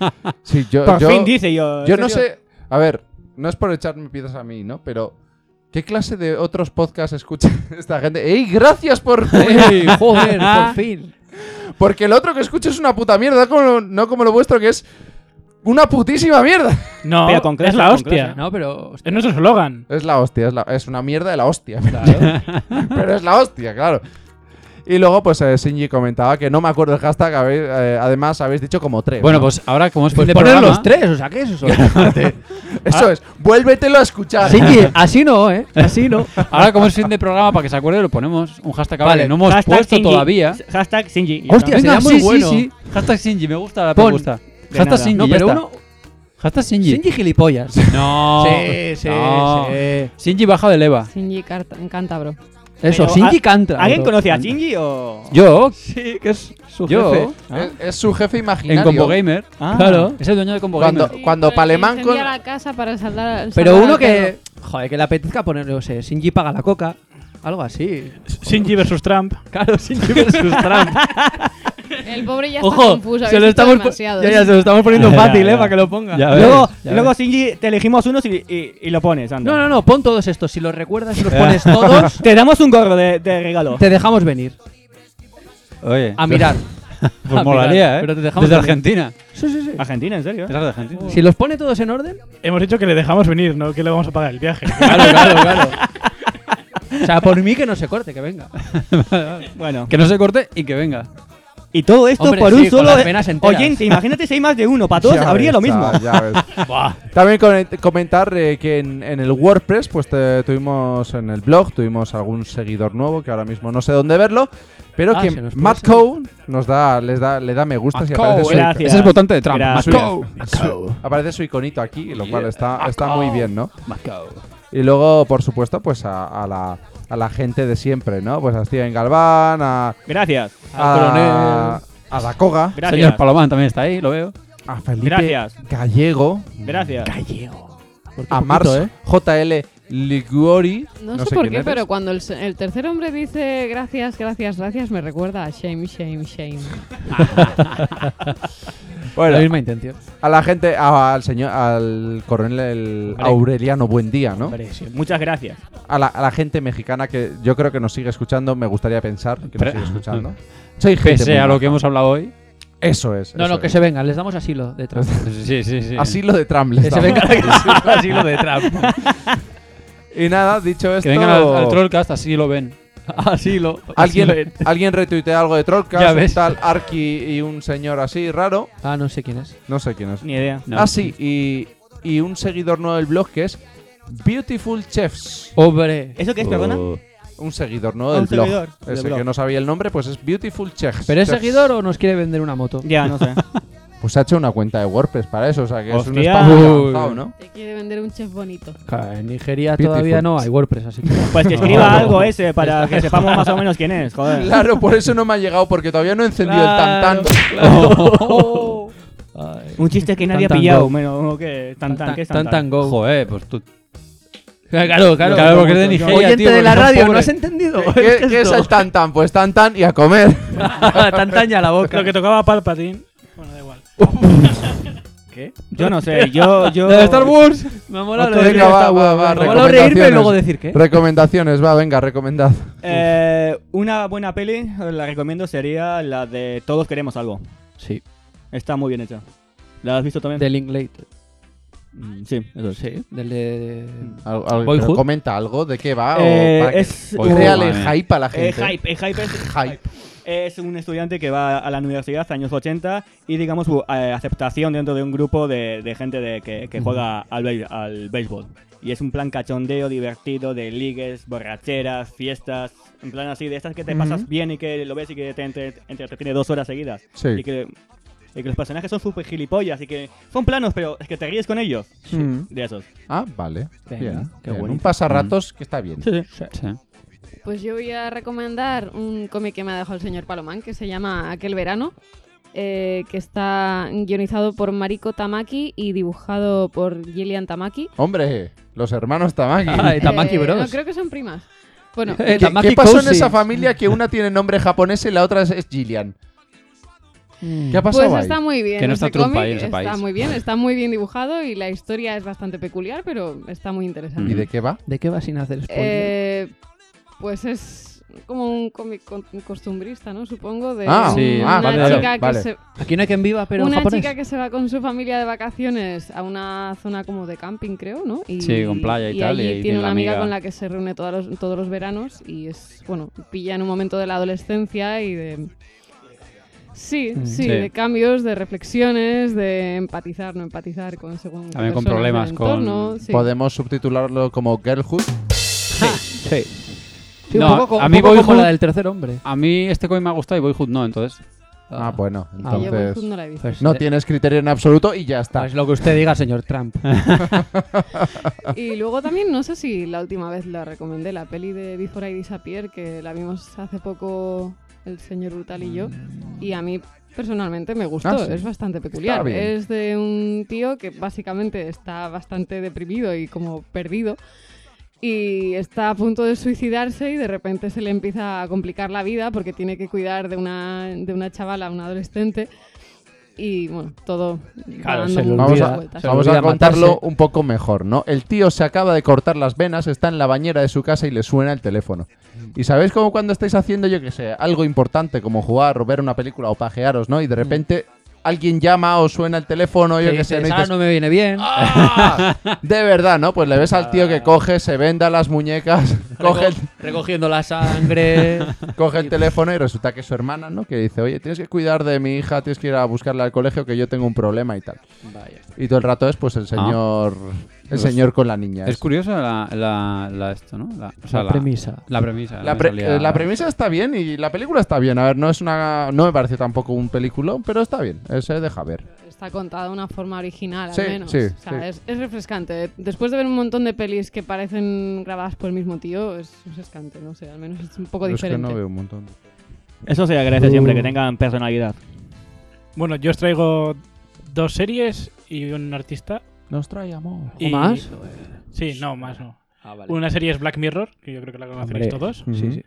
Sí, yo, Por yo, fin dice yo. yo ¿en no serio? sé, a ver, no es por echarme piedras a mí, ¿no? Pero ¿Qué clase de otros podcasts escucha esta gente? ¡Ey, gracias por... ¡Ey, joder, por fin! Porque el otro que escucho es una puta mierda, como, no como lo vuestro, que es una putísima mierda. No, Pero con clase, es la con hostia. clase. No, pero... Es nuestro eslogan. Es la hostia, es, la- es una mierda de la hostia. Pero es la hostia, claro. Y luego, pues eh, Shinji comentaba que no me acuerdo el hashtag, habéis, eh, además habéis dicho como tres. Bueno, ¿no? pues ahora como es fin Pues de poner programa... los tres, o sea, ¿qué es eso? Eso es, vuélvetelo a escuchar. Shinji, así no, ¿eh? Así no. Ahora como es fin de programa, para que se acuerde, lo ponemos un hashtag ahora Vale, que no hemos Hashtag puesto Shinji. todavía. Hashtag Shinji. y ya Hostia, está. sería muy sí, bueno. sí, sí. Hashtag Shinji, me gusta la Pon. propuesta. De Hashtag nada. Shinji, No, ya pero está. uno... Hashtag Shinji. Shinji gilipollas. No. Sí, sí, no. sí. Shinji baja del Eva. Shinji Carta- Cántabro. Eso, Pero, Shinji ¿a- canta. ¿Alguien bro. conoce a Shinji o...? Yo, Sí, que es su Yo. jefe. Es, es su jefe imaginario. en Combo Gamer. Ah. Claro. Es el dueño de Combo Cuando, Gamer. cuando Pero Palemán con... incendía la casa para saldar, Pero salvar uno al que... perro. Joder, que le apetezca ponerle, no sé, Shinji paga la coca. Algo así. Shinji versus Trump. Claro, Shinji versus Trump. El pobre ya está Ojo, confuso. se habéis lo dicho estamos, po- demasiado. ya, ya, se lo estamos poniendo Ya, fácil, ya. ¿eh? Para que lo ponga. Ya ves. Luego, ya luego ves. Shinji, te elegimos unos y, y- y lo pones, anda. No, no, no, pon todos estos. Si los recuerdas y los pones todos, Te damos un gorro de, de regalo. te dejamos venir. Oye, A mirar. pues a molaría, mirar, ¿eh? pero te dejamos Desde venir. Argentina. Sí, sí, sí. Argentina, ¿en serio? Es de Argentina. Si los pone todos en orden. Hemos dicho que le dejamos venir, ¿no? Que le vamos a pagar el viaje. Claro, claro, claro. O sea, por mí que no se corte, que venga. Bueno. Que no se corte y que venga. Y todo esto Hombre, por sí, un con solo las de- venas enteras. oyente. Imagínate si hay más de uno. Para todos Ya habría ves, lo mismo. chaval, ya ves. También con- comentar eh, que en, en el WordPress pues te- tuvimos en el blog tuvimos algún seguidor nuevo que ahora mismo no sé dónde verlo, pero Ah, que se nos puede Matt seguir. Coe nos da les da le da me gusta y Matt aparece Coe, su, gracias. Ese es votante de Trump. Gracias. Matt Coe. su- aparece su iconito aquí, lo cual está Matt está Coe. muy bien, ¿no? Matt Coe. Y luego por supuesto pues a, a la a la gente de siempre, ¿no? Pues a Steven Galván, a Gracias. a, a Dakoga, Gracias. Señor Palomán también está ahí, lo veo. a Felipe Gracias. Gallego, Gracias. a Mars J L Liguori, No, no sé sé por quién qué, eres. pero cuando el, se- el tercer hombre dice gracias, gracias, gracias, me recuerda a shame, shame, shame. Bueno, La misma intención. a la gente, a- al señor, al coronel Hombre. Aureliano Buendía, ¿no? Hombre, sí. Muchas gracias. A la, a la gente mexicana que yo creo que nos sigue escuchando, me gustaría pensar que Pero- nos sigue escuchando. Soy gente Pese muy a lo maja. que hemos hablado hoy. Eso es. No, eso no, que es. se vengan. Les damos asilo detrás. Sí, sí, sí. Asilo de Trump les Que se damos. vengan asilo de Trump. Y nada, dicho esto, Que vengan al, al Trollcast, así lo ven. Asilo. alguien, alguien retuitea algo de Ya Trollcast, ves. un tal Arki y un señor así raro, Ah, no sé quién es. no sé quién es. Ni idea. No. Ah, sí, y, y un seguidor nuevo del blog que es Beautiful Chefs. Hombre. ¿Eso qué es, perdona? Un seguidor nuevo Ah, del un blog. seguidor del Ese blog. que no sabía el nombre, pues es Beautiful Chefs. ¿Pero es Chefs. seguidor o nos quiere vender una moto? Ya, no sé. Pues ha hecho una cuenta de WordPress para eso, o sea que es un Hostia. spam muy Uy. avanzado, ¿no? Te quiere vender un chef bonito. Claro, en Nigeria Beautiful. todavía no hay WordPress, así que... Pues que escriba algo ese para que sepamos más o menos quién es. Joder. Claro, por eso no me ha llegado, porque todavía no he encendido el tan tan. Claro. Ay. Un chiste que nadie Tan, ha tan, pillado. go. Bueno, ¿qué? Tan tan, ¿qué es tan Tan tan go. Joder, pues tú. Claro, claro. Claro, porque es de Nigeria, Oyente tío, de la porque son radio, ¿no pobres. has entendido? ¿Qué, qué es el tan tan? Pues tan tan y a comer. Tan tan ya la boca. Lo que tocaba a Palpatine. Bueno, da igual. Yo no sé, yo. yo... De Star Wars. Me ha molado Otro reírme. Venga, va, va, va, Me ha molado reírme y recomendaciones. luego decir qué. Recomendaciones, va, venga, recomendad. Eh, una buena peli, la recomiendo, sería la de Todos queremos algo. Sí. Está muy bien hecha. ¿La has visto también? De Linklater. Mm, Sí, eso es. Sí. Del de... Al- al- Boyhood. pero comenta algo de qué va Eh, o para que es- créale Boyhood, hype a la Eh, gente. hype, eh, hype es, Hype. es un estudiante que va a la universidad, años ochenta, y digamos su eh, aceptación dentro de un grupo de, de gente de, que, que juega al, bei- al béisbol. Y es un plan cachondeo, divertido, de ligues, borracheras, fiestas, en plan así, de estas que te pasas bien y que lo ves y que te entre- te entretiene dos horas seguidas. Sí. Y que, y que los personajes son súper gilipollas y que son planos, pero es que te ríes con ellos. Mm. De esos. Ah, vale. Venga, Bien, qué bien. bonito. Un pasarratos que está bien. Sí, sí. Sí. Pues yo voy a recomendar un cómic que me ha dejado el señor Palomán, que se llama Aquel Verano, eh, que está guionizado por Mariko Tamaki y dibujado por Gillian Tamaki. Hombre, los hermanos Tamaki. Ay, Tamaki Eh, Bros. No, creo que son primas. Bueno, Eh, ¿Qué, Tamaki qué pasó en Cousins. esa familia que una tiene nombre japonés y la otra es, es Gillian? ¿Qué ha pasado Pues ahí? está muy bien. Que no ese está Trump cómic, ahí en ese está país. muy bien, está muy bien dibujado y la historia es bastante peculiar, pero está muy interesante. ¿Y de qué va? ¿De qué va sin hacer spoiler? Eh, pues es como un cómic con- costumbrista, ¿no? Supongo, de Ah, sí, una ah, vale, chica vale, que vale. se... Aquí no hay quien viva, pero en una japonés. chica que se va con su familia de vacaciones a una zona como de camping, creo, ¿no? Y, Sí, con playa y tal, allí y ahí tiene tiene una la amiga, amiga. con la que se reúne todos los, todos los veranos y es, bueno, pilla en un momento de la adolescencia y de... Sí, Mm. sí, Sí. de cambios, de reflexiones, de empatizar, no empatizar con según También con personas del problemas, con- entorno, sí. Podemos subtitularlo como Girlhood. Sí, sí. Sí, No, un poco, co- a un mí poco como Boyhood- la del tercer hombre. A mí este cómic me ha gustado y Boyhood no, entonces. Ah, bueno, Y yo Boyhood entonces no la he visto. Pues, no eh, tienes criterio en absoluto y ya está. pues lo que usted diga, señor Trump. Y luego también, no sé si la última vez la recomendé, la peli de Before I Disappear, que la vimos hace poco el señor Brutal y yo, y a mí personalmente me gustó, Ah, sí. es bastante peculiar. Está bien. Es de un tío que básicamente está bastante deprimido y como perdido, y está a punto de suicidarse y de repente se le empieza a complicar la vida porque tiene que cuidar de una, de una chavala, una adolescente, y bueno, todo va Claro, dando se le muchas Vamos a, olvida- vueltas. se le vamos a olvida contarlo matarse. un poco mejor, ¿no? El tío se acaba de cortar las venas, está en la bañera de su casa y le suena el teléfono. Y sabéis como cuando estáis haciendo, yo qué sé, algo importante como jugar o ver una película o pajearos, ¿no? Y de repente alguien llama o suena el teléfono, yo Que qué sé, dices, ¿no? Y "Ah, dices, no me viene bien. ¡ah! De verdad, ¿no? Pues le ves al tío que coge, se venda las muñecas, coge el, Reco- recogiendo la sangre. coge el teléfono y resulta que es su hermana, ¿no? Que dice, oye, tienes que cuidar de mi hija, tienes que ir a buscarla al colegio que yo tengo un problema y tal. Vaya. Y todo el rato es pues el señor el señor con la niña. Es Es- curioso la, la, la esto, ¿no? La, o sea, La premisa. La premisa. La, me pre- salía- eh, la premisa está bien y la película está bien. A ver, no es una no me parece tampoco un peliculón, pero está bien. eh, Se deja ver. Está contada de una forma original, Sí, al menos. sí, o sea, sí. Es, es refrescante. Después de ver un montón de pelis que parecen grabadas por el mismo tío, es refrescante, no sé, al menos es un poco Pero es que diferente. no veo un montón. Eso se agradece siempre, que tengan personalidad. Bueno, yo os traigo dos series y un artista. Nos trae amor. Y- más? Sí, no, más no. Ah, vale. Una serie es Black Mirror, que yo creo que la conoceréis Hombre. todos. Sí, sí.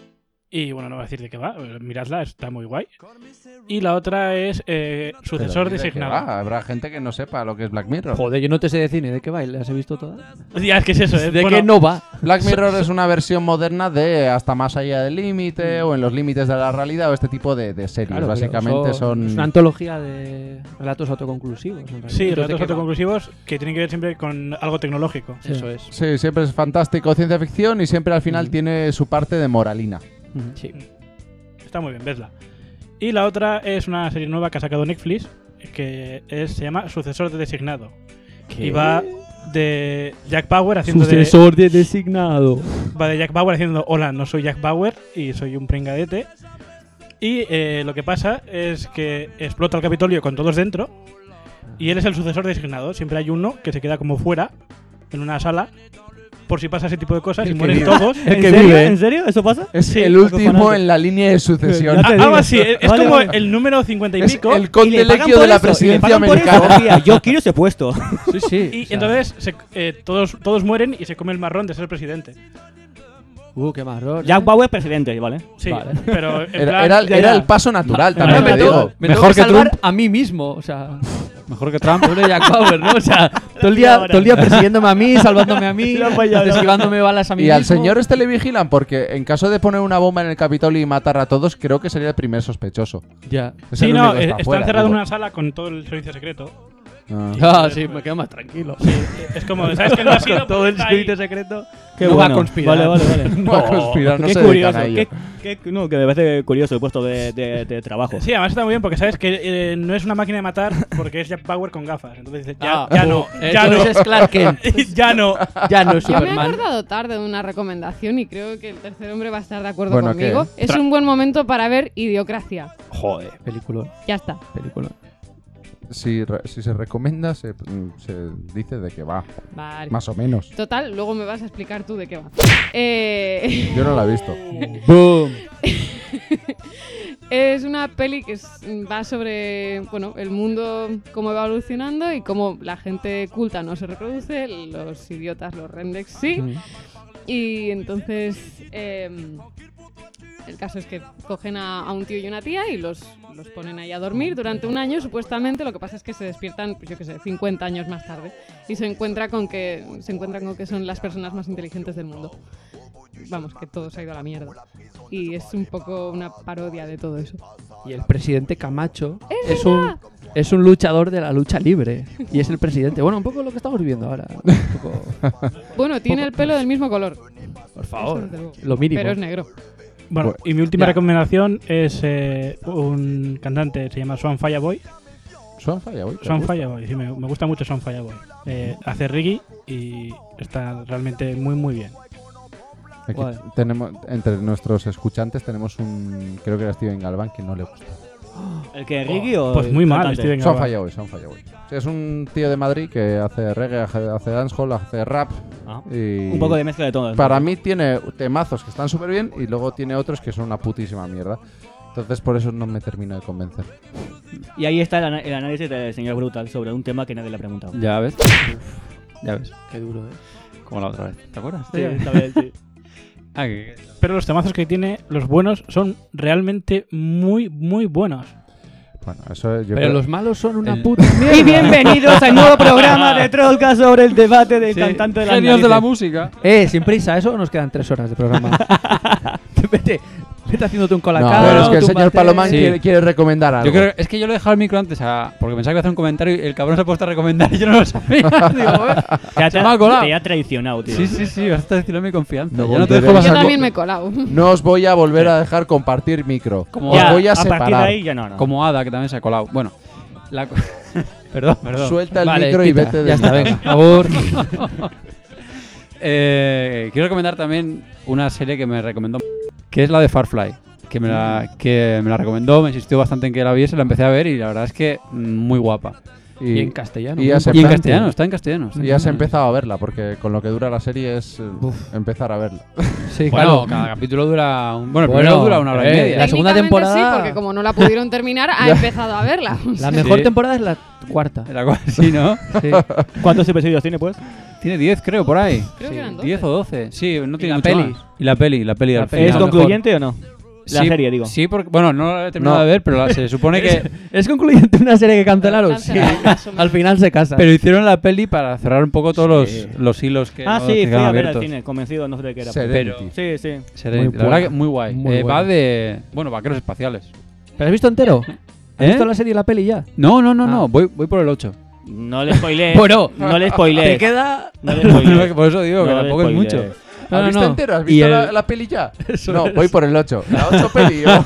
Y bueno, no voy a decir de qué va, eh, miradla, está muy guay. Y la otra es eh, Sucesor designado. Ah, habrá gente que no sepa lo que es Black Mirror. Joder, yo no te sé decir ni de qué va, ¿y las he visto todas? Ya, es que es eso, ¿eh? ¿De Bueno, qué no va? Black Mirror es una versión moderna de Hasta más allá del límite o En los límites de la realidad o este tipo de, de series. Claro, pero Básicamente son... Es una antología de relatos autoconclusivos. en realidad. Sí, Entonces, ¿de relatos qué va? autoconclusivos que tienen que ver siempre con algo tecnológico. Eso es. Sí, siempre es fantástico, ciencia ficción y siempre al final Ujú. tiene su parte de moralina. Sí. Está muy bien, vedla. Y la otra es una serie nueva que ha sacado Netflix, que es, se llama Sucesor de designado. Y va de Jack Bauer haciendo de, Sucesor de designado. va de Jack Bauer haciendo hola, no soy Jack Bauer y soy un pringadete. Y eh, lo que pasa es que explota el Capitolio con todos dentro y él es el sucesor designado. Siempre hay uno que se queda como fuera, en una sala, por si pasa ese tipo de cosas y El que mueren vive. todos. El ¿En que serio? vive. ¿En serio? ¿Eso pasa? Es Sí, el último acojonante. en la línea de sucesión. Ya te Ah, digo. algo así, es, es Vale, como vale. el número cincuenta y Es pico. el ¿Y le conde pagan lequio por de la eso? ¿Y le presidencia pagan por eso? americana. Hostia, yo quiero ese puesto. Sí, sí. Y o sea, entonces se- eh, todos, todos mueren y se come el marrón de ser presidente. Uh, qué marrón. Jack Bauer, presidente, ¿vale? Sí, Vale. pero en Era, plan- era, ya, era ya. el paso natural, Ahora también me, te tengo, digo. me Mejor tengo que que salvar Trump. a mí mismo. O sea, Mejor que Trump. pobre Jack Bauer, ¿no? O sea, todo el día, todo el día persiguiéndome a mí, salvándome a mí, esquivándome balas a mí Y al mismo. señor este le vigilan porque en caso de poner una bomba en el Capitolio y matar a todos, creo que sería el primer sospechoso. Ya. Es Sí, el no, único que eh, está está fuera, encerrado en digo. una sala con todo el servicio secreto. Ah. Ah, sí, me quedo más tranquilo. Es como, ¿sabes que no ha sido? Todo el Está ahí. secreto secreto. Qué no bueno. va a conspirar. Vale, vale, vale. Va a conspirar, no qué se curioso. dedican a ello. Qué, qué- no, que me parece curioso el puesto de, de- de trabajo. Sí, además está muy bien porque sabes que eh, no es una máquina de matar porque es Jack Bauer con gafas. Entonces dices, ya, Ah, ya no, eh, ya no, entonces es Clark Kent. ya no. Ya no es Yo me he Superman. acordado tarde de una recomendación y creo que el tercer hombre va a estar de acuerdo Bueno, conmigo. ¿qué? Es un buen momento para ver Idiocracia. Joder, película. Ya está. Película. Si, re- si se recomienda, se, mm, se dice de que va. Vale. Más o menos. Total, luego me vas a explicar tú de qué va. Eh, Yo no la he visto. Boom. es una peli que es- va sobre, bueno, el mundo cómo va evolucionando y cómo la gente culta no se reproduce, los idiotas, los rendex sí. Mm. Y entonces, eh, el caso es que cogen a, a un tío y una tía y los, los ponen ahí a dormir durante un año, supuestamente. Lo que pasa es que se despiertan, pues yo qué sé, cincuenta años más tarde. Y se encuentra con que se encuentran con que son las personas más inteligentes del mundo. Vamos, que todo se ha ido a la mierda. Y es un poco una parodia de todo eso. Y el presidente Camacho ¡Es es un, es un luchador de la lucha libre. Y es el presidente. Bueno, un poco lo que estamos viviendo ahora. Un poco, Bueno, tiene el pelo del mismo color. por favor, Eso desde luego. lo mínimo. Pero es negro. Bueno, Bueno, y mi última ya. recomendación es eh, un cantante, se llama Swan Fireboy. Son falla, güey. Swan Fireboy, sí, me, me gusta mucho Swan Fireboy. Eh, hace reggae y está realmente muy, muy bien. Aquí Guay. tenemos, entre nuestros escuchantes tenemos un, creo que era Steven Galván, que no le gusta. ¿El que Ricky o Pues el muy mal, cantante? Steven Son Galván. falla, güey, son falla, güey. Sí, es un tío de Madrid que hace reggae, hace, hace dancehall, hace rap. Ah, Y un poco de mezcla de todo. ¿no? Para mí tiene temazos que están súper bien y luego tiene otros que son una putísima mierda. Entonces por eso no me termino de convencer. Y ahí está el, ana- el análisis del señor Brutal sobre un tema que nadie le ha preguntado. Ya ves. Ya ves. Qué duro, ¿eh? Como la otra vez. ¿Te acuerdas? Sí, está bien, sí. Ah, que- Pero los temazos que tiene, los buenos, son realmente muy, muy buenos. Bueno, eso yo Pero creo- los malos son una El- puta mierda. Y bienvenidos al nuevo programa de Trollcast sobre el debate del Sí, cantante de las genios de la narices. música. Eh, sin prisa, eso nos quedan tres horas de programa. vete, vete haciéndute un No, colacao. pero es que el señor túmbate. Palomán Sí. quiere, quiere recomendar algo. Yo creo, es que yo le he dejado el micro antes a, porque pensaba que iba a hacer un comentario y el cabrón se ha puesto a recomendar y yo no lo sabía. Digo, "Joder". Te ha, Se me ha colado. te ha traicionado, tío. Sí, sí, sí, vas a estar diciendo mi confianza. No yo no te volveré. dejo Vas Yo a pasar co- también me he colado. No os voy a volver a dejar compartir micro. Como- os Ya, voy a, a partir de separar. ahí ya no, no. como Ada, que también se ha colado. Bueno, la co- perdón, perdón. Suelta el Vale, micro y pita, vete de ya está, mi venga, casa. por favor. Eh, quiero recomendar también una serie que me recomendó, que es la de Farfly. Que me la, que me la recomendó, me insistió bastante en que la viese, la empecé a ver y la verdad es que mm, muy guapa. Y en castellano. y muy ya se- Y en Exactamente. castellano, está en castellano. está en Y has castellano. empezado a verla, porque con lo que dura la serie es eh, empezar a verla. Sí, Bueno, claro. cada capítulo dura. Un, bueno, el Bueno, primero dura una hora y eh, media. la segunda Técnicamente temporada- sí, porque como no la pudieron terminar, ha empezado a verla. La Sí. mejor temporada es la cuarta. La cual- sí, ¿no? Sí. ¿Cuántos episodios tiene, pues? Tiene diez, creo, por ahí. Creo que eran doce. diez o doce. Sí, no tiene la mucho peli? más. Y la peli, la peli La al peli. final. ¿Es concluyente o no? La Sí, serie, digo. Sí, porque. Bueno, no la he terminado No. de ver, pero la- se supone que. ¿Es concluyente una serie que cancelaron? Sí. Cancelaron, más o menos. Al final se casa. Pero hicieron la peli para cerrar un poco todos Sí. los, los hilos que, Ah, no- sí, que fui quedan a ver al abiertos. cine, convencido, no sé de qué era. Serenity. Sí, sí. Serenity. Muy La verdad buena. que muy guay. Muy Eh, va buena. de. Bueno, vaqueros espaciales. ¿Pero has visto entero? ¿Has ¿Eh? visto la serie y la peli ya? No, no, no, Ah. no. Voy, voy por el ocho. No le spoilees. Bueno, no le spoilees. Te queda... No le spoilees. Por eso digo que No le tampoco es spoilees. mucho. ¿Has No, no, visto no. entero? ¿Has Y visto el- la, la peli ya? Eso No, es. voy por el ocho. La ocho peli. yo.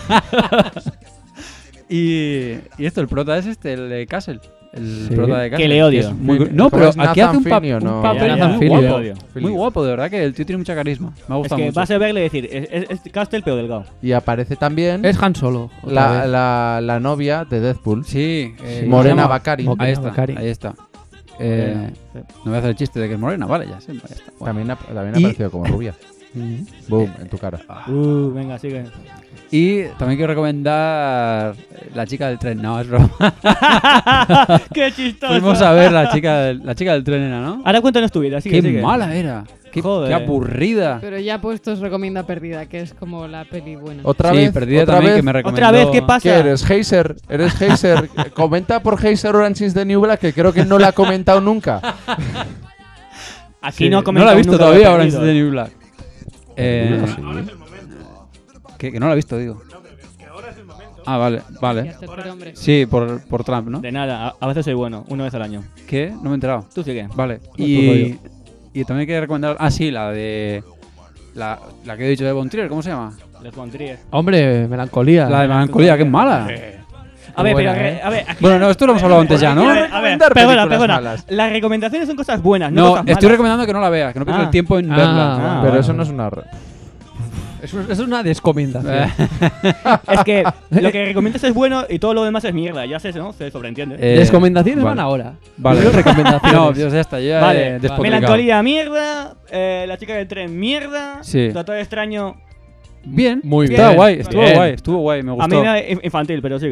Y, y esto, el prota es este, el de Castle. El Sí. prota de Castle. Que le odio. es muy Sí, gu- no, ¿cómo pero es aquí Nathan hace un, pa- Fillion, un no? papel Ya, Nathan ya, muy Fillion. guapo. odio. Muy guapo, de verdad que el tío tiene mucha carisma. Me ha Es gustado que mucho. vas a verle y decir, es, es, es Castle pero delgado. Y aparece también Es Han Solo. otra la, vez. la, la novia de Deadpool. Sí, eh, Sí. Morena ¿cómo se llama? Baccarin. Mo- Ahí está, Baccarin. ahí está. Eh, no voy a hacer el chiste de que es morena, vale, ya sé, ya está. Bueno. También ha, también ha Y- aparecido como rubia. Mm. Boom, en tu cara. Uh, venga, sigue. Y también quiero recomendar La chica del tren. No, es broma. ¡Qué chistoso! Fuimos a ver la chica del, la chica del tren, era, ¿no? Ahora cuéntanos tu vida, sigue, Qué sigue. mala era. Qué, Joder. qué aburrida. Pero ya puestos recomienda Perdida, que es como la peli buena. Otra sí, vez, perdida otra también vez. que me recomendó. Otra vez, ¿qué pasa? ¿Qué eres? Heiser. Eres Heiser. Comenta por Heiser Orange is the New Black, que creo que no la ha comentado nunca. Aquí Sí, no ha no comentado la he visto nunca todavía lo ahora en perdido. The New Black. Eh, Sí. que, que no la he visto, digo. Ah, vale, Y vale. hasta el tercer hombre. Sí, por, por Trump, ¿no? De nada, a, a veces soy bueno, una vez al año. ¿Qué? No me he enterado. Tú sigue. Vale. tu Y, rollo. y también quería recomendar. Ah, sí, la de. La, la que he dicho de Von Trier, ¿cómo se llama? Les Trier. Hombre, melancolía. La de Melancolía, que es mala. A ver, buena, pero, ¿eh? a ver, aquí- Bueno, no, esto lo hemos hablado antes ya, ¿no? A ver, a ver, recomendar perdona, películas perdona. malas. Las recomendaciones son cosas buenas, no, No, cosas estoy malas. recomendando que no la veas, que no pierdas Ah. el tiempo en Ah, verla. ah, Pero vale. eso no es una. re- Es, un- es una descomendación. Eh, Es que lo que recomiendas es bueno y todo lo demás es mierda. Ya sé, ¿no? Se sobreentiende. eh, Descomendaciones vale. van ahora. Vale. Primero recomendaciones. No, pues ya está, yo ya Vale, he despotricado. Melancolía, mierda. eh, la chica del tren, mierda. Sí. Doctor Extraño. Bien, Muy estaba bien. guay, estuvo Bien. guay, estuvo guay, me A gustó. mí me da inf- infantil, pero sigue.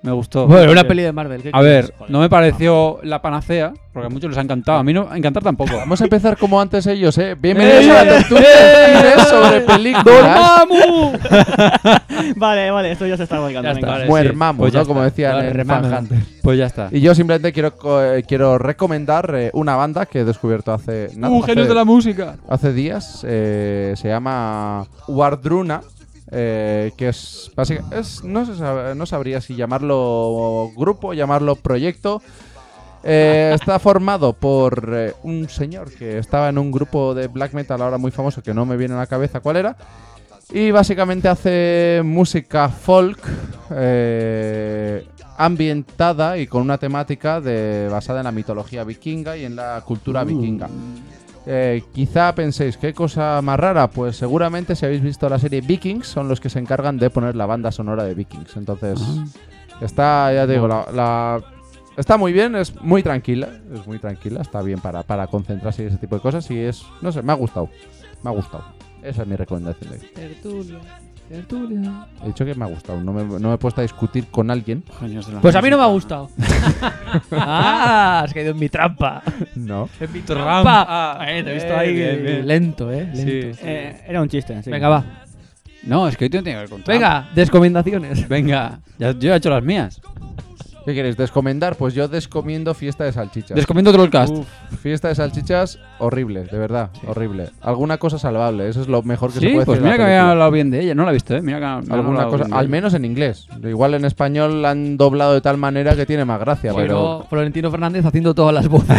Me gustó. Bueno, una peli de Marvel. ¿qué A quieres? ver, no me pareció la panacea, porque a muchos les ha encantado. A mí no, a encantar tampoco. Vamos a empezar como antes ellos, ¿eh? Bienvenidos ¡Eh! a la tertulia de cine sobre películas. Vale, vale, esto ya se está volcando. Ya venga. está. Vale, Muermamos, Pues ya ¿no? Como está. decían Vale, en remame. Fan Hunter. Pues ya está. Y yo simplemente quiero, co- eh, quiero recomendar eh, una banda que he descubierto hace... nada, ¡Uh, genios hace- de la música! hace días. eh, se llama Wardruna. eh, que es básicamente. Es, no, se sab- no sabría si llamarlo grupo, llamarlo proyecto. Eh, está formado por eh, un señor que estaba en un grupo de black metal ahora muy famoso que no me viene a la cabeza cuál era. Y básicamente hace música folk eh, ambientada y con una temática de, basada en la mitología vikinga y en la cultura vikinga. Eh, quizá penséis, ¿qué cosa más rara? Pues seguramente si habéis visto la serie Vikings, son los que se encargan de poner la banda sonora de Vikings. Entonces, está, ya te digo, la, la- está muy bien, es muy tranquila, es muy tranquila, está bien para, para concentrarse y ese tipo de cosas y es, no sé, me ha gustado, me ha gustado. Esa es mi recomendación de hoy. Tertulia. Tertulia. He dicho que me ha gustado, no me, no me he puesto a discutir con alguien. Genios de la Pues a mí no me ha música. gustado. ah, has caído en mi trampa. No. En mi trampa. trampa. Eh, te he visto Eh, ahí bien, bien. lento, eh. Sí, Lento. sí. Eh, era un chiste. sí. Venga, va. No, es que hoy te tiene que ver con trampa. Venga, descomendaciones. Venga, ya, yo ya he hecho las mías. ¿Qué queréis? ¿Descomendar? Pues yo descomiendo fiesta de salchichas. Descomiendo Trollcast. Uf, fiesta de salchichas, horrible, de verdad, horrible. Alguna cosa salvable, eso es lo mejor que se Sí, puede pues decir. de mira la que me película. había hablado bien de ella. No la he visto, ¿eh? Mira que me han Alguna hablado cosa, bien de al ella. menos en inglés. Igual en español la han doblado de tal manera que tiene más gracia, Bueno, pero Florentino Fernández haciendo todas las voces.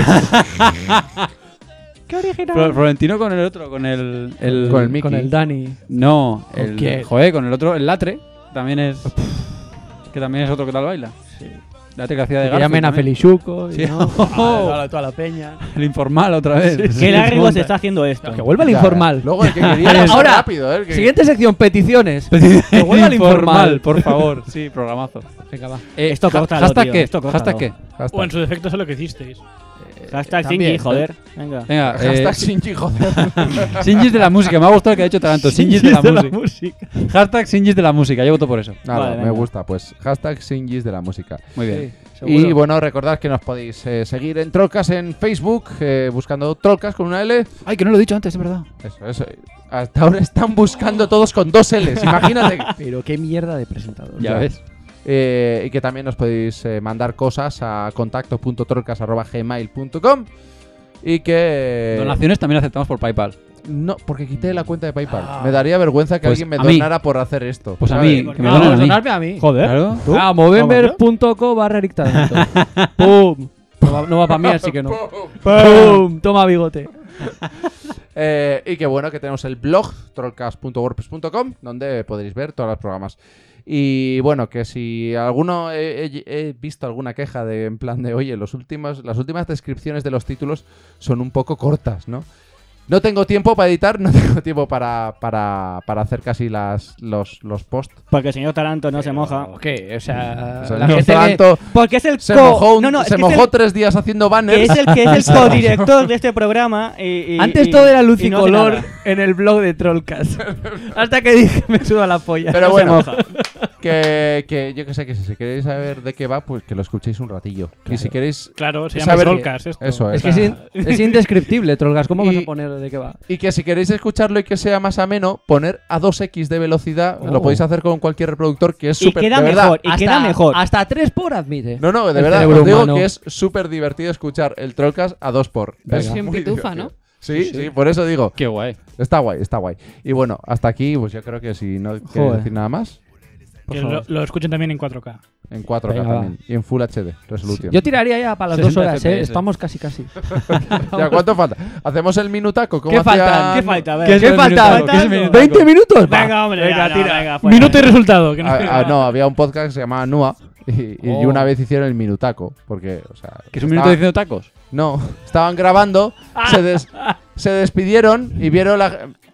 ¡Qué original! Flo- Florentino con el otro, con el... el- Con el Mickey. Con el Dani. No, ¿Con el... quién? Joder, con el otro, el Latre. También es... que también es otro que tal baila. Sí. Latre que hacía de Que Garfield llamen a también. Felichuco. y Sí. ¿no? toda, la, toda la peña. El informal otra vez. ¿Qué largo se está haciendo esto? Que vuelva el Ya, informal. Luego el que quería era Ahora, más rápido, ¿eh? El que- Siguiente sección, peticiones. Que vuelva el informal. por favor. Sí, programazo. Venga, va. Eh, Esto ha- córtalo, ¿Hashtag tío, qué? esto córtalo. ¿Hashtag qué? Hashtag, O en su defecto eso es lo que hicisteis. Hashtag También, Shinji, joder. Venga. Venga, eh, hashtag Shinji, joder. Singis de la música. Me ha gustado el que ha hecho Taranto. Singis de la de la música. música. Hashtag Singis de la música. Yo voto por eso. Nada, Vale, me venga. gusta, pues hashtag Shinjis de la música. Muy bien. Y bueno, recordad que nos podéis eh, seguir en Trollcast en Facebook, eh, buscando Trollcast con una L. Ay, que no lo he dicho antes, es verdad. Eso, eso. Hasta ahora están buscando todos con dos L's, imagínate. Pero qué mierda de presentador. Ya ves. Eh, y que también nos podéis eh, mandar cosas a contacto punto trollcast arroba gmail punto com. Y que... Donaciones también aceptamos por PayPal. No, porque quité la cuenta de PayPal. Me daría vergüenza que Pues alguien me a mí. donara por hacer esto. Pues a ¿sabes? mí, que me No, donen a mí. donarme a mí. Joder. Claro. ¿Tú? Ah, movember punto co barra erictadento. ¡Pum! No va, no va para mí, así que no. ¡Pum! Toma bigote. Eh, y que bueno, que tenemos el blog trollcast punto wordpress punto com, donde podréis ver todos los programas. Y bueno, que si alguno he, he- he visto alguna queja de en plan de, oye, los últimos, las últimas descripciones de los títulos son un poco cortas, ¿no? No tengo tiempo para editar, no tengo tiempo para, para, para hacer casi las, los, los posts. Porque el señor Taranto no se moja. ¿O qué? O sea, O sea, la no, gente tanto- Porque es el se co... mojó, un- no, no, es se que es mojó el- tres días haciendo que banners. es el que es el codirector de este programa y, y- Antes y- todo era y luz y, no hace color nada. en el blog de Trollcast. Hasta que dije, me suda la polla. Pero No se bueno, moja. que, que yo que sé, que si queréis saber de qué va, pues que lo escuchéis un ratillo. Y si queréis... Claro, se Es llama saber- Trollcast esto. Eso Es es. que es, in- es indescriptible, Trollcast. ¿Cómo vas Y- a poner de qué va? Y que si queréis escucharlo y que sea más ameno, poner a dos equis de velocidad. Oh. Lo podéis hacer con cualquier reproductor, que es Y súper... queda de verdad. mejor. Y queda mejor. Hasta tres por admite. No, no, de El verdad, cerebro os digo humano. que es súper divertido escuchar el Trollcast a dos por. Es Versión muy pitufa, divertido. ¿no? Sí, sí, por eso digo. Qué guay. Está guay, está guay. Y bueno, hasta aquí, pues yo creo que si no queréis Joder. decir nada más, Que lo, lo escuchen también en cuatro K. en cuatro K Venga, va. también. Y en Full H D, resolución. Yo tiraría ya para las sesenta dos horas, ¿eh? F P S. Estamos casi, casi. Ya, ¿cuánto falta? ¿Hacemos el minutaco? ¿Cómo ¿Qué hacían- faltan? ¿Qué falta? A ver. ¿Qué es ¿Qué el falta? minutaco? ¿Qué es el minutaco? ¿veinte minutos? Va. Venga, hombre. Venga, ya, no, tira. venga, fuera. Minuto y resultado. Que no Ah, ah, no, había un podcast que se llamaba Nua y, y Oh. una vez hicieron el minutaco, porque, o sea... ¿Que es un estaba- minuto diciendo tacos? No, estaban grabando, se, des- se despidieron y vieron la,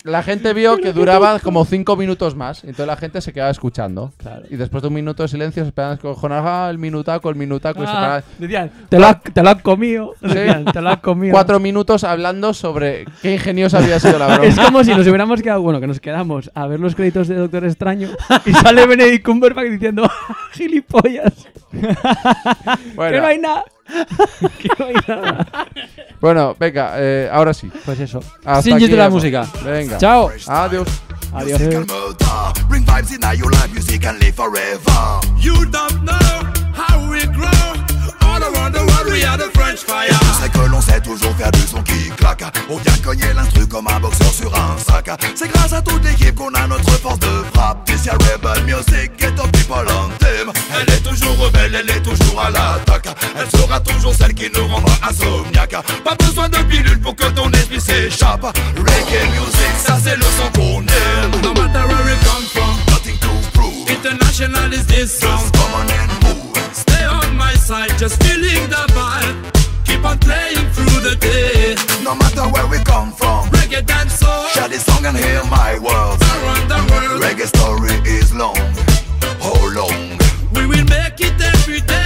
la gente vio que duraba como cinco minutos más. Entonces la gente se quedaba escuchando. Claro. Y después de un minuto de silencio se esperaban cojonar ah, el minutaco, el minutaco. y se Ah, esperaban decían, te lo, has, te lo has comido. Sí. Decían, te lo has comido. cuatro minutos hablando sobre qué ingeniosa había sido la broma. Es como si nos hubiéramos quedado, bueno, que nos quedamos a ver los créditos de Doctor Extraño y sale Benedict Cumberbatch diciendo gilipollas. Bueno. Que no hay nada. Que no hay nada. Bueno, venga, eh, ahora sí. Pues eso. Hasta Singles aquí de la hemos- música. Venga. Chao. Adiós. Adiós. Musical murder. Bring vibes in your life, music and live forever. You don't know how we grow. All around the world, we are the French fire. Je sais que l'on sait toujours faire du son qui claque. On vient cogner l'instru comme un boxeur sur un sac. C'est grâce à toute l'équipe qu'on a notre force de frappe. This year rebel music, get up people on theme. Elle est toujours rebelle, elle est toujours à l'attaque. Elle sera toujours celle qui nous rendra insomniaque. Pas besoin de pilule pour que ton esprit s'échappe. Reggae music, ça c'est le son qu'on aime. No matter where we come from, nothing to prove. International is this song. Just come on and move. Stay on my side, just feeling the vibe. Keep on playing through the day. No matter where we come from, reggae dance song. Share this song and hear my words. Around the world, reggae story is long. How long? We will make it every day.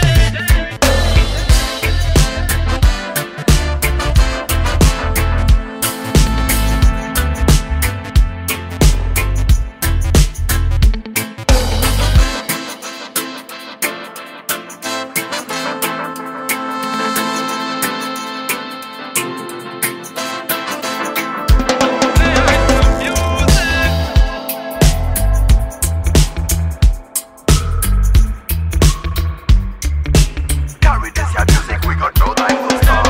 Carry this your music, we got no time for stop.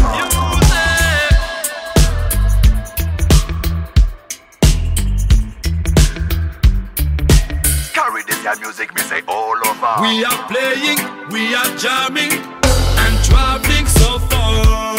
Carry this your music, me say all over. We are playing, we are jamming, and traveling so far.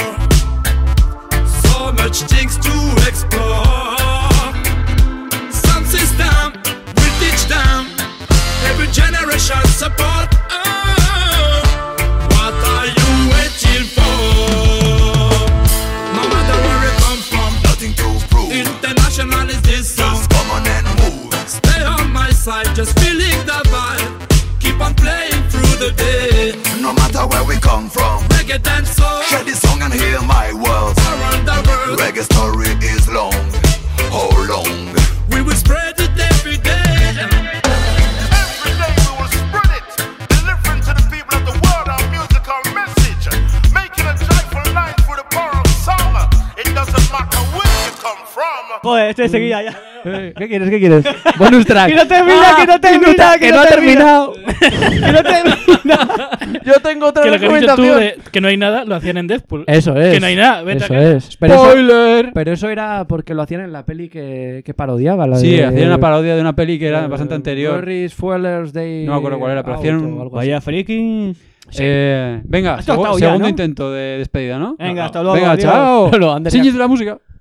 So much things to explore. Sound system, we teach them. Every generation support. Oh, what are you waiting for? No matter where we come from, nothing to prove. International is this song. Just come on and move. Stay on my side, just feeling the vibe. Keep on playing through the day. No matter where we come from, reggae dance song. Share this song and hear my words. Around the world, reggae story is long. How long? We will spread it every day. Every day we will spread it, delivering to the people of the world our musical message, making a joyful night for the power of song. It doesn't matter where you come from. Joder, este seguía ya. Eh, ¿Qué quieres? ¿Qué quieres? Bonus track. Que no termina, que no termina, que no ha terminado. Que no termina. Yo tengo otra Que lo que has dicho tú recomendación. de que no hay nada, lo hacían en Deadpool. Eso es. Que no hay nada, vete Eso acá. es. Pero eso, ¡Spoiler! pero eso era porque lo hacían en la peli que, que parodiaba. La Sí, de, hacían una parodia de una peli que era eh, bastante anterior. Morris Fueller's Day. No me acuerdo cuál era, pero Out hacían o un- algo así. Vaya friki. Eh, venga, Has segu- tocado ya, segundo ¿no? intento de despedida, ¿no? Venga, No, hasta no. luego. Venga, adiós. chao. No, Andrea. Singles de la música.